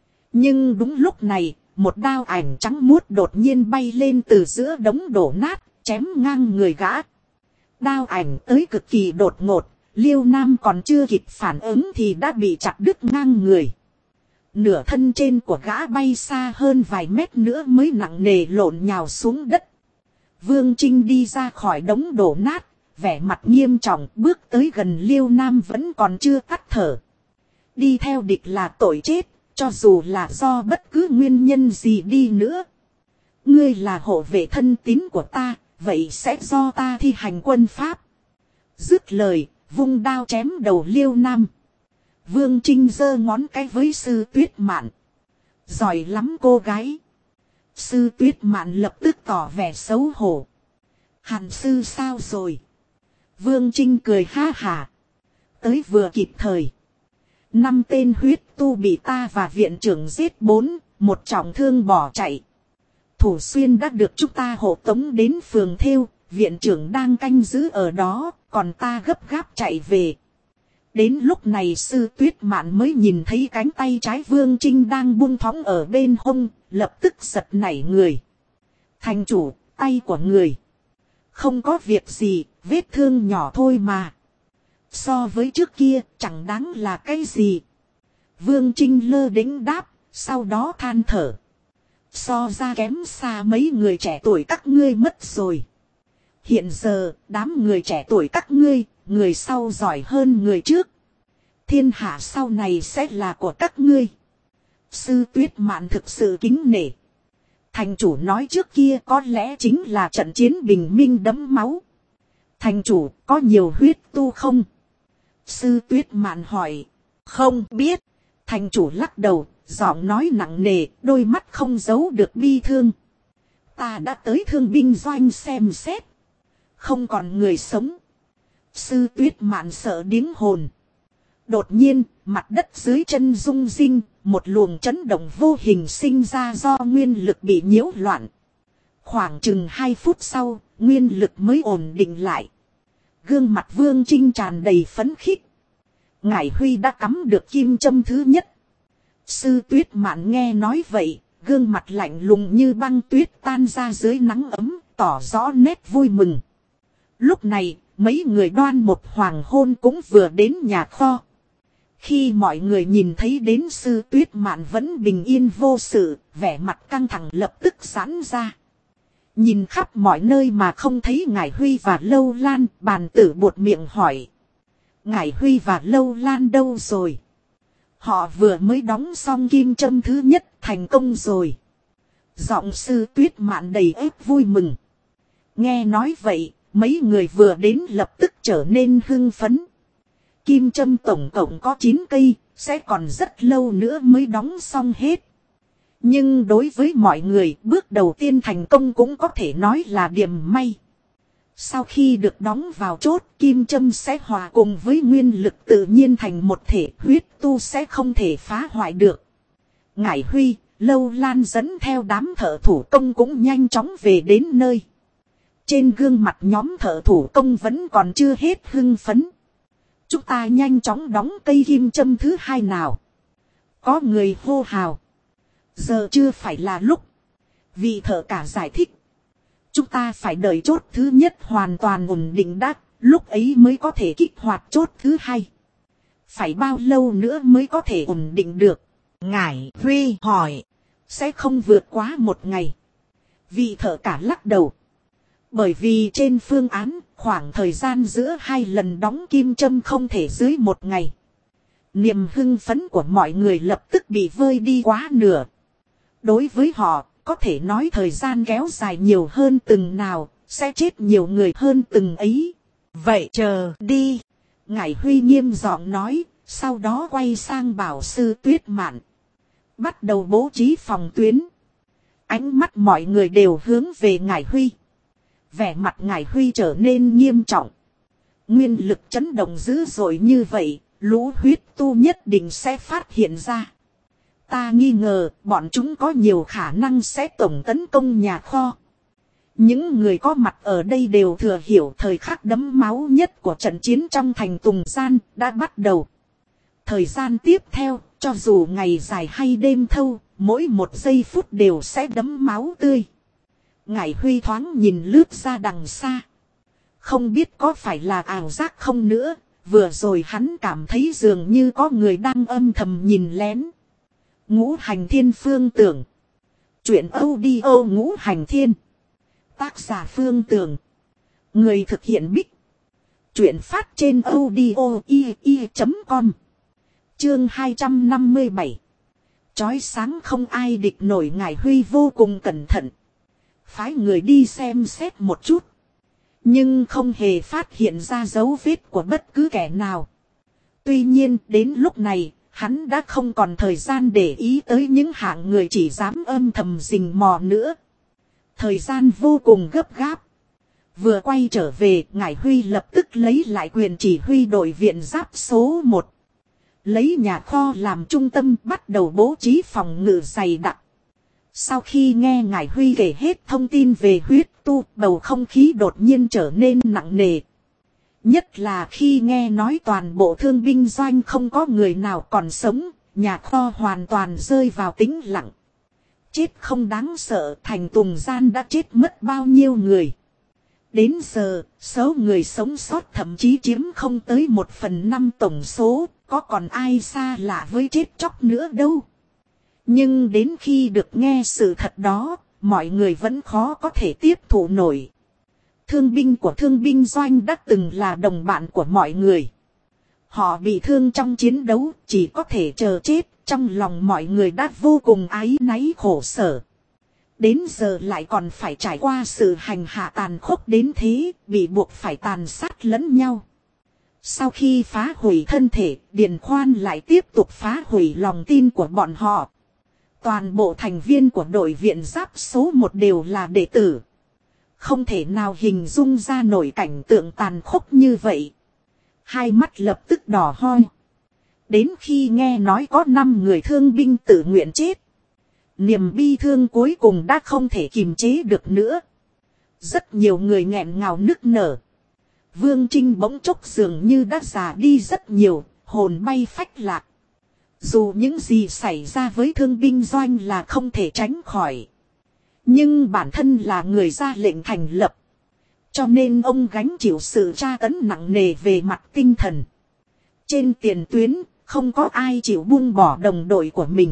Speaker 1: Nhưng đúng lúc này, một đao ảnh trắng muốt đột nhiên bay lên từ giữa đống đổ nát, chém ngang người gã. Đao ảnh tới cực kỳ đột ngột, Liêu Nam còn chưa kịp phản ứng thì đã bị chặt đứt ngang người. Nửa thân trên của gã bay xa hơn vài mét nữa mới nặng nề lộn nhào xuống đất. Vương Trinh đi ra khỏi đống đổ nát, vẻ mặt nghiêm trọng, bước tới gần Liêu Nam vẫn còn chưa tắt thở. Đi theo địch là tội chết, cho dù là do bất cứ nguyên nhân gì đi nữa. Ngươi là hộ vệ thân tín của ta, vậy sẽ do ta thi hành quân pháp. Dứt lời, vung đao chém đầu Liêu Nam. Vương Trinh giơ ngón cái với Sư Tuyết Mạn. Giỏi lắm cô gái. Sư Tuyết Mạn lập tức tỏ vẻ xấu hổ. Hàn sư sao rồi? Vương Trinh cười ha hả. Tới vừa kịp thời. 5 tên huyết tu bị ta và viện trưởng giết 4, một trọng thương bỏ chạy. Thủ Xuyên đã được chúng ta hộ tống đến phường Thêu, viện trưởng đang canh giữ ở đó, còn ta gấp gáp chạy về. Đến lúc này Sư Tuyết Mạn mới nhìn thấy cánh tay trái Vương Trinh đang buông thõng ở bên hông, lập tức giật nảy người. Thành chủ, tay của người. Không có việc gì, vết thương nhỏ thôi mà. So với trước kia, chẳng đáng là cái gì. Vương Trinh lơ đễnh đáp, sau đó than thở. So ra kém xa mấy người trẻ tuổi các ngươi mất rồi. Hiện giờ, đám người trẻ tuổi các ngươi, người sau giỏi hơn người trước. Thiên hạ sau này sẽ là của các ngươi. Sư Tuyết Mạn thực sự kính nể. Thành chủ nói trước kia có lẽ chính là trận chiến bình minh đẫm máu. Thành chủ có nhiều huyết tu không? Sư Tuyết Mạn hỏi. Không biết. Thành chủ lắc đầu, giọng nói nặng nề, đôi mắt không giấu được bi thương. Ta đã tới thương binh doanh xem xét. Không còn người sống. Sư Tuyết Mạn sợ điếng hồn. Đột nhiên, mặt đất dưới chân rung rinh, một luồng chấn động vô hình sinh ra do nguyên lực bị nhiễu loạn. Khoảng chừng 2 phút sau, nguyên lực mới ổn định lại. Gương mặt Vương Trinh tràn đầy phấn khích. Ngải Huy đã cắm được kim châm thứ nhất. Sư Tuyết Mạn nghe nói vậy, gương mặt lạnh lùng như băng tuyết tan ra dưới nắng ấm, tỏ rõ nét vui mừng. Lúc này, mấy người Đoan một hoàng hôn cũng vừa đến nhà kho. Khi mọi người nhìn thấy đến Sư Tuyết Mạn vẫn bình yên vô sự, vẻ mặt căng thẳng lập tức giãn ra. Nhìn khắp mọi nơi mà không thấy Ngải Huy và Lâu Lan, bàn tử buột miệng hỏi. Ngải Huy và Lâu Lan đâu rồi? Họ vừa mới đóng xong kim châm thứ nhất, thành công rồi. Giọng Sư Tuyết Mạn đầy ép vui mừng. Nghe nói vậy, mấy người vừa đến lập tức trở nên hưng phấn. Kim châm tổng cộng có 9 cây, sẽ còn rất lâu nữa mới đóng xong hết. Nhưng đối với mọi người, bước đầu tiên thành công cũng có thể nói là điểm may. Sau khi được đóng vào chốt, kim châm sẽ hòa cùng với nguyên lực tự nhiên thành một thể, huyết tu sẽ không thể phá hoại được. Ngải Huy, Lâu Lan dẫn theo đám thợ thủ công cũng nhanh chóng về đến nơi. Trên gương mặt nhóm thợ thủ công vẫn còn chưa hết hưng phấn. Chúng ta nhanh chóng đóng cây kim châm thứ hai nào. Có người hô hào. Giờ chưa phải là lúc. Vị thợ cả giải thích. Chúng ta phải đợi chốt thứ nhất hoàn toàn ổn định đã, lúc ấy mới có thể kích hoạt chốt thứ hai. Phải bao lâu nữa mới có thể ổn định được? Ngải Huy hỏi. Sẽ không vượt quá một ngày. Vị thợ cả lắc đầu. Bởi vì trên phương án, khoảng thời gian giữa hai lần đóng kim châm không thể dưới một ngày. Niềm hưng phấn của mọi người lập tức bị vơi đi quá nửa. Đối với họ, có thể nói thời gian kéo dài nhiều hơn từng nào, sẽ chết nhiều người hơn từng ấy. Vậy chờ đi. Ngải Huy nghiêm giọng nói, sau đó quay sang bảo sư Tuyết Mạn. Bắt đầu bố trí phòng tuyến. Ánh mắt mọi người đều hướng về Ngải Huy. Vẻ mặt Ngải Huy trở nên nghiêm trọng. Nguyên lực chấn động dữ dội như vậy, lũ huyết tu nhất định sẽ phát hiện ra. Ta nghi ngờ bọn chúng có nhiều khả năng sẽ tổng tấn công nhà kho. Những người có mặt ở đây đều thừa hiểu thời khắc đẫm máu nhất của trận chiến trong thành Tùng Gian đã bắt đầu. Thời gian tiếp theo, cho dù ngày dài hay đêm thâu, mỗi một giây phút đều sẽ đẫm máu tươi. Ngải Huy thoáng nhìn lướt ra đằng xa. Không biết có phải là ảo giác không nữa, vừa rồi hắn cảm thấy dường như có người đang âm thầm nhìn lén. Ngũ Hành Thiên Phương Tưởng. Chuyện audio Ngũ Hành Thiên. Tác giả Phương Tưởng. Người thực hiện Bích. Chuyện phát trên audio.com. Chương 257. Chói sáng không ai địch nổi. Ngải Huy vô cùng cẩn thận. Phái người đi xem xét một chút. Nhưng không hề phát hiện ra dấu vết của bất cứ kẻ nào. Tuy nhiên đến lúc này, hắn đã không còn thời gian để ý tới những hạng người chỉ dám âm thầm rình mò nữa. Thời gian vô cùng gấp gáp. Vừa quay trở về, Ngải Huy lập tức lấy lại quyền chỉ huy đội viện giáp số 1. Lấy nhà kho làm trung tâm bắt đầu bố trí phòng ngự dày đặc. Sau khi nghe Ngải Huy kể hết thông tin về huyết tu, bầu không khí đột nhiên trở nên nặng nề. Nhất là khi nghe nói toàn bộ thương binh doanh không có người nào còn sống, nhà kho hoàn toàn rơi vào tĩnh lặng. Chết không đáng sợ, thành Tùng Gian đã chết mất bao nhiêu người. Đến giờ, số người sống sót thậm chí chiếm không tới 1/5 tổng số, có còn ai xa lạ với chết chóc nữa đâu. Nhưng đến khi được nghe sự thật đó, mọi người vẫn khó có thể tiếp thụ nổi. Thương binh của thương binh doanh đã từng là đồng bạn của mọi người. Họ bị thương trong chiến đấu, chỉ có thể chờ chết, trong lòng mọi người đã vô cùng áy náy khổ sở. Đến giờ lại còn phải trải qua sự hành hạ tàn khốc đến thế, bị buộc phải tàn sát lẫn nhau. Sau khi phá hủy thân thể, Điền Khoan lại tiếp tục phá hủy lòng tin của bọn họ. Toàn bộ thành viên của đội viện giáp số 1 đều là đệ tử. Không thể nào hình dung ra nổi cảnh tượng tàn khốc như vậy. Hai mắt lập tức đỏ hoe. Đến khi nghe nói có 5 người thương binh tự nguyện chết, niềm bi thương cuối cùng đã không thể kiềm chế được nữa. Rất nhiều người nghẹn ngào nức nở. Vương Trinh bỗng chốc dường như đã già đi rất nhiều, hồn bay phách lạc. Dù những gì xảy ra với thương binh doanh là không thể tránh khỏi. Nhưng bản thân là người ra lệnh thành lập. Cho nên ông gánh chịu sự tra tấn nặng nề về mặt tinh thần. Trên tiền tuyến, không có ai chịu buông bỏ đồng đội của mình.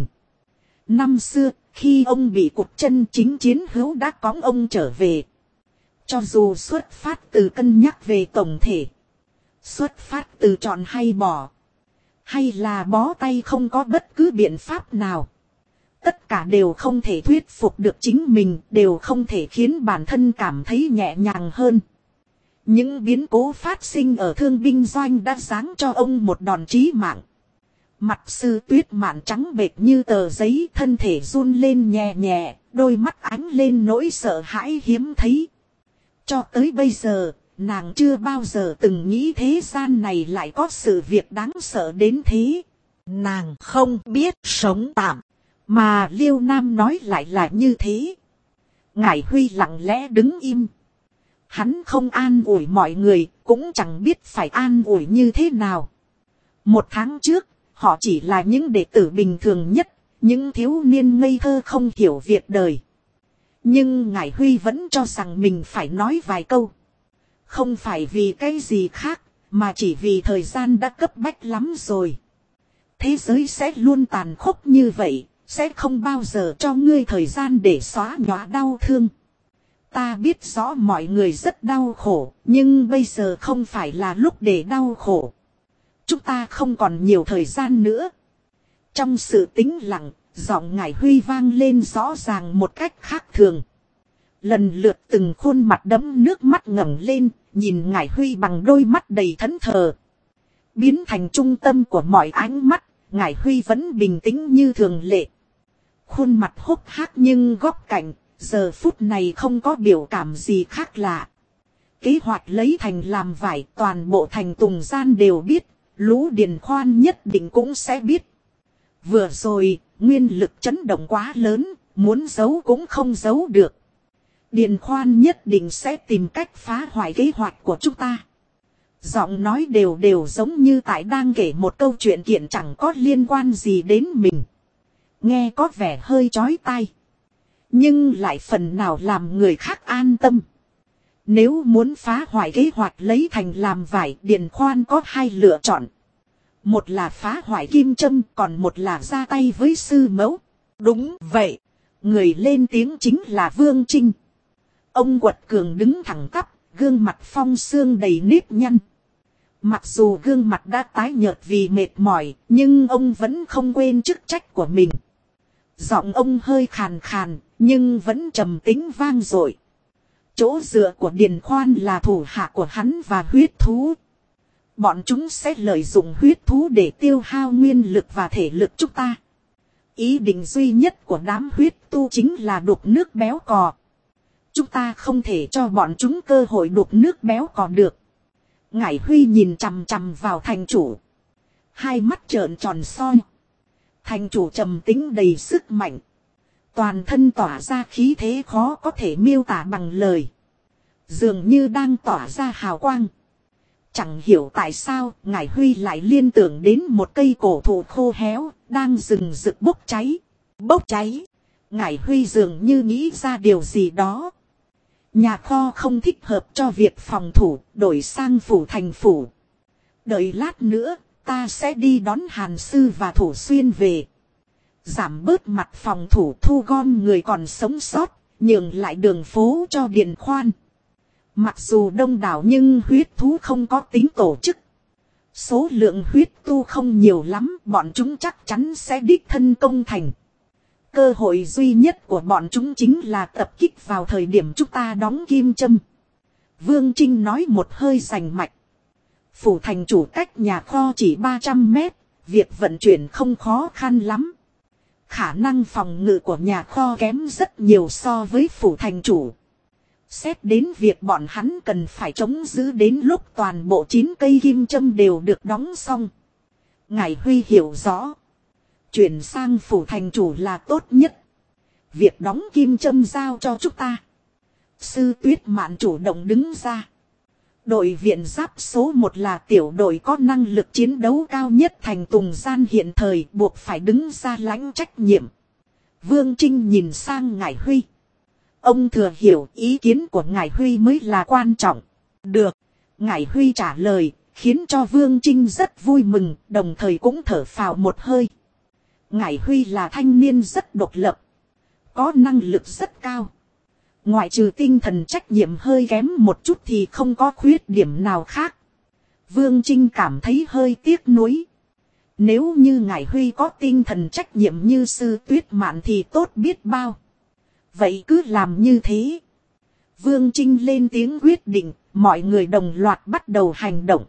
Speaker 1: Năm xưa, khi ông bị cụt chân, chính chiến hữu đã cõng ông trở về. Cho dù xuất phát từ cân nhắc về tổng thể, xuất phát từ chọn hay bỏ, hay là bó tay không có bất cứ biện pháp nào. Tất cả đều không thể thuyết phục được chính mình, đều không thể khiến bản thân cảm thấy nhẹ nhàng hơn. Những biến cố phát sinh ở thương binh doanh đã giáng cho ông một đòn chí mạng. Mặt sư Tuyết Mạn trắng bệch như tờ giấy, thân thể run lên nhẹ nhẹ, đôi mắt ánh lên nỗi sợ hãi hiếm thấy. Cho tới bây giờ, nàng chưa bao giờ từng nghĩ thế gian này lại có sự việc đáng sợ đến thế. Nàng không biết sống tạm, mà Liêu Nam nói lại là như thế. Ngải Huy lặng lẽ đứng im. Hắn không an ủi mọi người, cũng chẳng biết phải an ủi như thế nào. 1 tháng trước, họ chỉ là những đệ tử bình thường nhất, những thiếu niên ngây thơ không hiểu việc đời. Nhưng Ngải Huy vẫn cho rằng mình phải nói vài câu. Không phải vì cái gì khác, mà chỉ vì thời gian đã cấp bách lắm rồi. Thế giới sẽ luôn tàn khốc như vậy, sẽ không bao giờ cho ngươi thời gian để xóa nhòa đau thương. Ta biết rõ mọi người rất đau khổ, nhưng bây giờ không phải là lúc để đau khổ. Chúng ta không còn nhiều thời gian nữa. Trong sự tĩnh lặng, giọng Ngải Huy vang lên rõ ràng một cách khác thường. Lần lượt từng khuôn mặt đẫm nước mắt ngẩng lên, nhìn Ngải Huy bằng đôi mắt đầy thẫn thờ. Biến thành trung tâm của mọi ánh mắt, Ngải Huy vẫn bình tĩnh như thường lệ. Khuôn mặt hốc hác nhưng góc cạnh, giờ phút này không có biểu cảm gì khác lạ. Kế hoạch lấy thành làm vải, toàn bộ thành Tùng Gian đều biết, lũ Điền Khoan nhất định cũng sẽ biết. Vừa rồi, nguyên lực chấn động quá lớn, muốn giấu cũng không giấu được. Điền Khoan nhất định sẽ tìm cách phá hoại kế hoạch của chúng ta. Giọng nói đều giống như tại đang kể một câu chuyện kiện chẳng có liên quan gì đến mình. Nghe có vẻ hơi chói tai, nhưng lại phần nào làm người khác an tâm. Nếu muốn phá hoại kế hoạch lấy thành làm vải, Điền Khoan có 2 lựa chọn. Một là phá hoại kim châm, còn một là ra tay với sư mẫu. Đúng vậy, người lên tiếng chính là Vương Trinh. Ông quật cường đứng thẳng tắp, gương mặt phong xương đầy nếp nhăn. Mặc dù gương mặt đã tái nhợt vì mệt mỏi, nhưng ông vẫn không quên chức trách của mình. Giọng ông hơi khàn khàn, nhưng vẫn trầm tĩnh vang dội. Chỗ dựa của Điền Khoan là thủ hạ của hắn và huyết thú. Bọn chúng sẽ lợi dụng huyết thú để tiêu hao nguyên lực và thể lực chúng ta. Ý định duy nhất của đám huyết tu chính là đục nước béo cò. Chúng ta không thể cho bọn chúng cơ hội đục nước béo cò được. Ngải Huy nhìn chằm chằm vào thành chủ. 2 mắt trợn tròn soi. Thành chủ trầm tĩnh đầy sức mạnh. Toàn thân tỏa ra khí thế khó có thể miêu tả bằng lời. Dường như đang tỏa ra hào quang. Chẳng hiểu tại sao Ngải Huy lại liên tưởng đến một cây cổ thụ khô héo, đang rừng rực bốc cháy. Bốc cháy. Ngải Huy dường như nghĩ ra điều gì đó. Nhà kho không thích hợp cho việc phòng thủ, đổi sang phủ thành phủ. Đợi lát nữa, ta sẽ đi đón Hàn Sư và Thủ Xuyên về. Giảm bớt mặt phòng thủ, thu gom người còn sống sót, nhường lại đường phố cho Điền Khoan. Mặc dù đông đảo nhưng huyết thú không có tính tổ chức. Số lượng huyết tu không nhiều lắm, bọn chúng chắc chắn sẽ đích thân công thành. Cơ hội duy nhất của bọn chúng chính là tập kích vào thời điểm chúng ta đóng kim châm. Vương Trinh nói một hơi rành mạch. Phủ thành chủ cách nhà kho chỉ 300 mét, việc vận chuyển không khó khăn lắm. Khả năng phòng ngự của nhà kho kém rất nhiều so với phủ thành chủ. Xét đến việc bọn hắn cần phải chống giữ đến lúc toàn bộ 9 cây kim châm đều được đóng xong. Ngải Huy hiểu rõ. Chuyển sang phủ thành chủ là tốt nhất. Việc đóng kim châm giao cho chúng ta. Sư Tuyết Mạn chủ động đứng ra. Đội viện giáp số 1 là tiểu đội có năng lực chiến đấu cao nhất thành Tùng Gian hiện thời, buộc phải đứng ra lãnh trách nhiệm. Vương Trinh nhìn sang Ngải Huy. Ông thừa hiểu ý kiến của Ngải Huy mới là quan trọng. Được. Ngải Huy trả lời, khiến cho Vương Trinh rất vui mừng, đồng thời cũng thở phào một hơi. Ngải Huy là thanh niên rất độc lập. Có năng lực rất cao. Ngoại trừ tinh thần trách nhiệm hơi kém một chút thì không có khuyết điểm nào khác. Vương Trinh cảm thấy hơi tiếc nuối. Nếu như Ngải Huy có tinh thần trách nhiệm như Sư Tuyết Mạn thì tốt biết bao. Vậy cứ làm như thế. Vương Trinh lên tiếng quyết định, mọi người đồng loạt bắt đầu hành động.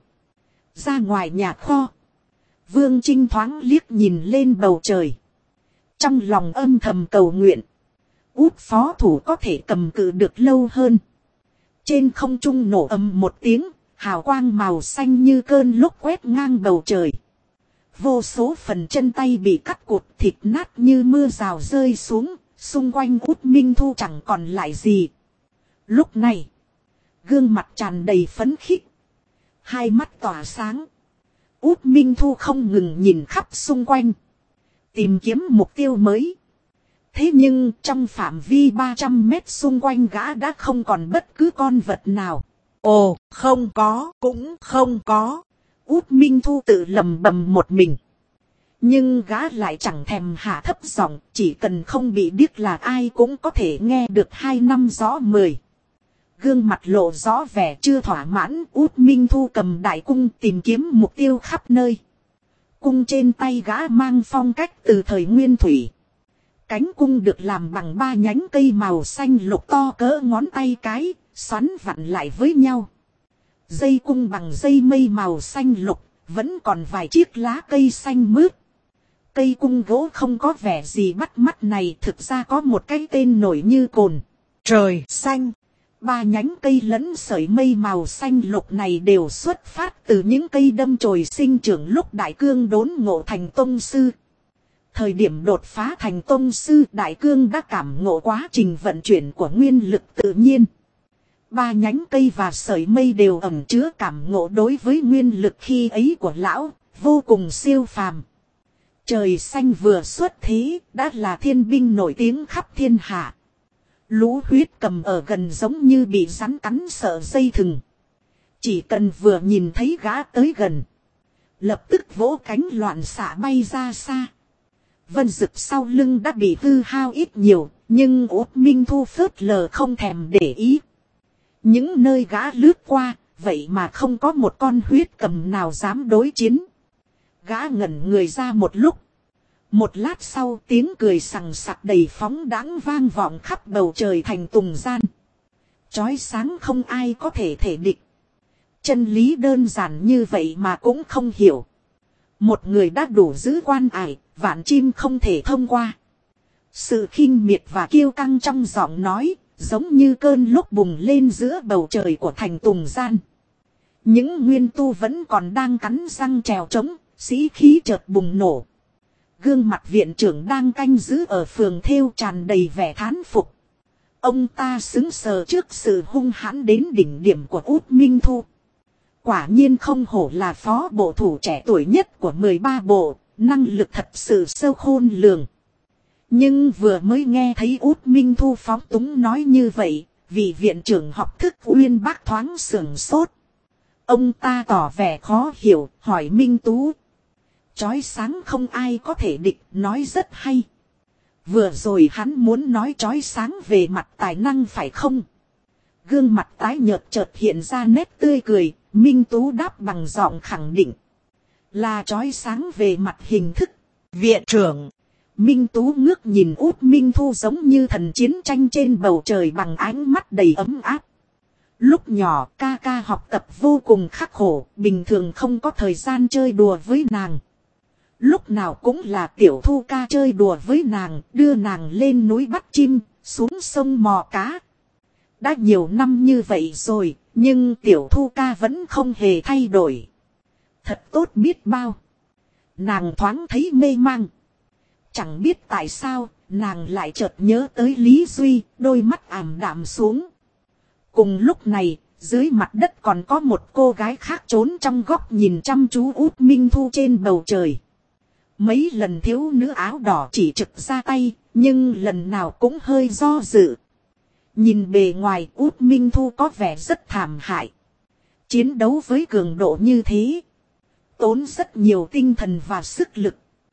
Speaker 1: Ra ngoài nhà kho. Vương Trinh thoáng liếc nhìn lên bầu trời. Trong lòng âm thầm cầu nguyện. Út phó thủ có thể cầm cự được lâu hơn. Trên không trung nổ ầm một tiếng, hào quang màu xanh như cơn lốc quét ngang bầu trời. Vô số phần chân tay bị cắt cụt, thịt nát như mưa rào rơi xuống, xung quanh Út Minh Thu chẳng còn lại gì. Lúc này, gương mặt tràn đầy phấn khích, hai mắt tỏa sáng. Út Minh Thu không ngừng nhìn khắp xung quanh, tìm kiếm mục tiêu mới. Thế nhưng trong phạm vi 300 mét xung quanh gã đã không còn bất cứ con vật nào. Ồ, không có, cũng không có. Út Minh Thu tự lầm bầm một mình. Nhưng gã lại chẳng thèm hạ thấp giọng, chỉ cần không bị điếc là ai cũng có thể nghe được 2 năm rõ 10. Gương mặt lộ rõ vẻ chưa thỏa mãn, Út Minh Thu cầm đại cung tìm kiếm mục tiêu khắp nơi. Cung trên tay gã mang phong cách từ thời Nguyên Thủy. Cánh cung được làm bằng 3 nhánh cây màu xanh lục to cỡ ngón tay cái, xoắn vặn lại với nhau. Dây cung bằng dây mây màu xanh lục, vẫn còn vài chiếc lá cây xanh mướt. Cây cung gỗ không có vẻ gì bắt mắt này thực ra có một cái tên nổi như cồn. Trời xanh. 3 nhánh cây lẫn sợi mây màu xanh lục này đều xuất phát từ những cây đâm chồi sinh trưởng lúc Đại Cương đốn ngộ thành tông sư. Thời điểm đột phá thành tông sư, Đại Cương đã cảm ngộ quá trình vận chuyển của nguyên lực tự nhiên. 3 nhánh cây và sợi mây đều ẩn chứa cảm ngộ đối với nguyên lực khi ấy của lão, vô cùng siêu phàm. Trời xanh vừa xuất thế, đã là thiên binh nổi tiếng khắp thiên hạ. Lũ huyết cầm ở gần giống như bị rắn cắn sợ dây thừng. Chỉ cần vừa nhìn thấy gã tới gần, lập tức vỗ cánh loạn xạ bay ra xa. Vân Dực sau lưng đã bị hư hao ít nhiều, nhưng Út Minh Thu phớt lờ không thèm để ý. Những nơi gã lướt qua, vậy mà không có một con huyết cầm nào dám đối chiến. Gã ngẩn người ra một lúc. Một lát sau tiếng cười sằng sặc đầy phóng đãng vang vọng khắp bầu trời thành tùng gian. Chói sáng không ai có thể thể địch. Chân lý đơn giản như vậy mà cũng không hiểu. Một người đã đủ giữ quan ải, vạn chim không thể thông qua. Sự khinh miệt và kiêu căng trong giọng nói, giống như cơn lốc bùng lên giữa bầu trời của thành tùng gian. Những nguyên tu vẫn còn đang cắn răng trèo trống, sĩ khí chợt bùng nổ. Gương mặt viện trưởng đang canh giữ ở phường thêu tràn đầy vẻ thán phục. Ông ta sững sờ trước sự hung hãn đến đỉnh điểm của Út Minh Thu. Quả nhiên không hổ là phó bộ thủ trẻ tuổi nhất của 13 bộ, năng lực thật sự sâu khôn lường. Nhưng vừa mới nghe thấy Út Minh Thu phóng túng nói như vậy, vị viện trưởng học thức uyên bác thoáng sửng sốt. Ông ta tỏ vẻ khó hiểu, hỏi Minh Tú. Chói sáng không ai có thể địch, nói rất hay. Vừa rồi hắn muốn nói chói sáng về mặt tài năng phải không? Gương mặt tái nhợt chợt hiện ra nét tươi cười, Minh Tú đáp bằng giọng khẳng định. Là chói sáng về mặt hình thức. Viện trưởng. Minh Tú ngước nhìn Út Minh Thu giống như thần chiến tranh trên bầu trời bằng ánh mắt đầy ấm áp. Lúc nhỏ ca ca học tập vô cùng khắc khổ, bình thường không có thời gian chơi đùa với nàng. Lúc nào cũng là Tiểu Thu ca chơi đùa với nàng, đưa nàng lên núi bắt chim, xuống sông mò cá. Đã nhiều năm như vậy rồi, nhưng Tiểu Thu ca vẫn không hề thay đổi. Thật tốt biết bao. Nàng thoáng thấy mê mang. Chẳng biết tại sao, nàng lại chợt nhớ tới Lý Duy, đôi mắt ảm đạm xuống. Cùng lúc này, dưới mặt đất còn có một cô gái khác trốn trong góc nhìn chăm chú Út Minh Thu trên bầu trời. Mấy lần thiếu nữ áo đỏ chỉ trực ra tay, nhưng lần nào cũng hơi do dự. Nhìn bề ngoài Út Minh Thu có vẻ rất thảm hại. Chiến đấu với cường độ như thế, tốn rất nhiều tinh thần và sức lực.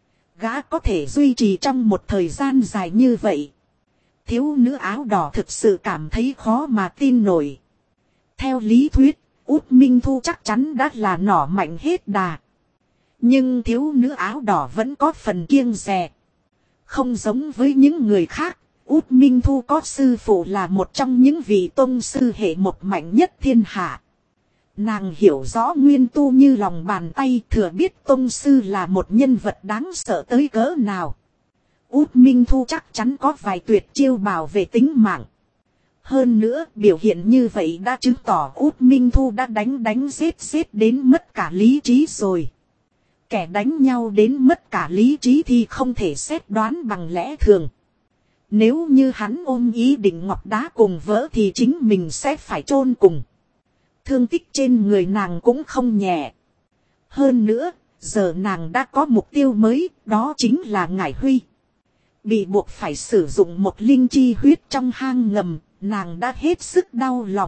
Speaker 1: Gã có thể duy trì trong một thời gian dài như vậy. Thiếu nữ áo đỏ thực sự cảm thấy khó mà tin nổi. Theo lý thuyết, Út Minh Thu chắc chắn đã là nỏ mạnh hết đà. Nhưng thiếu nữ áo đỏ vẫn có phần kiêng dè. Không giống với những người khác, Út Minh Thu có sư phụ là một trong những vị tông sư hệ một mạnh nhất thiên hạ. Nàng hiểu rõ nguyên tu như lòng bàn tay, thừa biết tông sư là một nhân vật đáng sợ tới cỡ nào. Út Minh Thu chắc chắn có vài tuyệt chiêu bảo vệ tính mạng. Hơn nữa biểu hiện như vậy đã chứng tỏ Út Minh Thu đã đánh giết đến mất cả lý trí rồi. Kẻ đánh nhau đến mất cả lý trí thì không thể xét đoán bằng lẽ thường. Nếu như hắn ôm ý định ngọc đá cùng vỡ thì chính mình sẽ phải chôn cùng. Thương tích trên người nàng cũng không nhẹ. Hơn nữa, giờ nàng đã có mục tiêu mới, đó chính là Ngải Huy. Bị buộc phải sử dụng một linh chi huyết trong hang ngầm, nàng đã hết sức đau lòng.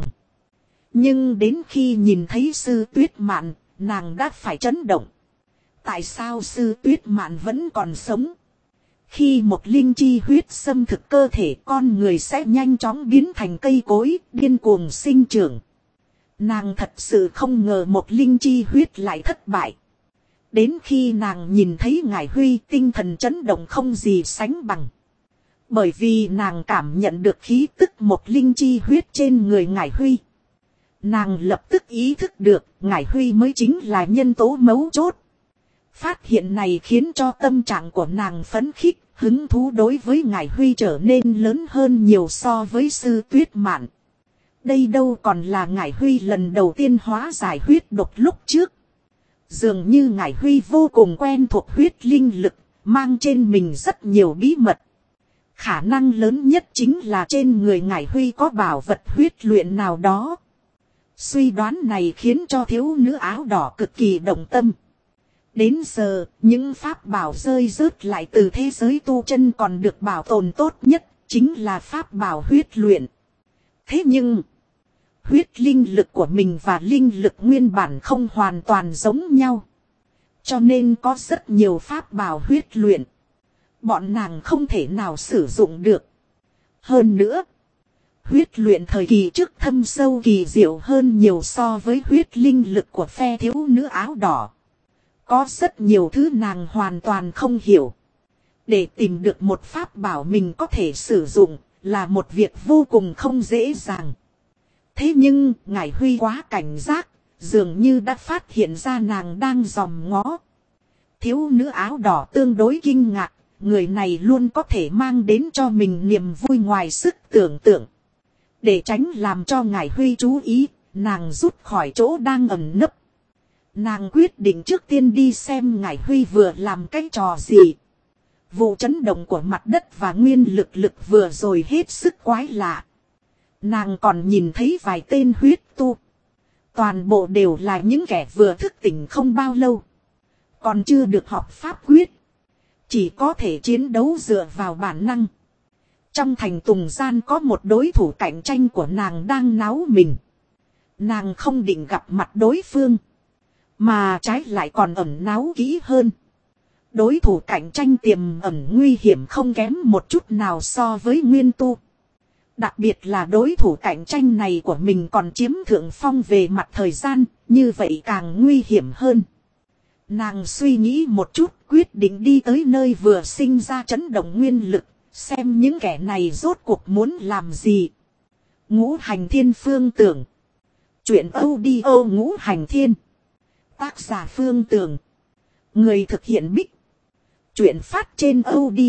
Speaker 1: Nhưng đến khi nhìn thấy Sư Tuyết Mạn, nàng đã phải chấn động. Tại sao Sư Tuyết Mạn vẫn còn sống? Khi một linh chi huyết xâm thực cơ thể, con người sẽ nhanh chóng biến thành cây cối, điên cuồng sinh trưởng. Nàng thật sự không ngờ một linh chi huyết lại thất bại. Đến khi nàng nhìn thấy Ngải Huy, tinh thần chấn động không gì sánh bằng. Bởi vì nàng cảm nhận được khí tức một linh chi huyết trên người Ngải Huy. Nàng lập tức ý thức được Ngải Huy mới chính là nhân tố mấu chốt. Phát hiện này khiến cho tâm trạng của nàng phấn khích, hứng thú đối với Ngải Huy trở nên lớn hơn nhiều so với Sư Tuyết Mạn. Đây đâu còn là Ngải Huy lần đầu tiên hóa giải huyết độc lúc trước. Dường như Ngải Huy vô cùng quen thuộc huyết linh lực, mang trên mình rất nhiều bí mật. Khả năng lớn nhất chính là trên người Ngải Huy có bảo vật huyết luyện nào đó. Suy đoán này khiến cho thiếu nữ áo đỏ cực kỳ động tâm. Đến giờ, những pháp bảo rơi rớt lại từ thế giới tu chân còn được bảo tồn tốt nhất, chính là pháp bảo huyết luyện. Thế nhưng, huyết linh lực của mình và linh lực nguyên bản không hoàn toàn giống nhau. Cho nên có rất nhiều pháp bảo huyết luyện. Bọn nàng không thể nào sử dụng được. Hơn nữa, huyết luyện thời kỳ trước thâm sâu kỳ diệu hơn nhiều so với huyết linh lực của phe thiếu nữ áo đỏ. Có rất nhiều thứ nàng hoàn toàn không hiểu. Để tìm được một pháp bảo mình có thể sử dụng là một việc vô cùng không dễ dàng. Thế nhưng, Ngải Huy quá cảnh giác, dường như đã phát hiện ra nàng đang dòm ngó. Thiếu nữ áo đỏ tương đối kinh ngạc, người này luôn có thể mang đến cho mình niềm vui ngoài sức tưởng tượng. Để tránh làm cho Ngải Huy chú ý, nàng rút khỏi chỗ đang ẩn nấp. Nàng quyết định trước tiên đi xem Ngải Huy vừa làm cái trò gì. Vụ chấn động của mặt đất và nguyên lực vừa rồi hết sức quái lạ. Nàng còn nhìn thấy vài tên huyết tu. Toàn bộ đều là những kẻ vừa thức tỉnh không bao lâu. Còn chưa được học pháp quyết. Chỉ có thể chiến đấu dựa vào bản năng. Trong thành Tùng Gian có một đối thủ cạnh tranh của nàng đang náo mình. Nàng không định gặp mặt đối phương. Mà trái lại còn ẩn náu kỹ hơn. Đối thủ cạnh tranh tiềm ẩn nguy hiểm không kém một chút nào so với nguyên tu. Đặc biệt là đối thủ cạnh tranh này của mình còn chiếm thượng phong về mặt thời gian, như vậy càng nguy hiểm hơn. Nàng suy nghĩ một chút, quyết định đi tới nơi vừa sinh ra chấn động nguyên lực, xem những kẻ này rốt cuộc muốn làm gì. Ngũ Hành Thiên Phương Tưởng. Chuyện audio Ngũ Hành Thiên. Tác giả Phương Tưởng. Người thực hiện Bích. Chuyện phát trên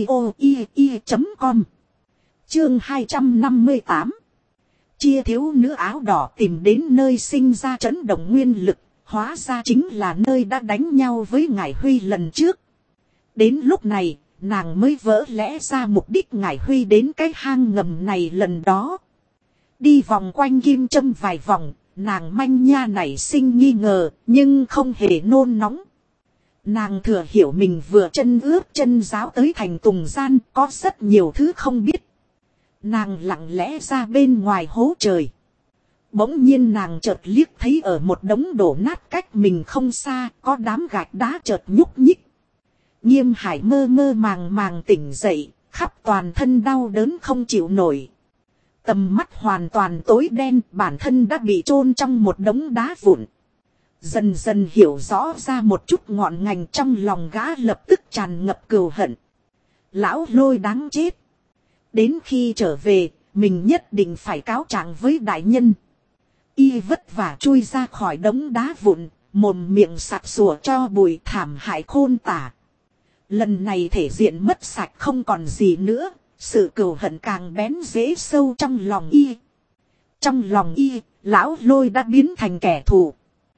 Speaker 1: audio.com. Chương 258. Chia thiếu nữ áo đỏ tìm đến nơi sinh ra chấn động nguyên lực, hóa ra chính là nơi đã đánh nhau với Ngải Huy lần trước. Đến lúc này, nàng mới vỡ lẽ ra mục đích Ngải Huy đến cái hang ngầm này lần đó. Đi vòng quanh kim châm vài vòng, nàng manh nha nảy sinh nghi ngờ, nhưng không hề nôn nóng. Nàng thừa hiểu mình vừa chân ướp chân giáo tới thành Tùng Gian, có rất nhiều thứ không biết. Nàng lặng lẽ ra bên ngoài hố trời. Bỗng nhiên nàng chợt liếc thấy ở một đống đổ nát cách mình không xa, có đám gạch đá chợt nhúc nhích. Nghiêm Hải mơ mơ màng màng tỉnh dậy, khắp toàn thân đau đớn không chịu nổi. Tầm mắt hoàn toàn tối đen, bản thân đã bị chôn trong một đống đá vụn. Dần dần hiểu rõ ra một chút ngọn ngành, trong lòng gã lập tức tràn ngập cừu hận. Lão Lôi đáng chết. Đến khi trở về, mình nhất định phải cáo trạng với đại nhân. Y vất vả chui ra khỏi đống đá vụn, mồm miệng sặc sủa cho bụi, thảm hại khôn tả. Lần này thể diện mất sạch không còn gì nữa, sự cừu hận càng bén rễ sâu trong lòng Y. Trong lòng y, lão Lôi đã biến thành kẻ thù.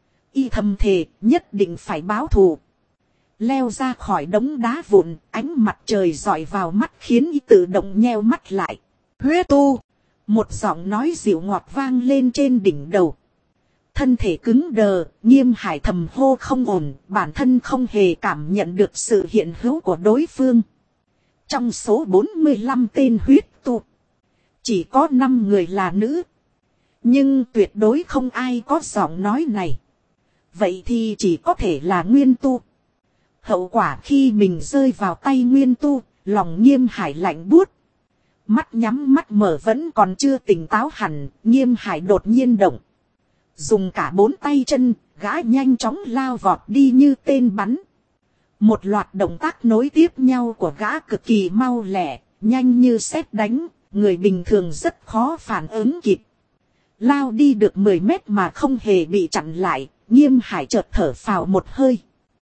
Speaker 1: Y thầm thề nhất định phải báo thù. Leo ra khỏi đống đá vụn, ánh mặt trời rọi vào mắt khiến y tự động nheo mắt lại. Huyết tu! Một giọng nói dịu ngọt vang lên trên đỉnh đầu. Thân thể cứng đờ, Nghiêm Hải thầm hô không ổn, bản thân không hề cảm nhận được sự hiện hữu của đối phương. Trong số 45 tên huyết tu, chỉ có 5 người là nữ. Nhưng tuyệt đối không ai có giọng nói này. Vậy thì chỉ có thể là nguyên tu. Hậu quả khi mình rơi vào tay nguyên tu, lòng Nghiêm Hải lạnh buốt. Mắt nhắm mắt mở vẫn còn chưa tỉnh táo hẳn, Nghiêm Hải đột nhiên động. Dùng cả 4 tay chân, gã nhanh chóng lao vọt đi như tên bắn. Một loạt động tác nối tiếp nhau của gã cực kỳ mau lẹ, nhanh như sét đánh, người bình thường rất khó phản ứng kịp. Lao đi được 10 mét mà không hề bị chặn lại, Nghiêm Hải chợt thở phào một hơi.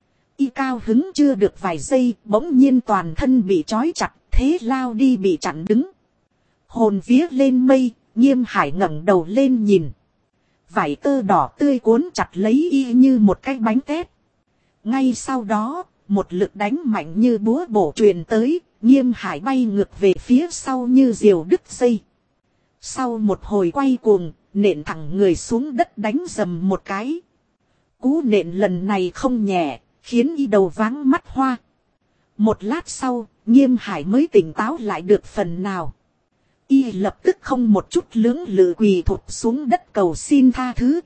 Speaker 1: Y cao hứng chưa được vài giây, bỗng nhiên toàn thân bị trói chặt, thế lao đi bị chặn đứng. Hồn vía lên mây, Nghiêm Hải ngẩng đầu lên nhìn. Vải tơ đỏ tươi cuốn chặt lấy y như một cái bánh tét. Ngay sau đó, một lực đánh mạnh như búa bổ truyền tới, Nghiêm Hải bay ngược về phía sau như diều đứt dây. Sau một hồi quay cuồng, nện thẳng người xuống đất đánh dầm một cái. Cú nện lần này không nhẹ, khiến y đầu váng mắt hoa. Một lát sau, Nghiêm Hải mới tỉnh táo lại được phần nào. Y lập tức không một chút lưỡng lự quỳ thụp xuống đất cầu xin tha thứ.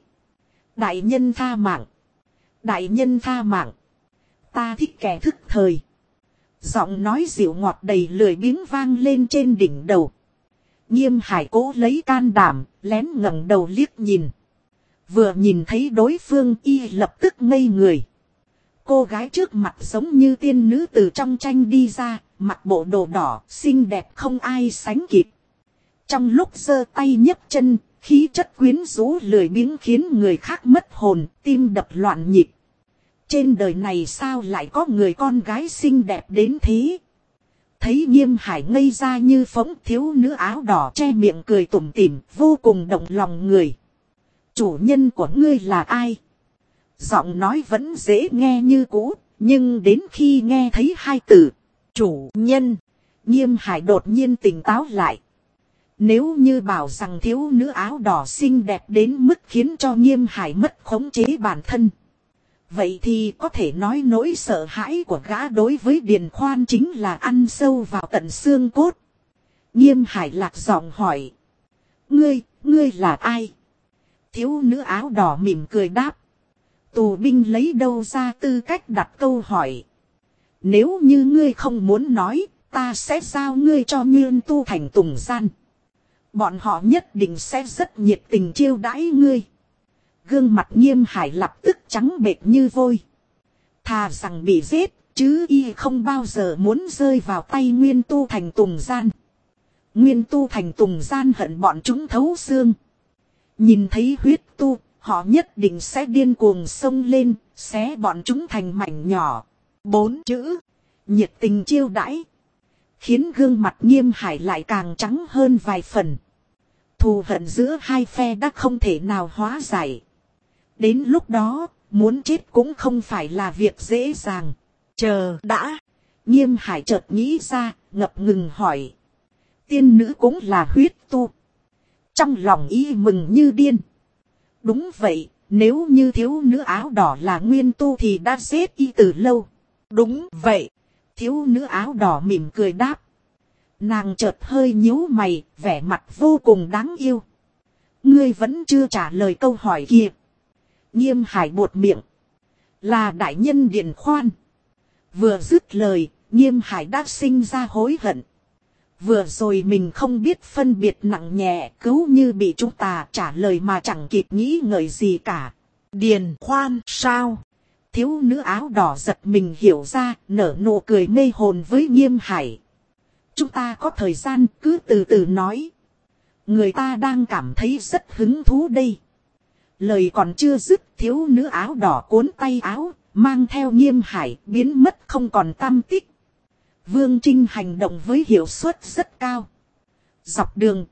Speaker 1: Đại nhân tha mạng. Đại nhân tha mạng. Ta thích kẻ thức thời. Giọng nói dịu ngọt đầy lười biếng vang lên trên đỉnh đầu. Nghiêm Hải cố lấy can đảm, lén ngẩng đầu liếc nhìn. Vừa nhìn thấy đối phương y lập tức ngây người. Cô gái trước mặt giống như tiên nữ từ trong tranh đi ra, mặc bộ đồ đỏ, xinh đẹp không ai sánh kịp. Trong lúc giơ tay nhấc chân, khí chất quyến rũ lười biếng khiến người khác mất hồn, tim đập loạn nhịp. Trên đời này sao lại có người con gái xinh đẹp đến thế? Thấy Nghiêm Hải ngây ra như phóng, thiếu nữ áo đỏ che miệng cười tủm tỉm, vô cùng động lòng người. Chủ nhân của ngươi là ai? Giọng nói vẫn dễ nghe như cũ, nhưng đến khi nghe thấy hai từ chủ nhân, Nghiêm Hải đột nhiên tỉnh táo lại. Nếu như bảo rằng thiếu nữ áo đỏ xinh đẹp đến mức khiến cho Nghiêm Hải mất khống chế bản thân, vậy thì có thể nói nỗi sợ hãi của gã đối với Điền Khoan chính là ăn sâu vào tận xương cốt. Nghiêm Hải lạc giọng hỏi. Ngươi là ai? Thiếu nữ áo đỏ mỉm cười đáp. Tù binh lấy đâu ra tư cách đặt câu hỏi. Nếu như ngươi không muốn nói, ta sẽ giao ngươi cho Nguyên Tu Thành Tùng Gian. Bọn họ nhất định sẽ rất nhiệt tình chiêu đãi ngươi. Gương mặt Nghiêm Hải lập tức trắng bệch như vôi. Thà rằng bị giết, chứ y không bao giờ muốn rơi vào tay Nguyên Tu Thành Tùng Gian. Nguyên Tu Thành Tùng Gian hận bọn chúng thấu xương. Nhìn thấy huyết tu, họ nhất định sẽ điên cuồng xông lên, xé bọn chúng thành mảnh nhỏ. 4 chữ, nhiệt tình chiêu đãi, khiến gương mặt Nghiêm Hải lại càng trắng hơn vài phần. Thù hận giữa hai phe đã không thể nào hóa giải. Đến lúc đó, muốn chết cũng không phải là việc dễ dàng. Chờ đã. Nghiêm Hải chợt nghĩ ra, ngập ngừng hỏi. Tiên nữ cũng là huyết tu. Trong lòng y mừng như điên. Đúng vậy, nếu như thiếu nữ áo đỏ là nguyên tu thì đã giết y từ lâu. Đúng vậy. Thiếu nữ áo đỏ mỉm cười đáp. Nàng chợt hơi nhíu mày, vẻ mặt vô cùng đáng yêu. Ngươi vẫn chưa trả lời câu hỏi kia. Nghiêm Hải buột miệng. Là đại nhân Điền Khoan. Vừa dứt lời, Nghiêm Hải đã sinh ra hối hận. Vừa rồi mình không biết phân biệt nặng nhẹ, cứu như bị chúng ta trả lời mà chẳng kịp nghĩ ngợi gì cả. Điền Khoan sao? Thiếu nữ áo đỏ giật mình hiểu ra, nở nụ cười mê hồn với Nghiêm Hải. Chúng ta có thời gian, cứ từ từ nói. Người ta đang cảm thấy rất hứng thú đây. Lời còn chưa dứt, thiếu nữ áo đỏ cuốn tay áo, mang theo Nghiêm Hải biến mất không còn tăm tích. Vương Trinh hành động với hiệu suất rất cao. Dọc đường,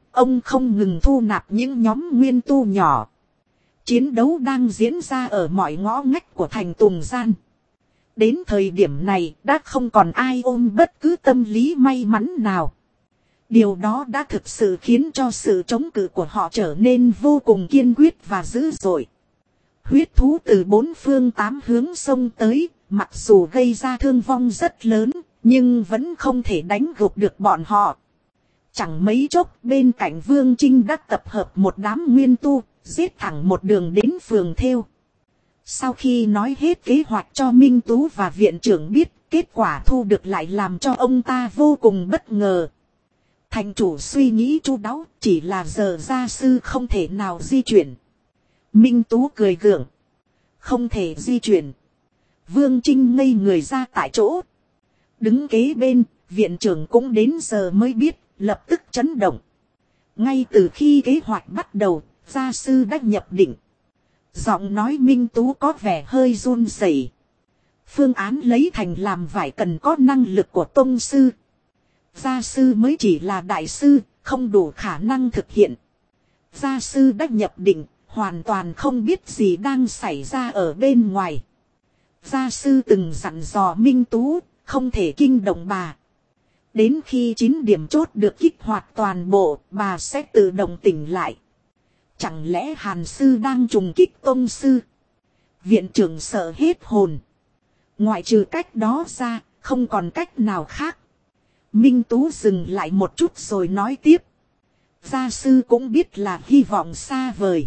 Speaker 1: ông không ngừng thu nạp những nhóm nguyên tu nhỏ. Chiến đấu đang diễn ra ở mọi ngõ ngách của thành Tùng Gian. Đến thời điểm này đã không còn ai ôm bất cứ tâm lý may mắn nào. Điều đó đã thực sự khiến cho sự chống cự của họ trở nên vô cùng kiên quyết và dữ dội. Huyết thú từ bốn phương tám hướng xông tới, mặc dù gây ra thương vong rất lớn, nhưng vẫn không thể đánh gục được bọn họ. Chẳng mấy chốc bên cạnh Vương Trinh đã tập hợp một đám nguyên tu, giết thẳng một đường đến phường Thêu. Sau khi nói hết kế hoạch cho Minh Tú và viện trưởng biết, kết quả thu được lại làm cho ông ta vô cùng bất ngờ. Thành chủ suy nghĩ chu đáo, chỉ là giờ gia sư không thể nào di chuyển. Minh Tú cười gượng. Không thể di chuyển. Vương Trinh ngây người ra tại chỗ. Đứng kế bên, viện trưởng cũng đến giờ mới biết, lập tức chấn động. Ngay từ khi kế hoạch bắt đầu, gia sư đã nhập định. Giọng nói Minh Tú có vẻ hơi run rẩy. Phương án lấy thành làm vải cần có năng lực của tông sư. Gia sư mới chỉ là đại sư, không đủ khả năng thực hiện. Gia sư đã nhập định, hoàn toàn không biết gì đang xảy ra ở bên ngoài. Gia sư từng dặn dò Minh Tú, không thể kinh động bà. Đến khi 9 điểm chốt được kích hoạt toàn bộ, bà sẽ tự động tỉnh lại. Chẳng lẽ Hàn sư đang trùng kích tông sư? Viện trưởng sợ hết hồn. Ngoại trừ cách đó ra, không còn cách nào khác. Minh Tú dừng lại một chút rồi nói tiếp. Gia sư cũng biết là hy vọng xa vời,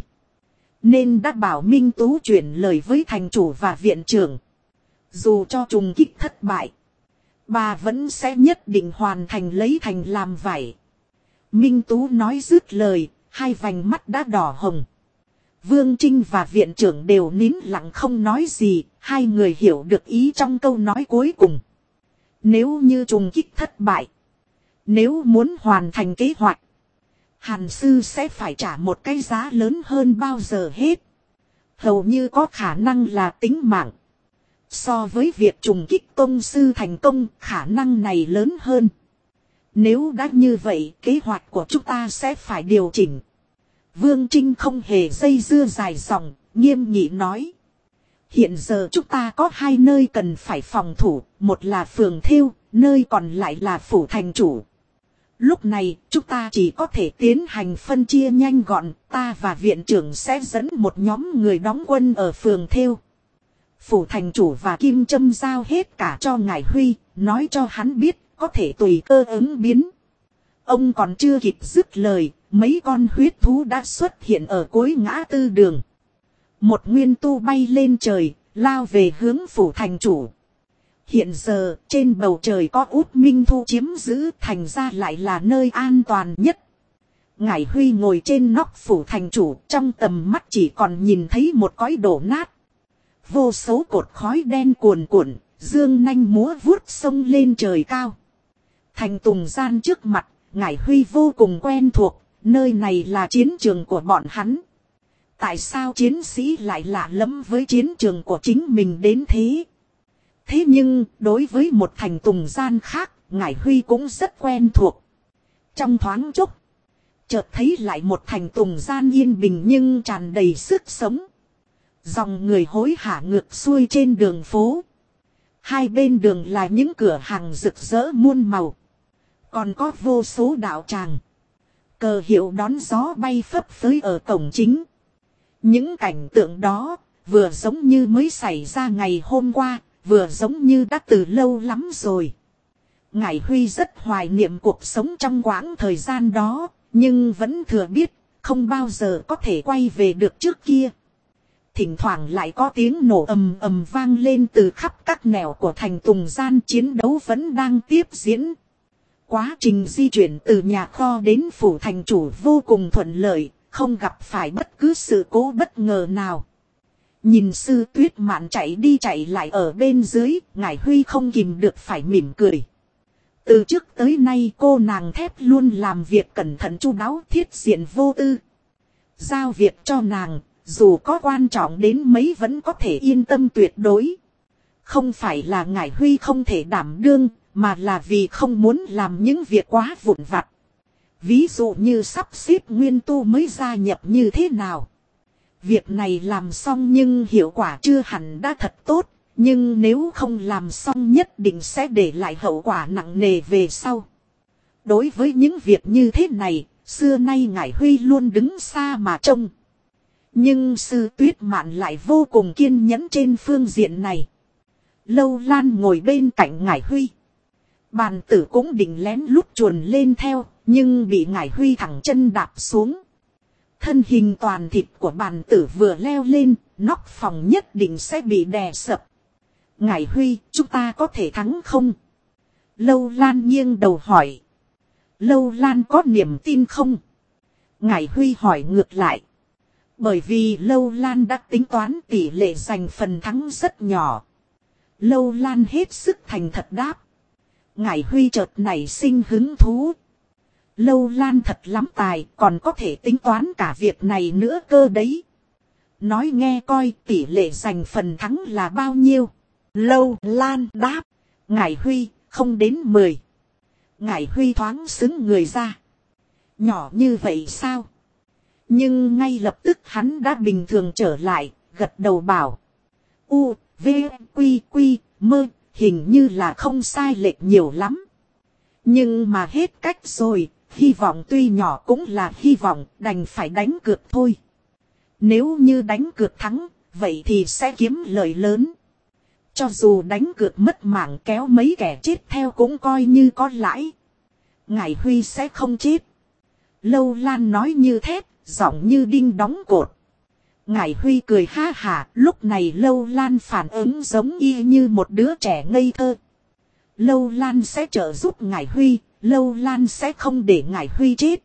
Speaker 1: nên đã bảo Minh Tú chuyển lời với thành chủ và viện trưởng. Dù cho trùng kích thất bại, bà vẫn sẽ nhất định hoàn thành lấy thành làm vải. Minh Tú nói dứt lời, hai vành mắt đã đỏ hồng. Vương Trinh và viện trưởng đều nín lặng không nói gì, hai người hiểu được ý trong câu nói cuối cùng. Nếu như trùng kích thất bại, nếu muốn hoàn thành kế hoạch, Hàn sư sẽ phải trả một cái giá lớn hơn bao giờ hết. Hầu như có khả năng là tính mạng. So với việc trùng kích tông sư thành công, khả năng này lớn hơn. Nếu đã như vậy, kế hoạch của chúng ta sẽ phải điều chỉnh. Vương Trinh không hề dây dưa dài dòng, nghiêm nghị nói. Hiện giờ chúng ta có hai nơi cần phải phòng thủ, một là phường Thêu, nơi còn lại là phủ thành chủ. Lúc này, chúng ta chỉ có thể tiến hành phân chia nhanh gọn, ta và viện trưởng sẽ dẫn một nhóm người đóng quân ở phường Thêu. Phủ thành chủ và Kim Trâm giao hết cả cho ngài Huy, nói cho hắn biết, có thể tùy cơ ứng biến. Ông còn chưa kịp dứt lời, mấy con huyết thú đã xuất hiện ở cuối ngã tư đường. Một nguyên tu bay lên trời, lao về hướng phủ thành chủ. Hiện giờ, trên bầu trời có Út Minh Thu chiếm giữ, thành ra lại là nơi an toàn nhất. Ngải Huy ngồi trên nóc phủ thành chủ, trong tầm mắt chỉ còn nhìn thấy một cõi đổ nát. Vô số cột khói đen cuồn cuộn, dương nanh múa vuốt sông lên trời cao. Thành Tùng Gian trước mặt, Ngải Huy vô cùng quen thuộc, nơi này là chiến trường của bọn hắn. Tại sao chiến sĩ lại lạ lẫm với chiến trường của chính mình đến thế? Thế nhưng, đối với một Thành Tùng Gian khác, Ngải Huy cũng rất quen thuộc. Trong thoáng chốc, chợt thấy lại một Thành Tùng Gian yên bình nhưng tràn đầy sức sống. Dòng người hối hả ngược xuôi trên đường phố. Hai bên đường là những cửa hàng rực rỡ muôn màu. Còn có vô số đạo tràng. Cờ hiệu đón gió bay phấp phới ở cổng chính. Những cảnh tượng đó, vừa giống như mới xảy ra ngày hôm qua, vừa giống như đã từ lâu lắm rồi. Ngải Huy rất hoài niệm cuộc sống trong quãng thời gian đó, nhưng vẫn thừa biết, không bao giờ có thể quay về được trước kia. Thỉnh thoảng lại có tiếng nổ ầm ầm vang lên từ khắp các nẻo của Thành Tùng Gian, chiến đấu vẫn đang tiếp diễn. Quá trình di chuyển từ nhà kho đến phủ thành chủ vô cùng thuận lợi, không gặp phải bất cứ sự cố bất ngờ nào. Nhìn Sư Tuyết Mạn chạy đi chạy lại ở bên dưới, Ngải Huy không kìm được phải mỉm cười. Từ trước tới nay cô nàng thép luôn làm việc cẩn thận chu đáo, thiết diện vô tư. Giao việc cho nàng, dù có quan trọng đến mấy vẫn có thể yên tâm tuyệt đối. Không phải là Ngải Huy không thể đảm đương, mà là vì không muốn làm những việc quá vụn vặt. Ví dụ như sắp xếp nguyên tu mới gia nhập như thế nào. Việc này làm xong nhưng hiệu quả chưa hẳn đã thật tốt. Nhưng nếu không làm xong nhất định sẽ để lại hậu quả nặng nề về sau. Đối với những việc như thế này, xưa nay Ngải Huy luôn đứng xa mà trông. Nhưng Sư Tuyết Mạn lại vô cùng kiên nhẫn trên phương diện này. Lâu Lan ngồi bên cạnh Ngải Huy. Bàn tử cũng định lén lút chuồn lên theo, nhưng bị Ngải Huy thẳng chân đạp xuống. Thân hình toàn thịt của bàn tử vừa leo lên, nóc phòng nhất định sẽ bị đè sập. Ngải Huy, chúng ta có thể thắng không? Lâu Lan nghiêng đầu hỏi. Lâu Lan có niềm tin không? Ngải Huy hỏi ngược lại. Bởi vì Lâu Lan đã tính toán tỷ lệ giành phần thắng rất nhỏ. Lâu Lan hết sức thành thật đáp. Ngải Huy chợt nảy sinh hứng thú. Lâu Lan thật lắm tài, còn có thể tính toán cả việc này nữa cơ đấy. Nói nghe coi tỷ lệ giành phần thắng là bao nhiêu? Lâu Lan đáp. Ngải Huy, không đến 10. Ngải Huy thoáng xứng người ra. Nhỏ như vậy sao? Nhưng ngay lập tức hắn đã bình thường trở lại, gật đầu bảo. U, V, Quy, Quy, Mơ, hình như là không sai lệch nhiều lắm. Nhưng mà hết cách rồi, hy vọng tuy nhỏ cũng là hy vọng, đành phải đánh cược thôi. Nếu như đánh cược thắng, vậy thì sẽ kiếm lợi lớn. Cho dù đánh cược mất mạng kéo mấy kẻ chết theo cũng coi như có lãi. Ngải Huy sẽ không chết. Lâu Lan nói như thép, giọng như đinh đóng cột. Ngải Huy cười ha hả, lúc này Lâu Lan phản ứng giống y như một đứa trẻ ngây thơ. Lâu Lan sẽ trợ giúp Ngải Huy, Lâu Lan sẽ không để Ngải Huy chết.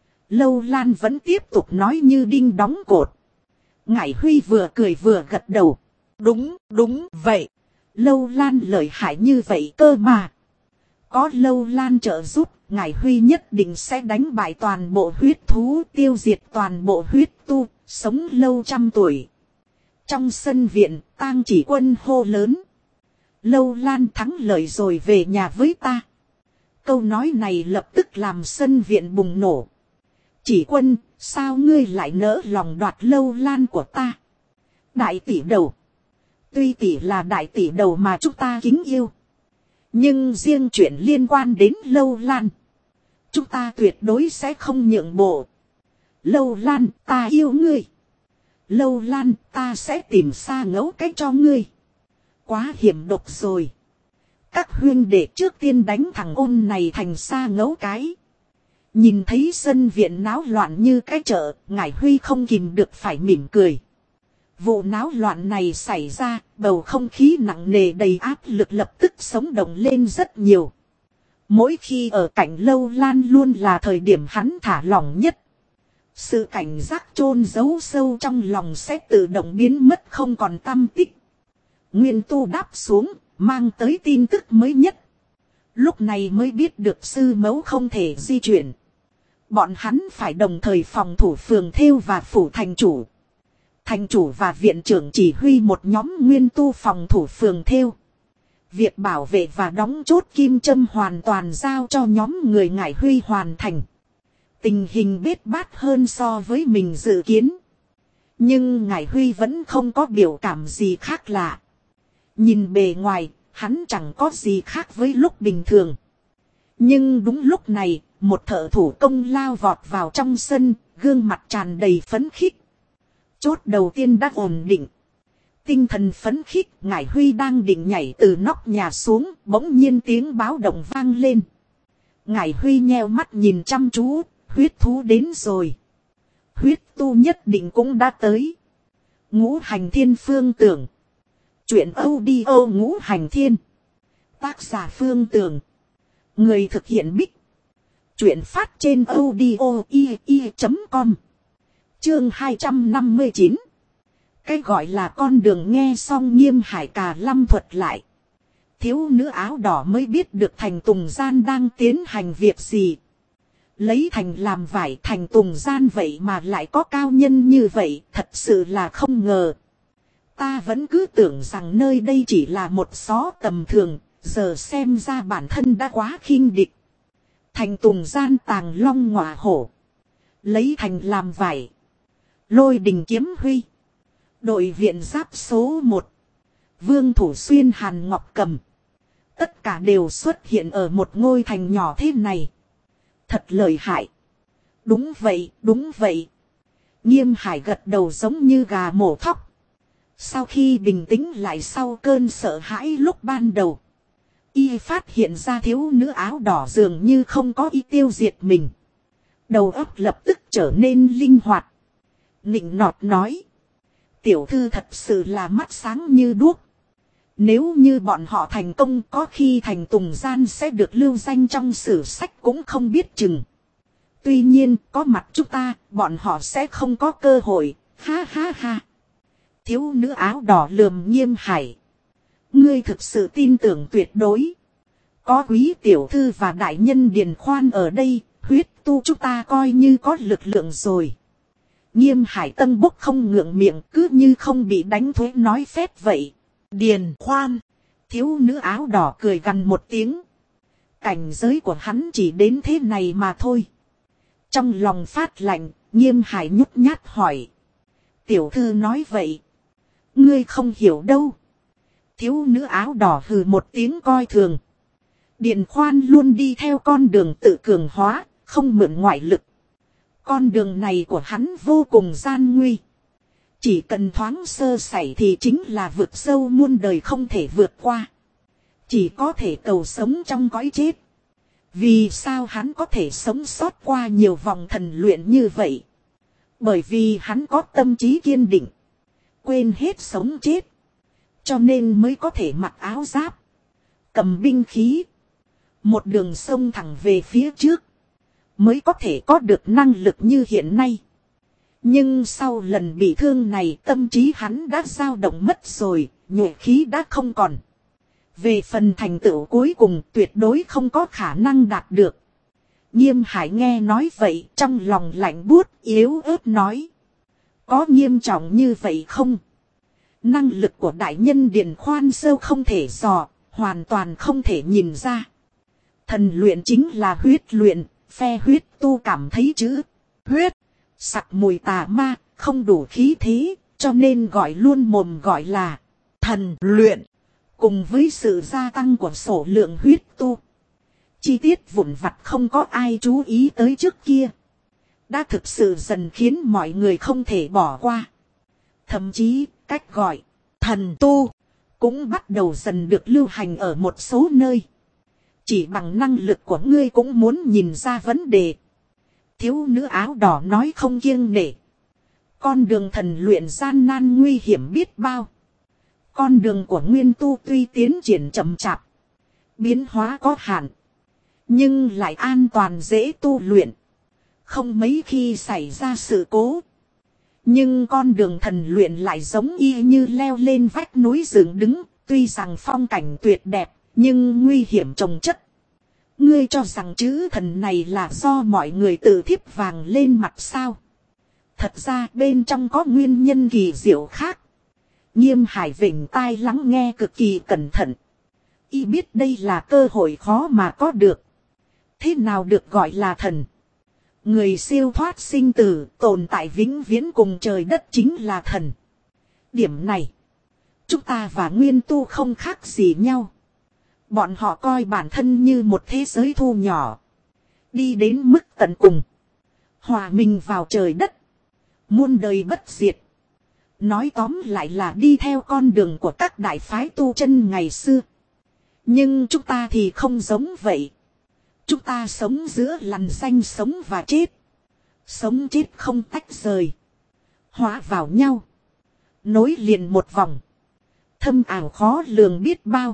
Speaker 1: Lâu Lan vẫn tiếp tục nói như đinh đóng cột. Ngải Huy vừa cười vừa gật đầu. Đúng, đúng vậy. Lâu Lan lợi hại như vậy cơ mà. Có Lâu Lan trợ giúp, Ngải Huy nhất định sẽ đánh bại toàn bộ huyết thú, tiêu diệt toàn bộ huyết tu, sống lâu trăm tuổi. Trong sân viện, Tang Chỉ Quân hô lớn. Lâu Lan thắng lợi rồi về nhà với ta. Câu nói này lập tức làm sân viện bùng nổ. Chỉ Quân, sao ngươi lại nỡ lòng đoạt Lâu Lan của ta? Đại tỷ đầu. Tuy tỷ là đại tỷ đầu mà chúng ta kính yêu. Nhưng riêng chuyện liên quan đến Lâu Lan, chúng ta tuyệt đối sẽ không nhượng bộ. Lâu Lan, ta yêu ngươi. Lâu Lan, ta sẽ tìm Sa Ngẫu cách cho ngươi. Quá hiểm độc rồi. Các huynh đệ trước tiên đánh thằng ôn này thành Sa Ngẫu cái. Nhìn thấy sân viện náo loạn như cái chợ, Ngải Huy không kìm được phải mỉm cười. Vụ náo loạn này xảy ra, bầu không khí nặng nề đầy áp lực lập tức sống động lên rất nhiều. Mỗi khi ở cạnh Lâu Lan luôn là thời điểm hắn thả lỏng nhất. Sự cảnh giác chôn giấu sâu trong lòng sẽ tự động biến mất không còn tăm tích. Nguyên tu đáp xuống, mang tới tin tức mới nhất. Lúc này mới biết được sư mẫu không thể di chuyển. Bọn hắn phải đồng thời phòng thủ phường Thêu và phủ thành chủ. Thành chủ và viện trưởng chỉ huy một nhóm nguyên tu phòng thủ phường Thêu. Việc bảo vệ và đóng chốt kim châm hoàn toàn giao cho nhóm người Ngải Huy hoàn thành. Tình hình bết bát hơn so với mình dự kiến. Nhưng Ngải Huy vẫn không có biểu cảm gì khác lạ. Nhìn bề ngoài, hắn chẳng có gì khác với lúc bình thường. Nhưng đúng lúc này, một thợ thủ công lao vọt vào trong sân, gương mặt tràn đầy phấn khích. Chốt đầu tiên đã ổn định. Tinh thần phấn khích, Ngải Huy đang định nhảy từ nóc nhà xuống, bỗng nhiên tiếng báo động vang lên. Ngải Huy nheo mắt nhìn chăm chú, huyết thú đến rồi. Huyết tu nhất định cũng đã tới. Ngũ Hành Thiên Phương Tưởng. Chuyện audio Ngũ Hành Thiên. Tác giả Phương Tưởng. Người thực hiện Bích. Chuyện phát trên audio.com. Chương 259. Cái gọi là con đường nghe xong Nghiêm Hải Cà Lâm thuật lại. Thiếu nữ áo đỏ mới biết được Thành Tùng Gian đang tiến hành việc gì. Lấy thành làm vải, Thành Tùng Gian vậy mà lại có cao nhân như vậy, thật sự là không ngờ. Ta vẫn cứ tưởng rằng nơi đây chỉ là một xó tầm thường, giờ xem ra bản thân đã quá khinh địch. Thành Tùng gian tàng long ngọa hổ. Lấy thành làm vải. Lôi đình kiếm huy. Đội viện giáp số 1. Vương Thủ Xuyên Hàn Ngọc Cầm. Tất cả đều xuất hiện ở một ngôi thành nhỏ thế này. Thật lợi hại. Đúng vậy, đúng vậy. Nghiêm Hải gật đầu giống như gà mổ thóc. Sau khi bình tĩnh lại sau cơn sợ hãi lúc ban đầu. Y phát hiện ra thiếu nữ áo đỏ dường như không có ý tiêu diệt mình. Đầu óc lập tức trở nên linh hoạt. Nịnh nọt nói. Tiểu thư thật sự là mắt sáng như đuốc. Nếu như bọn họ thành công có khi Thành Tùng gian sẽ được lưu danh trong sử sách cũng không biết chừng. Tuy nhiên có mặt chúng ta bọn họ sẽ không có cơ hội. Ha ha ha. Thiếu nữ áo đỏ lườm Nghiêm Hải. Ngươi thực sự tin tưởng tuyệt đối. Có quý tiểu thư và đại nhân Điền Khoan ở đây, huyết tu chúng ta coi như có lực lượng rồi. Nghiêm Hải tân bốc không ngượng miệng cứ như không bị đánh thuế nói phép vậy. Điền Khoan. Thiếu nữ áo đỏ cười gằn một tiếng. Cảnh giới của hắn chỉ đến thế này mà thôi. Trong lòng phát lạnh, Nghiêm Hải nhút nhát hỏi. Tiểu thư nói vậy. Ngươi không hiểu đâu. Thiếu nữ áo đỏ hừ một tiếng coi thường. Điền Khoan luôn đi theo con đường tự cường hóa, không mượn ngoại lực. Con đường này của hắn vô cùng gian nguy. Chỉ cần thoáng sơ sẩy thì chính là vực sâu muôn đời không thể vượt qua. Chỉ có thể cầu sống trong cõi chết. Vì sao hắn có thể sống sót qua nhiều vòng thần luyện như vậy? Bởi vì hắn có tâm trí kiên định. Quên hết sống chết. Cho nên mới có thể mặc áo giáp. Cầm binh khí. Một đường sông thẳng về phía trước. Mới có thể có được năng lực như hiện nay. Nhưng sau lần bị thương này tâm trí hắn đã dao động mất rồi. Nhuệ khí đã không còn. Về phần thành tựu cuối cùng tuyệt đối không có khả năng đạt được. Nghiêm Hải nghe nói vậy trong lòng lạnh buốt yếu ớt nói. Có nghiêm trọng như vậy không? Năng lực của đại nhân Điền Khoan sâu không thể dò, hoàn toàn không thể nhìn ra. Thần luyện chính là huyết luyện, phe huyết tu cảm thấy chữ huyết, sặc mùi tà ma, không đủ khí thế, cho nên gọi luôn mồm gọi là thần luyện. Cùng với sự gia tăng của số lượng huyết tu. Chi tiết vụn vặt không có ai chú ý tới trước kia. Đã thực sự dần khiến mọi người không thể bỏ qua. Thậm chí cách gọi thần tu cũng bắt đầu dần được lưu hành ở một số nơi. Chỉ bằng năng lực của ngươi cũng muốn nhìn ra vấn đề. Thiếu nữ áo đỏ nói không kiêng nể. Con đường thần luyện gian nan nguy hiểm biết bao. Con đường của nguyên tu tuy tiến triển chậm chạp. Biến hóa có hạn. Nhưng lại an toàn dễ tu luyện. Không mấy khi xảy ra sự cố. Nhưng con đường thần luyện lại giống y như leo lên vách núi dựng đứng. Tuy rằng phong cảnh tuyệt đẹp. Nhưng nguy hiểm chồng chất. Ngươi cho rằng chữ thần này là do mọi người tự thiếp vàng lên mặt sao? Thật ra bên trong có nguyên nhân kỳ diệu khác. Nghiêm Hải vểnh tai lắng nghe cực kỳ cẩn thận. Y biết đây là cơ hội khó mà có được. Thế nào được gọi là thần? Người siêu thoát sinh tử, tồn tại vĩnh viễn cùng trời đất chính là thần. Điểm này, chúng ta và nguyên tu không khác gì nhau. Bọn họ coi bản thân như một thế giới thu nhỏ. Đi đến mức tận cùng. Hòa mình vào trời đất. Muôn đời bất diệt. Nói tóm lại là đi theo con đường của các đại phái tu chân ngày xưa. Nhưng chúng ta thì không giống vậy. Chúng ta sống giữa lằn xanh sống và chết. Sống chết không tách rời. Hóa vào nhau. Nối liền một vòng. Thâm ảo khó lường biết bao.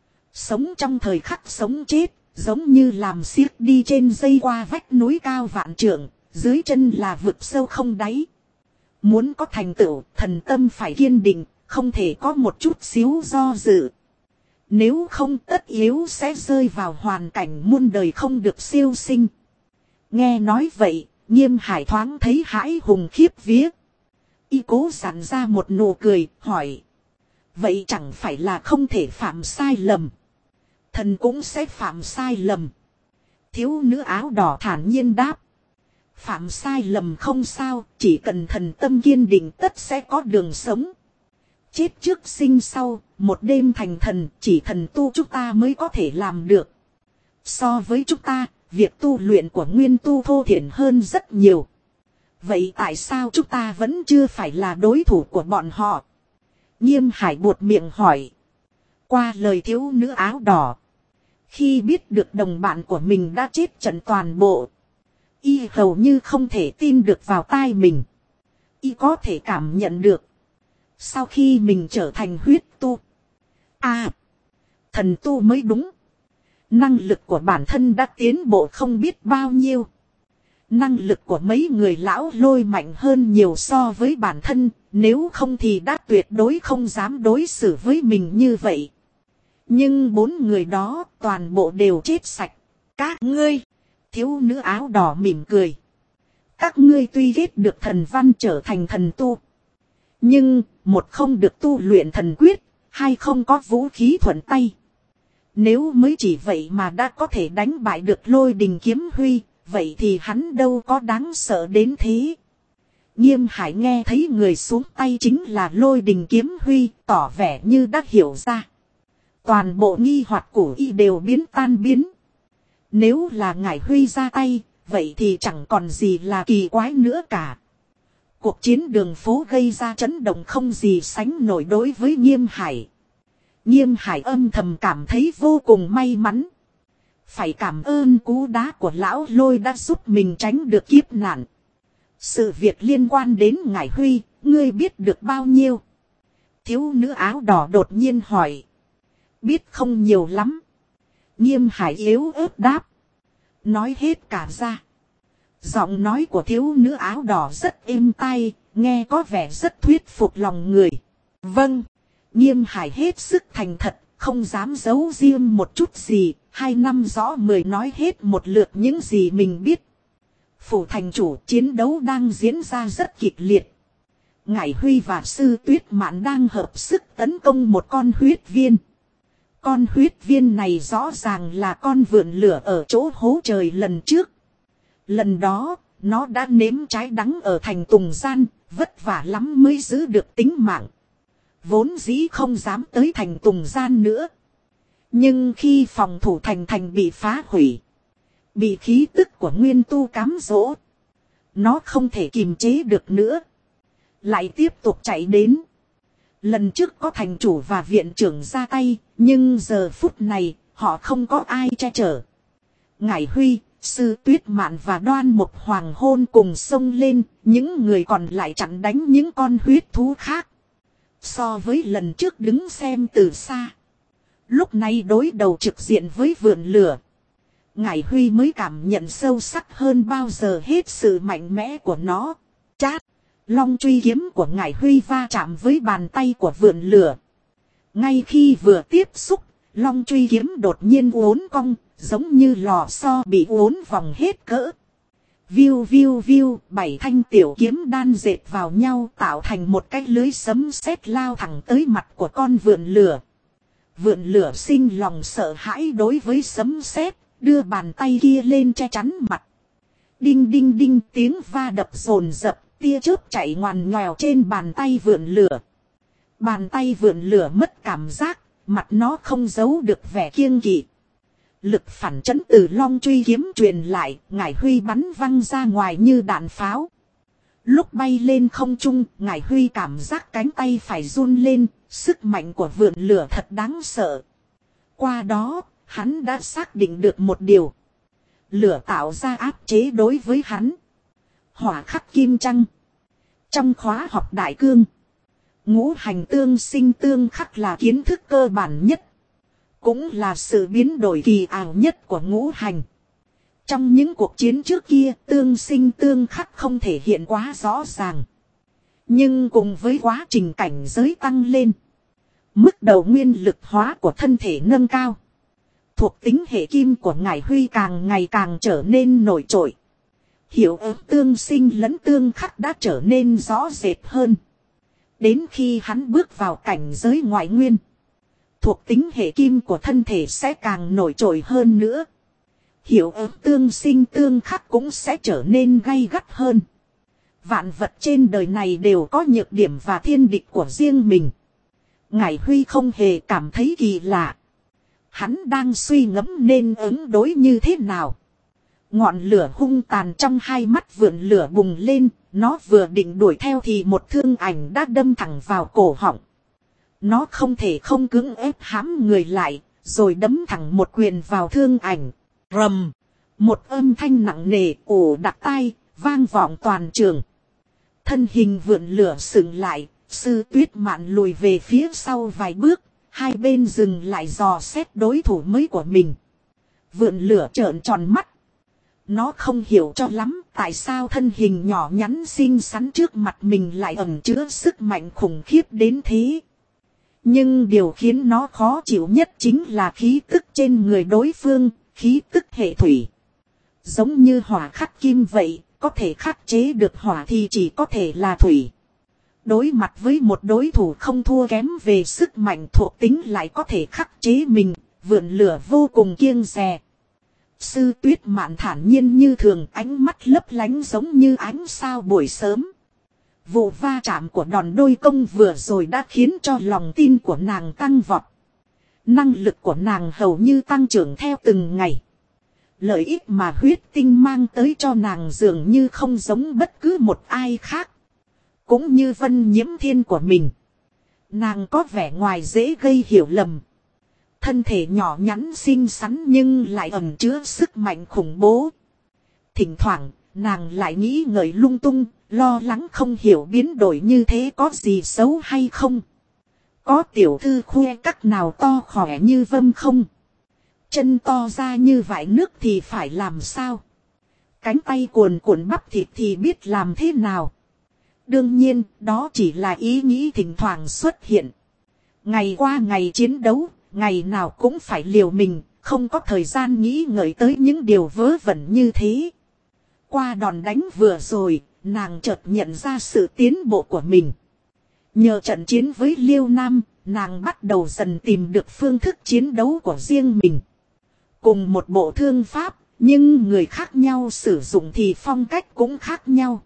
Speaker 1: Sống trong thời khắc sống chết. Giống như làm xiếc đi trên dây qua vách núi cao vạn trượng. Dưới chân là vực sâu không đáy. Muốn có thành tựu, thần tâm phải kiên định, không thể có một chút xíu do dự. Nếu không tất yếu sẽ rơi vào hoàn cảnh muôn đời không được siêu sinh. Nghe nói vậy, Nghiêm Hải thoáng thấy hãi hùng khiếp vía. Y cố dặn ra một nụ cười, hỏi. Vậy chẳng phải là không thể phạm sai lầm. Thần cũng sẽ phạm sai lầm. Thiếu nữ áo đỏ thản nhiên đáp. Phạm sai lầm không sao, chỉ cần thần tâm kiên định tất sẽ có đường sống. Chết trước sinh sau, một đêm thành thần, chỉ thần tu chúng ta mới có thể làm được. So với chúng ta, việc tu luyện của nguyên tu thô thiển hơn rất nhiều. Vậy tại sao chúng ta vẫn chưa phải là đối thủ của bọn họ? Nghiêm Hải buột miệng hỏi. Qua lời thiếu nữ áo đỏ. Khi biết được đồng bạn của mình đã chết trận toàn bộ. Y hầu như không thể tin được vào tai mình. Y có thể cảm nhận được. Sau khi mình trở thành huyết tu. Thần tu mới đúng. Năng lực của bản thân đã tiến bộ không biết bao nhiêu. Năng lực của mấy người lão lôi mạnh hơn nhiều so với bản thân. Nếu không thì đã tuyệt đối không dám đối xử với mình như vậy. Nhưng 4 người đó toàn bộ đều chết sạch. Các ngươi. Thiếu nữ áo đỏ mỉm cười. Các ngươi tuy ghét được thần văn trở thành thần tu. Nhưng, một không được tu luyện thần quyết, hai không có vũ khí thuận tay. Nếu mới chỉ vậy mà đã có thể đánh bại được Lôi Đình Kiếm Huy, vậy thì hắn đâu có đáng sợ đến thế. Nghiêm Hải nghe thấy người xuống tay chính là Lôi Đình Kiếm Huy, tỏ vẻ như đã hiểu ra. Toàn bộ nghi hoặc của y đều biến tan biến. Nếu là Ngải Huy ra tay, vậy thì chẳng còn gì là kỳ quái nữa cả. Cuộc chiến đường phố gây ra chấn động không gì sánh nổi đối với Nghiêm Hải. Nghiêm Hải âm thầm cảm thấy vô cùng may mắn. Phải cảm ơn cú đá của lão Lôi đã giúp mình tránh được kiếp nạn. Sự việc liên quan đến Ngải Huy, ngươi biết được bao nhiêu? Thiếu nữ áo đỏ đột nhiên hỏi. Biết không nhiều lắm. Nghiêm Hải yếu ớt đáp. Nói hết cả ra. Giọng nói của thiếu nữ áo đỏ rất êm tai, nghe có vẻ rất thuyết phục lòng người. Vâng. Nghiêm Hải hết sức thành thật, không dám giấu riêng một chút gì. 2 năm rõ 10 nói hết một lượt những gì mình biết. Phủ thành chủ chiến đấu đang diễn ra rất kịch liệt. Ngải Huy và Sư Tuyết Mạn đang hợp sức tấn công một con huyết viên. Con huyết viên này rõ ràng là con vượn lửa ở chỗ hố trời lần trước. Lần đó, nó đã nếm trái đắng ở thành Tùng Gian, vất vả lắm mới giữ được tính mạng. Vốn dĩ không dám tới thành Tùng Gian nữa. Nhưng khi phòng thủ thành bị phá hủy, bị khí tức của nguyên tu cám dỗ, nó không thể kiềm chế được nữa. Lại tiếp tục chạy đến. Lần trước có thành chủ và viện trưởng ra tay, nhưng giờ phút này, họ không có ai che chở. Ngải Huy, Sư Tuyết Mạn và Đoan Mục Hoàng Hôn cùng xông lên, những người còn lại chặn đánh những con huyết thú khác. So với lần trước đứng xem từ xa, lúc này đối đầu trực diện với vượn lửa, Ngải Huy mới cảm nhận sâu sắc hơn bao giờ hết sự mạnh mẽ của nó. Chát! Long truy kiếm của Ngải Huy va chạm với bàn tay của vượn lửa. Ngay khi vừa tiếp xúc, long truy kiếm đột nhiên uốn cong, giống như lò xo bị uốn vòng hết cỡ. Viu viu viu, 7 thanh tiểu kiếm đan dệt vào nhau tạo thành một cái lưới sấm sét lao thẳng tới mặt của con vượn lửa. Vượn lửa sinh lòng sợ hãi đối với sấm sét, đưa bàn tay kia lên che chắn mặt. Đinh đinh đinh, tiếng va đập dồn dập, tia chớp chạy ngoằn ngoèo trên bàn tay vượn lửa. Bàn tay vượn lửa mất cảm giác, mặt nó không giấu được vẻ kiêng kỵ. Lực phản chấn từ long truy kiếm truyền lại, Ngải Huy bắn văng ra ngoài như đạn pháo. Lúc bay lên không trung, Ngải Huy cảm giác cánh tay phải run lên, sức mạnh của vượn lửa thật đáng sợ. Qua đó, hắn đã xác định được một điều. Lửa tạo ra áp chế đối với hắn. Hỏa khắc kim trăng. Trong khóa học đại cương, ngũ hành tương sinh tương khắc là kiến thức cơ bản nhất. Cũng là sự biến đổi kỳ ảo nhất của ngũ hành. Trong những cuộc chiến trước kia, tương sinh tương khắc không thể hiện quá rõ ràng. Nhưng cùng với quá trình cảnh giới tăng lên, mức độ nguyên lực hóa của thân thể nâng cao, thuộc tính hệ kim của Ngải Huy càng ngày càng trở nên nổi trội. Hiệu ứng tương sinh lẫn tương khắc đã trở nên rõ rệt hơn. Đến khi hắn bước vào cảnh giới ngoại nguyên, thuộc tính hệ kim của thân thể sẽ càng nổi trội hơn nữa. Hiệu ứng tương sinh tương khắc cũng sẽ trở nên gay gắt hơn. Vạn vật trên đời này đều có nhược điểm và thiên địch của riêng mình. Ngải Huy không hề cảm thấy kỳ lạ. Hắn đang suy ngẫm nên ứng đối như thế nào. Ngọn lửa hung tàn trong hai mắt vượn lửa bùng lên. Nó vừa định đuổi theo thì một thương ảnh đã đâm thẳng vào cổ họng. Nó không thể không cưỡng ép hãm người lại. Rồi đấm thẳng một quyền vào thương ảnh. Rầm. Một âm thanh nặng nề ồ đặc tai. Vang vọng toàn trường. Thân hình vượn lửa sững lại. Sư Tuyết Mạn lùi về phía sau vài bước. Hai bên dừng lại dò xét đối thủ mới của mình. Vượn lửa trợn tròn mắt. Nó không hiểu cho lắm tại sao thân hình nhỏ nhắn xinh xắn trước mặt mình lại ẩn chứa sức mạnh khủng khiếp đến thế. Nhưng điều khiến nó khó chịu nhất chính là khí tức trên người đối phương, khí tức hệ thủy. Giống như hỏa khắc kim vậy, có thể khắc chế được hỏa thì chỉ có thể là thủy. Đối mặt với một đối thủ không thua kém về sức mạnh thuộc tính lại có thể khắc chế mình, vượn lửa vô cùng kiêng dè. Sư Tuyết Mạn thản nhiên như thường, ánh mắt lấp lánh giống như ánh sao buổi sớm. Vụ va chạm của đòn đôi công vừa rồi đã khiến cho lòng tin của nàng tăng vọt. Năng lực của nàng hầu như tăng trưởng theo từng ngày. Lợi ích mà huyết tinh mang tới cho nàng dường như không giống bất cứ một ai khác. Cũng như Vân Nhiễm Thiên của mình. Nàng có vẻ ngoài dễ gây hiểu lầm. Thân thể nhỏ nhắn xinh xắn nhưng lại ẩn chứa sức mạnh khủng bố. Thỉnh thoảng, nàng lại nghĩ ngợi lung tung, lo lắng không hiểu biến đổi như thế có gì xấu hay không. Có tiểu thư khoe các nào to khỏe như vâm không? Chân to ra như vải nước thì phải làm sao? Cánh tay cuồn cuộn bắp thịt thì biết làm thế nào? Đương nhiên, đó chỉ là ý nghĩ thỉnh thoảng xuất hiện. Ngày qua ngày chiến đấu, ngày nào cũng phải liều mình, không có thời gian nghĩ ngợi tới những điều vớ vẩn như thế. Qua đòn đánh vừa rồi, nàng chợt nhận ra sự tiến bộ của mình. Nhờ trận chiến với Liêu Nam, nàng bắt đầu dần tìm được phương thức chiến đấu của riêng mình. Cùng một bộ thương pháp, nhưng người khác nhau sử dụng thì phong cách cũng khác nhau.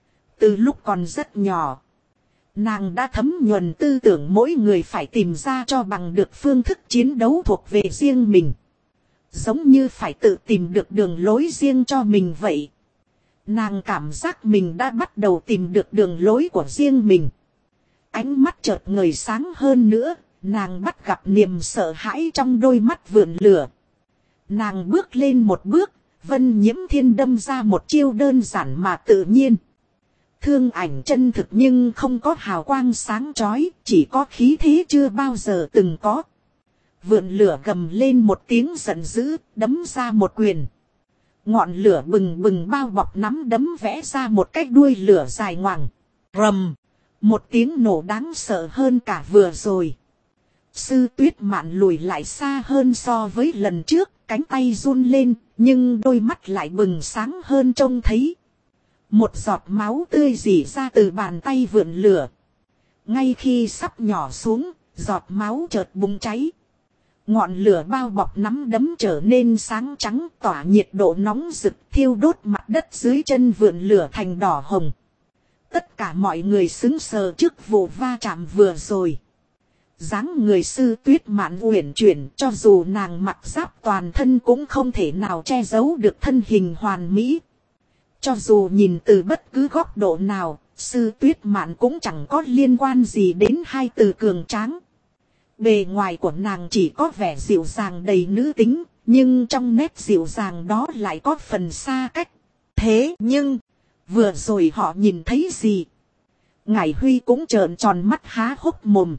Speaker 1: Từ lúc còn rất nhỏ, nàng đã thấm nhuần tư tưởng mỗi người phải tìm ra cho bằng được phương thức chiến đấu thuộc về riêng mình. Giống như phải tự tìm được đường lối riêng cho mình vậy. Nàng cảm giác mình đã bắt đầu tìm được đường lối của riêng mình. Ánh mắt chợt ngời sáng hơn nữa, nàng bắt gặp niềm sợ hãi trong đôi mắt vượn lửa. Nàng bước lên một bước, Vân Nhiễm Thiên đâm ra một chiêu đơn giản mà tự nhiên. Thương ảnh chân thực nhưng không có hào quang sáng chói, chỉ có khí thế chưa bao giờ từng có. Vượn lửa gầm lên một tiếng giận dữ, đấm ra một quyền. Ngọn lửa bừng bừng bao bọc nắm đấm vẽ ra một cái đuôi lửa dài ngoằng. Rầm, một tiếng nổ đáng sợ hơn cả vừa rồi. Sư Tuyết Mạn lùi lại xa hơn so với lần trước, cánh tay run lên, nhưng đôi mắt lại bừng sáng hơn trông thấy. Một giọt máu tươi rỉ ra từ bàn tay vượn lửa. Ngay khi sắp nhỏ xuống, giọt máu chợt bùng cháy. Ngọn lửa bao bọc nắm đấm trở nên sáng trắng, tỏa nhiệt độ nóng rực, thiêu đốt mặt đất dưới chân vượn lửa thành đỏ hồng. Tất cả mọi người sững sờ trước vụ va chạm vừa rồi. Dáng người Sư Tuyết Mạn uyển chuyển, cho dù nàng mặc giáp toàn thân cũng không thể nào che giấu được thân hình hoàn mỹ. Cho dù nhìn từ bất cứ góc độ nào, Sư Tuyết Mạn cũng chẳng có liên quan gì đến hai từ cường tráng. Bề ngoài của nàng chỉ có vẻ dịu dàng đầy nữ tính, nhưng trong nét dịu dàng đó lại có phần xa cách. Thế nhưng, vừa rồi họ nhìn thấy gì? Ngải Huy cũng trợn tròn mắt há hốc mồm.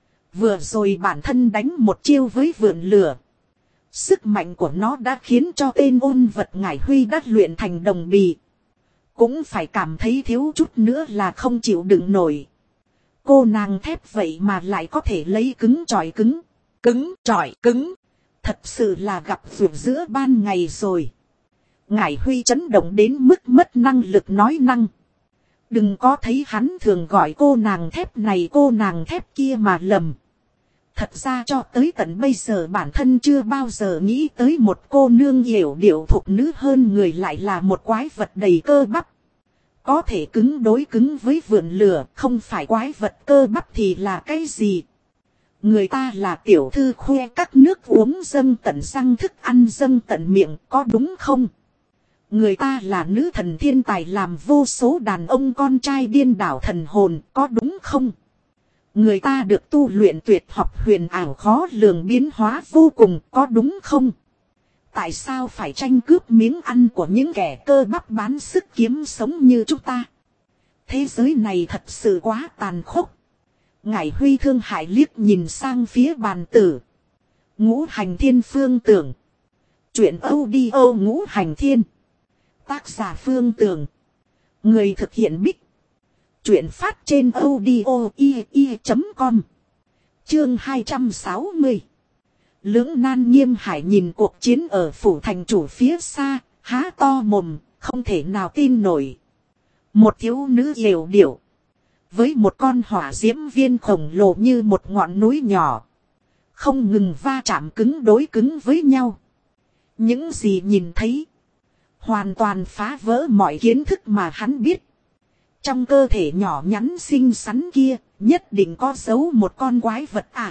Speaker 1: Vừa rồi bản thân đánh một chiêu với vượn lửa. Sức mạnh của nó đã khiến cho tên ôn vật Ngải Huy đã luyện thành đồng bì. Cũng phải cảm thấy thiếu chút nữa là không chịu đựng nổi. Cô nàng thép vậy mà lại có thể lấy cứng chọi cứng. Cứng chọi cứng. Thật sự là gặp vượt giữa ban ngày rồi. Ngải Huy chấn động đến mức mất năng lực nói năng. Đừng có thấy hắn thường gọi cô nàng thép này cô nàng thép kia mà lầm. Thật ra cho tới tận bây giờ bản thân chưa bao giờ nghĩ tới một cô nương hiểu điệu thục nữ hơn người lại là một quái vật đầy cơ bắp. Có thể cứng đối cứng với vượn lửa, không phải quái vật cơ bắp thì là cái gì? Người ta là tiểu thư khoe các nước uống dâng tận răng, thức ăn dâng tận miệng, có đúng không? Người ta là nữ thần thiên tài làm vô số đàn ông con trai điên đảo thần hồn, có đúng không? Người ta được tu luyện tuyệt học huyền ảo khó lường biến hóa vô cùng, có đúng không? Tại sao phải tranh cướp miếng ăn của những kẻ cơ bắp bán sức kiếm sống như chúng ta? Thế giới này thật sự quá tàn khốc. Ngải Huy thương hại liếc nhìn sang phía bàn tử. Ngũ hành thiên phương tưởng. Chuyện audio ngũ hành thiên. Tác giả Phương Tường. Người thực hiện Bích. Chuyện phát trên audio.com. Chương 260. Lưỡng nan Nghiêm Hải nhìn cuộc chiến ở phủ thành chủ phía xa, há to mồm, không thể nào tin nổi. Một thiếu nữ yểu điệu. Với một con hỏa diễm viên khổng lồ như một ngọn núi nhỏ. Không ngừng va chạm cứng đối cứng với nhau. Những gì nhìn thấy. Hoàn toàn phá vỡ mọi kiến thức mà hắn biết. Trong cơ thể nhỏ nhắn xinh xắn kia, nhất định có giấu một con quái vật à.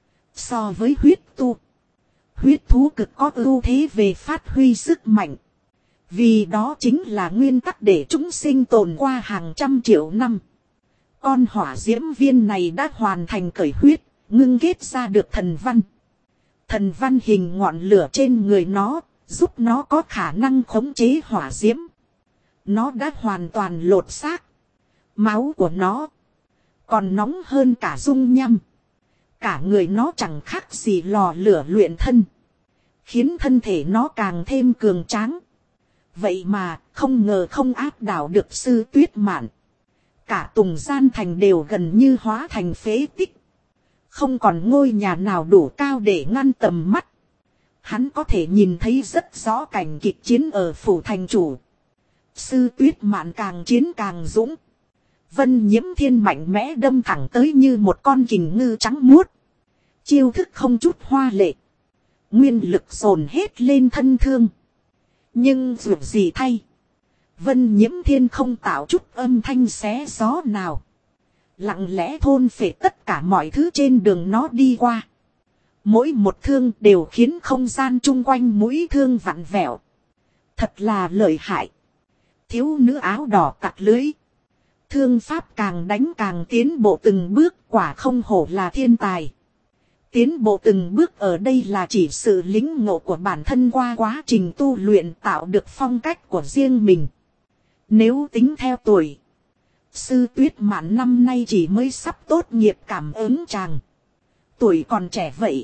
Speaker 1: So với huyết tu, huyết thú cực có ưu thế về phát huy sức mạnh. Vì đó chính là nguyên tắc để chúng sinh tồn qua hàng trăm triệu năm. Con hỏa diễm viên này đã hoàn thành cởi huyết, ngưng kết ra được thần văn. Thần văn hình ngọn lửa trên người nó, giúp nó có khả năng khống chế hỏa diễm. Nó đã hoàn toàn lột xác. Máu của nó còn nóng hơn cả dung nham. Cả người nó chẳng khác gì lò lửa luyện thân. Khiến thân thể nó càng thêm cường tráng. Vậy mà không ngờ không áp đảo được Sư Tuyết Mạn. Cả Tùng Gian Thành đều gần như hóa thành phế tích. Không còn ngôi nhà nào đủ cao để ngăn tầm mắt. Hắn có thể nhìn thấy rất rõ cảnh kịch chiến ở phủ thành chủ. Sư Tuyết Mạn càng chiến càng dũng. Vân Nhiễm Thiên mạnh mẽ đâm thẳng tới như một con kình ngư trắng muốt. Chiêu thức không chút hoa lệ. Nguyên lực dồn hết lên thân thương. Nhưng dù gì thay. Vân Nhiễm Thiên không tạo chút âm thanh xé gió nào. Lặng lẽ thôn phệ tất cả mọi thứ trên đường nó đi qua. Mỗi một thương đều khiến không gian chung quanh mũi thương vặn vẹo. Thật là lợi hại. Thiếu nữ áo đỏ tặc lưới. Thương pháp càng đánh càng tiến bộ từng bước, quả không hổ là thiên tài. Tiến bộ từng bước ở đây là chỉ sự lĩnh ngộ của bản thân qua quá trình tu luyện tạo được phong cách của riêng mình. Nếu tính theo tuổi, Sư Tuyết Mạn năm nay chỉ mới sắp tốt nghiệp cảm ứng chàng. Tuổi còn trẻ vậy,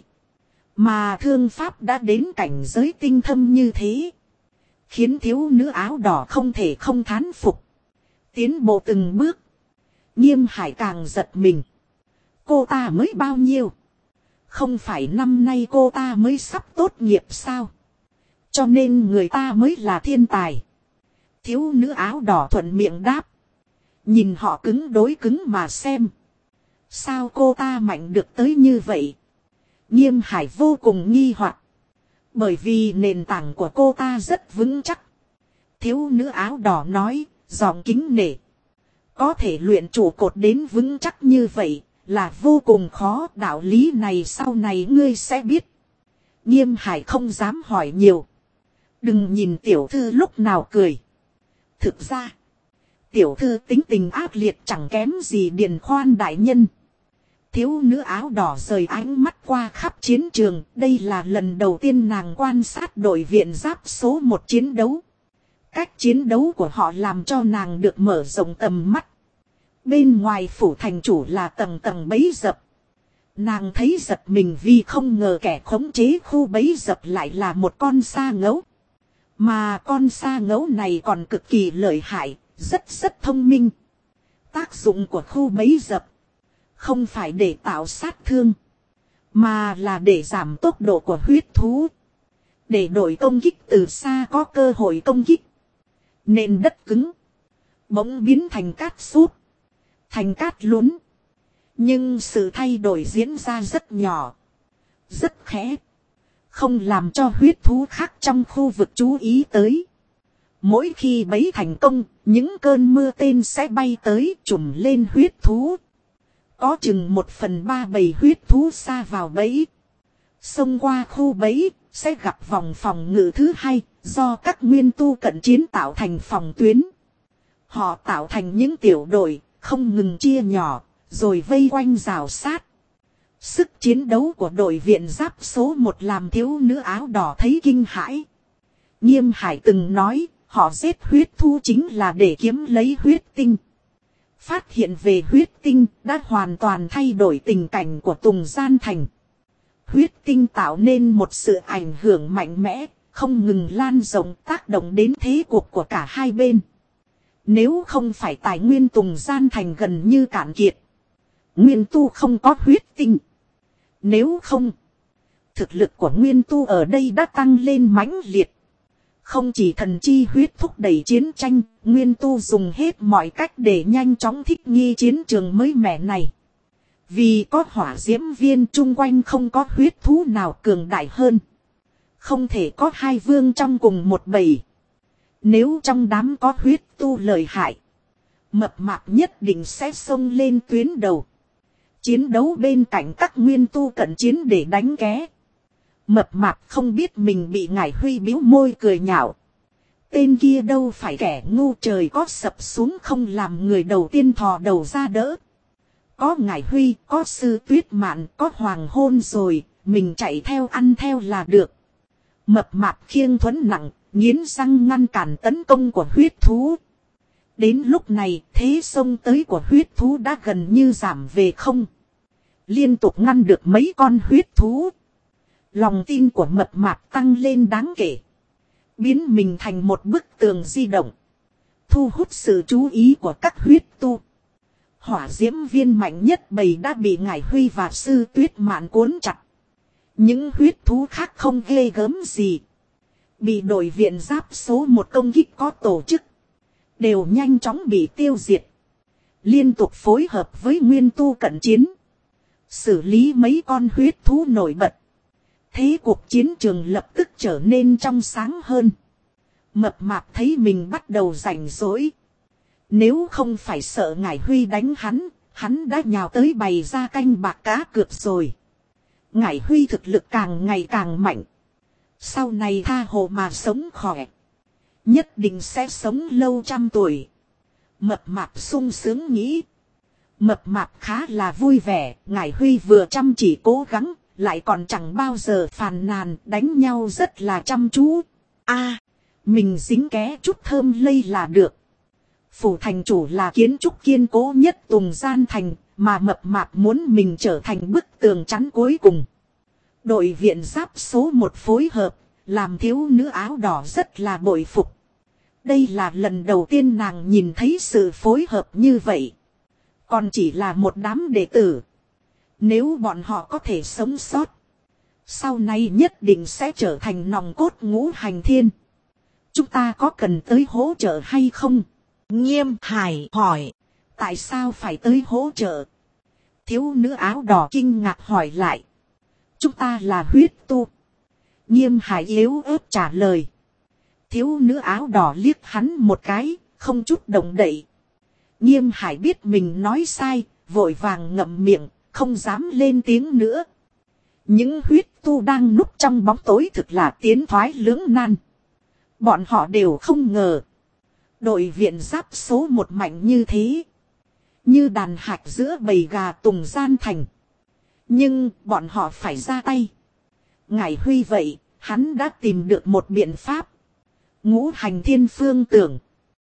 Speaker 1: mà thương pháp đã đến cảnh giới tinh thâm như thế. Khiến thiếu nữ áo đỏ không thể không thán phục. Tiến bộ từng bước, Nghiêm Hải càng giật mình. Cô ta mới bao nhiêu? Không phải năm nay cô ta mới sắp tốt nghiệp sao? Cho nên người ta mới là thiên tài. Thiếu nữ áo đỏ thuận miệng đáp. Nhìn họ cứng đối cứng mà xem. Sao cô ta mạnh được tới như vậy? Nghiêm Hải vô cùng nghi hoặc. Bởi vì nền tảng của cô ta rất vững chắc. Thiếu nữ áo đỏ nói, giọng kính nể. Có thể luyện trụ cột đến vững chắc như vậy là vô cùng khó. Đạo lý này sau này ngươi sẽ biết. Nghiêm Hải không dám hỏi nhiều. Đừng nhìn tiểu thư lúc nào cười. Thực ra, tiểu thư tính tình ác liệt chẳng kém gì Điền Khoan đại nhân. Thiếu nữ áo đỏ rời ánh mắt qua khắp chiến trường. Đây là lần đầu tiên nàng quan sát đội viện giáp số 1 chiến đấu. Cách chiến đấu của họ làm cho nàng được mở rộng tầm mắt. Bên ngoài phủ thành chủ là tầng tầng bẫy dập. Nàng thấy giật mình vì không ngờ kẻ khống chế khu bẫy dập lại là một con sa ngấu. Mà con sa ngấu này còn cực kỳ lợi hại, rất thông minh. Tác dụng của khu bẫy dập không phải để tạo sát thương, mà là để giảm tốc độ của huyết thú. Để đội công kích từ xa có cơ hội công kích. Nền đất cứng bỗng biến thành cát sút, thành cát lún. Nhưng sự thay đổi diễn ra rất nhỏ. Rất khẽ. Không làm cho huyết thú khác trong khu vực chú ý tới. Mỗi khi bẫy thành công, những cơn mưa tên sẽ bay tới trùm lên huyết thú. Có chừng 1/3 bầy huyết thú sa vào bẫy. Xông qua khu bẫy, sẽ gặp vòng phòng ngự thứ hai, do các nguyên tu cận chiến tạo thành phòng tuyến. Họ tạo thành những tiểu đội, không ngừng chia nhỏ, rồi vây quanh rào sát. Sức chiến đấu của đội viện giáp số 1 làm thiếu nữ áo đỏ thấy kinh hãi. Nghiêm Hải từng nói, họ giết huyết thú chính là để kiếm lấy huyết tinh. Phát hiện về huyết tinh đã hoàn toàn thay đổi tình cảnh của Tùng Gian Thành. Huyết tinh tạo nên một sự ảnh hưởng mạnh mẽ, không ngừng lan rộng tác động đến thế cuộc của cả hai bên. Nếu không phải tài nguyên Tùng Gian Thành gần như cạn kiệt, nguyên tu không có huyết tinh. Nếu không, thực lực của nguyên tu ở đây đã tăng lên mãnh liệt. Không chỉ thần chi huyết thúc đẩy chiến tranh, nguyên tu dùng hết mọi cách để nhanh chóng thích nghi chiến trường mới mẻ này. Vì có hỏa diễm viên chung quanh không có huyết thú nào cường đại hơn. Không thể có hai vương trong cùng một bầy. Nếu trong đám có huyết tu lợi hại, mập mạp nhất định sẽ xông lên tuyến đầu. Chiến đấu bên cạnh các nguyên tu cận chiến để đánh ké. Mập mạp không biết mình bị Ngải Huy bĩu môi cười nhạo. Tên kia đâu phải kẻ ngu, trời có sập xuống không làm người đầu tiên thò đầu ra đỡ. Có Ngải Huy, có Sư Tuyết Mạn, có hoàng hôn rồi, mình chạy theo ăn theo là được. Mập mạp khiêng thuẫn nặng, nghiến răng ngăn cản tấn công của huyết thú. Đến lúc này, thế xông tới của huyết thú đã gần như giảm về không. Liên tục ngăn được mấy con huyết thú. Lòng tin của mập mạp tăng lên đáng kể. Biến mình thành một bức tường di động. Thu hút sự chú ý của các huyết tu. Hỏa diễm viên mạnh nhất bầy đã bị Ngải Huy và Sư Tuyết Mạn cuốn chặt. Những huyết thú khác không ghê gớm gì. Bị đội viện giáp số 1 công kích có tổ chức. Đều nhanh chóng bị tiêu diệt. Liên tục phối hợp với nguyên tu cận chiến. Xử lý mấy con huyết thú nổi bật. Thế cuộc chiến trường lập tức trở nên trong sáng hơn. Mập mạp thấy mình bắt đầu rảnh rỗi. Nếu không phải sợ Ngải Huy đánh hắn đã nhào tới bày ra canh bạc cá cược rồi. Ngải Huy thực lực càng ngày càng mạnh. Sau này tha hồ mà sống khỏe. Nhất định sẽ sống lâu trăm tuổi. Mập mạp sung sướng nghĩ. Mập mạp khá là vui vẻ. Ngải Huy vừa chăm chỉ cố gắng. Lại còn chẳng bao giờ phàn nàn, đánh nhau rất là chăm chú. Mình dính ké chút thơm lây là được. Phủ thành chủ là kiến trúc kiên cố nhất Tùng Gian Thành, mà mập mạp muốn mình trở thành bức tường chắn cuối cùng. Đội viện giáp số 1 phối hợp, làm thiếu nữ áo đỏ rất là bội phục. Đây là lần đầu tiên nàng nhìn thấy sự phối hợp như vậy. Còn chỉ là một đám đệ tử. Nếu bọn họ có thể sống sót, sau này nhất định sẽ trở thành nòng cốt ngũ hành thiên. Chúng ta có cần tới hỗ trợ hay không? Nghiêm Hải hỏi. Tại sao phải tới hỗ trợ? Thiếu nữ áo đỏ kinh ngạc hỏi lại. Chúng ta là huyết tu. Nghiêm Hải yếu ớt trả lời. Thiếu nữ áo đỏ liếc hắn một cái, không chút động đậy. Nghiêm Hải biết mình nói sai, vội vàng ngậm miệng, không dám lên tiếng nữa. Những huyết tu đang núp trong bóng tối thực là tiến thoái lưỡng nan. Bọn họ đều không ngờ. Đội viện giáp số 1 mạnh như thế. Như đàn hạc giữa bầy gà Tùng Gian Thành. Nhưng bọn họ phải ra tay. Ngải Huy vậy, hắn đã tìm được một biện pháp. Ngũ hành thiên phương tưởng.